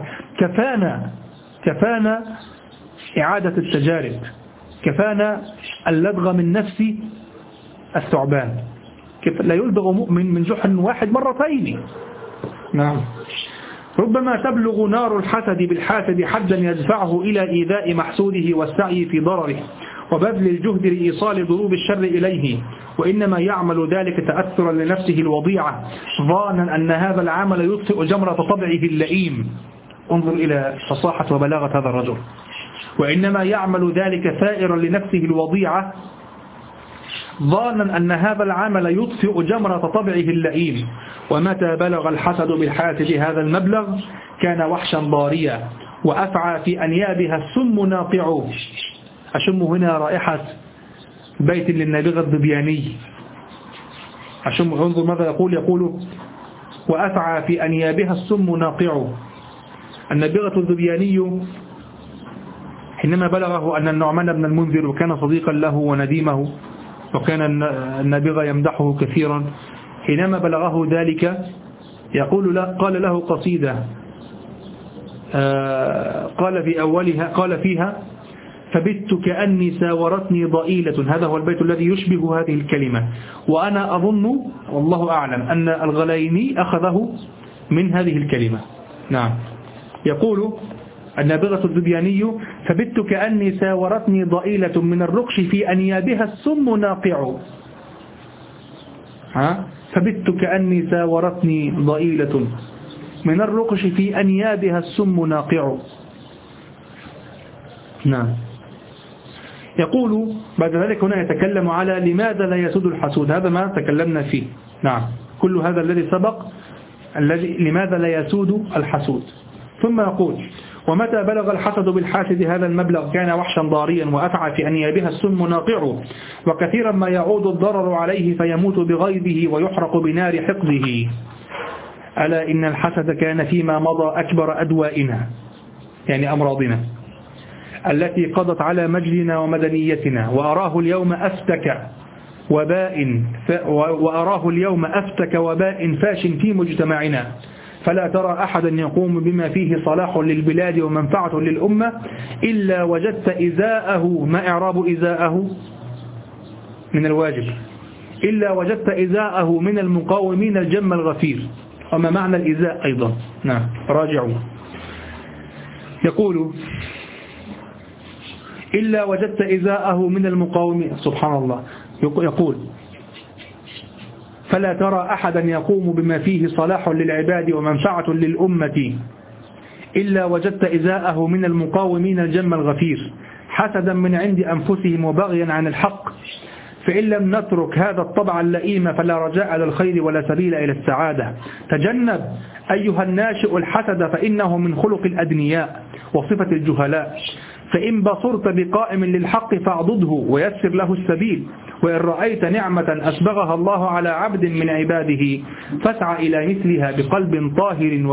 كفانا إعادة التجارب، كفانا اللدغ من نفس الثعبان. لا يلدغ مؤمن من جحر واحد مرتين. نعم. ربما تبلغ نار الحسد بالحاسد حدا يدفعه إلى إيذاء محسوده والسعي في ضرره وبذل الجهد لإيصال ضروب الشر إليه، وإنما يعمل ذلك تأثرا لنفسه الوضيعة، ظانا أن هذا العمل يطفئ جمرة طبعه اللئيم. انظر إلى فصاحة وبلاغة هذا الرجل. وإنما يعمل ذلك ثائرا لنفسه الوضيعة، ظانا أن هذا العمل يطفئ جمرة طبعه اللئيم. ومتى بلغ الحسد بالحاسد هذا المبلغ كان وحشا ضاريا، وأفعى في أنيابها السم ناقع. أشم هنا رائحة بيت للنابغة الذبياني. أشم، انظر ماذا يقول وأفعى في أنيابها السم ناقع. النابغة الذبياني حينما بلغه أن النعمان بن المنذر وكان صديقا له ونديمه، وكان النابغة يمدحه كثيرا، حينما بلغه ذلك قال له قصيدة قال في أولها، قال فيها: فبت كأني ساورتني ضئيلة. هذا هو البيت الذي يشبه هذه الكلمة، وأنا أظن والله أعلم أن الغليني أخذه من هذه الكلمة. نعم. يقول النابغة الذبياني: فبت كأني ساورتني ضئيلة من الرقش في أنيابها السم ناقع. فبت كأني ساورتني ضئيلة من الرقش في أنيابها السم ناقع. نعم. يقول بعد ذلك هنا يتكلم على لماذا لا يسود الحسود. هذا ما تكلمنا فيه. نعم. كل هذا الذي سبق، لماذا لا يسود الحسود. ثم يقول: ومتى بلغ الحسد بالحاسد هذا المبلغ كان وحشا ضاريا، وأفعى في أنيابها السم ناقع، وكثيرا ما يعود الضرر عليه فيموت بغيظه ويحرق بنار حقده. ألا إن الحسد كان فيما مضى أكبر أدوائنا، يعني أمراضنا التي قضت على مجدنا ومدنيتنا، وأراه اليوم أفتك وباء فاش في مجتمعنا، فلا ترى أحدا يقوم بما فيه صلاح للبلاد ومنفعة للأمة إلا وجدت إزاءه. ما إعراب إزاءه؟ من الواجب. إلا وجدت إزاءه من المقاومين الجم الغفير. وما معنى الإزاء أيضا؟ نعم راجعوا. يقول إلا وجدت إزاءه من المقاومين، سبحان الله. يقول فلا ترى أحدا يقوم بما فيه صلاح للعباد ومنفعة للأمة إلا وجدت إزاءه من المقاومين الجم الغفير، حسدا من عند أنفسهم وبغيا عن الحق، فإن لم نترك هذا الطبع اللئيم فلا رجاء للخير ولا سبيل إلى السعادة. تجنب أيها الناشئ الحسد فإنه من خلق الأدنياء وصفة الجهلاء، فإن بصرت بقائم للحق فاعضده ويسر له السبيل، وإن رأيت نعمة أسبغها الله على عبد من عباده فاسعى إلى مثلها بقلب طاهر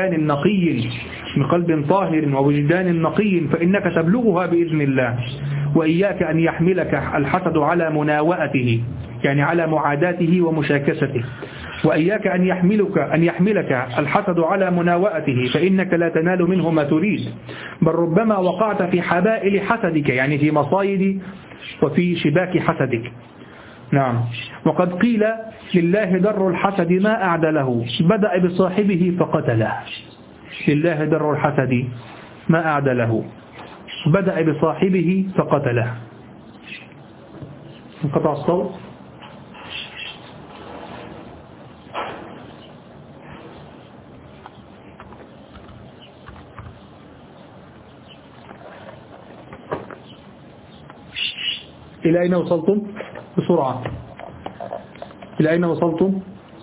ووجدان نقي فإنك تبلغها بإذن الله. وإياك أن يحملك الحسد على مناوئته، يعني على معاداته ومشاكسته. وإياك أن يحملك الحسد على مناوئته، فإنك لا تنال منه ما تريد، بل ربما وقعت في حبائل حسدك، يعني في مصايد وفي شباك حسدك. نعم. وقد قيل لله در الحسد ما أعدله، بدأ بصاحبه فقتله. لله در الحسد ما أعدله، بدأ بصاحبه فقتله. انقطع الصوت. إلى أين وصلتم؟ بسرعة. إلى أين وصلتم؟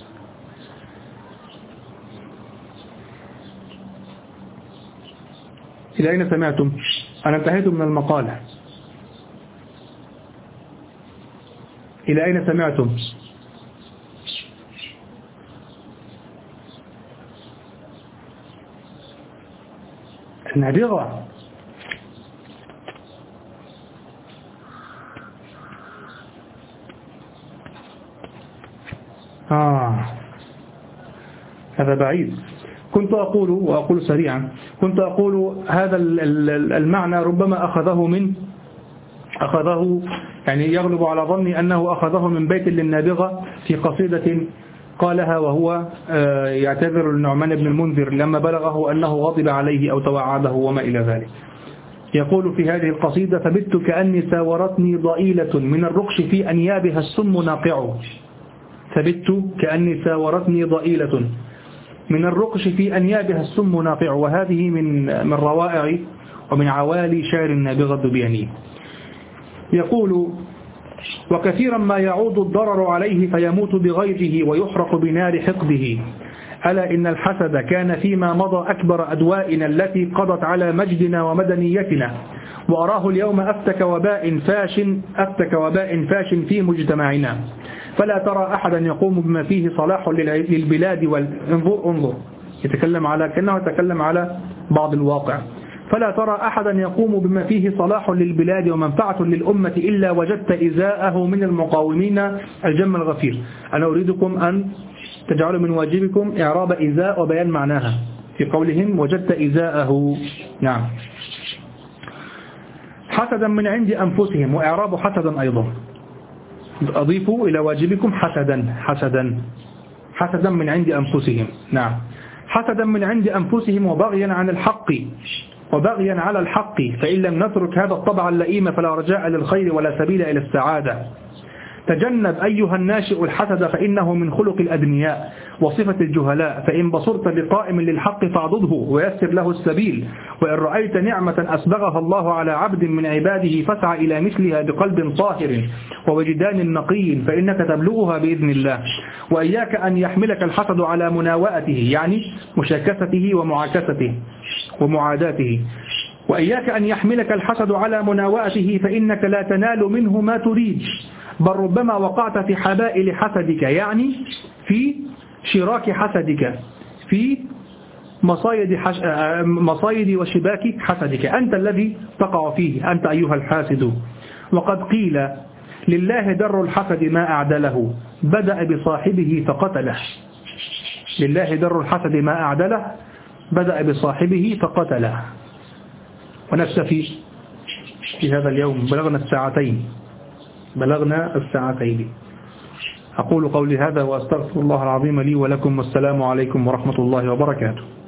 إلى أين سمعتم؟ أنا انتهيت من المقالة. إلى أين سمعتم؟ النابغة. هذا بعيد. كنت أقول وأقول سريعا، كنت أقول هذا المعنى ربما أخذه يعني يغلب على ظني أنه أخذه من بيت للنابغة في قصيدة قالها وهو يعتذر للنعمان بن المنذر لما بلغه أنه غضب عليه أو توعده وما إلى ذلك. يقول في هذه القصيدة: فبت كأني ساورتني ضئيلة من الرقش في أنيابها السم ناقع. فبت كأني ساورتني ضئيلة من الرقش في أنيابها السم ناقع. وهذه من روائع ومن عوالي شعر النابغة الذبياني. يقول: وكثيرا ما يعود الضرر عليه فيموت بغيظه ويحرق بنار حقده. ألا إن الحسد كان فيما مضى أكبر أدوائنا التي قضت على مجدنا ومدنيتنا، وأراه اليوم أفتك وباء فاش في مجتمعنا. فلا ترى أحدا يقوم بما فيه صلاح للبلاد انظر يتكلم على كأنه يتكلم على بعض الواقع. فلا ترى أحدا يقوم بما فيه صلاح للبلاد ومنفعة للأمة إلا وجدت إزاءه من المقاومين الجم الغفير. أنا أريدكم أن تجعلوا من واجبكم إعراب إزاء وبيان معناها في قولهم وجدت إزاءه. نعم. حسدا من عند أنفسهم، وإعراب حسدا أيضا أضيفوا إلى واجبكم حسدا من عند أنفسهم. نعم. حسدا من عند أنفسهم وبغيا على الحق، فإن لم نترك هذا الطبع اللئيم فلا رجاء للخير ولا سبيل إلى السعادة. تجنب أيها الناشئ الحسد فإنه من خلق الأدنياء وصفة الجهلاء، فإن بصرت بقائم للحق فاعضده ويسر له السبيل، وإن رأيت نعمة أسبغها الله على عبد من عباده فاسعى إلى مثلها بقلب طاهر ووجدان نقي فإنك تبلغها بإذن الله. وإياك أن يحملك الحسد على مناوئته، يعني مشاكسته ومعاكسته ومعاداته. وإياك أن يحملك الحسد على مناوئته فإنك لا تنال منه ما تريد، بل ربما وقعت في حبائل حسدك، يعني في شراك حسدك، في مصايد وشباك حسدك، أنت الذي تقع فيه، أنت أيها الحاسد. وقد قيل لله در الحسد ما أعدله، بدأ بصاحبه فقتله. لله در الحسد ما أعدله، بدأ بصاحبه فقتله. ونكتفي في هذا اليوم، بلغنا الساعتين. أقول قولي هذا وأستغفر الله العظيم لي ولكم، والسلام عليكم ورحمة الله وبركاته.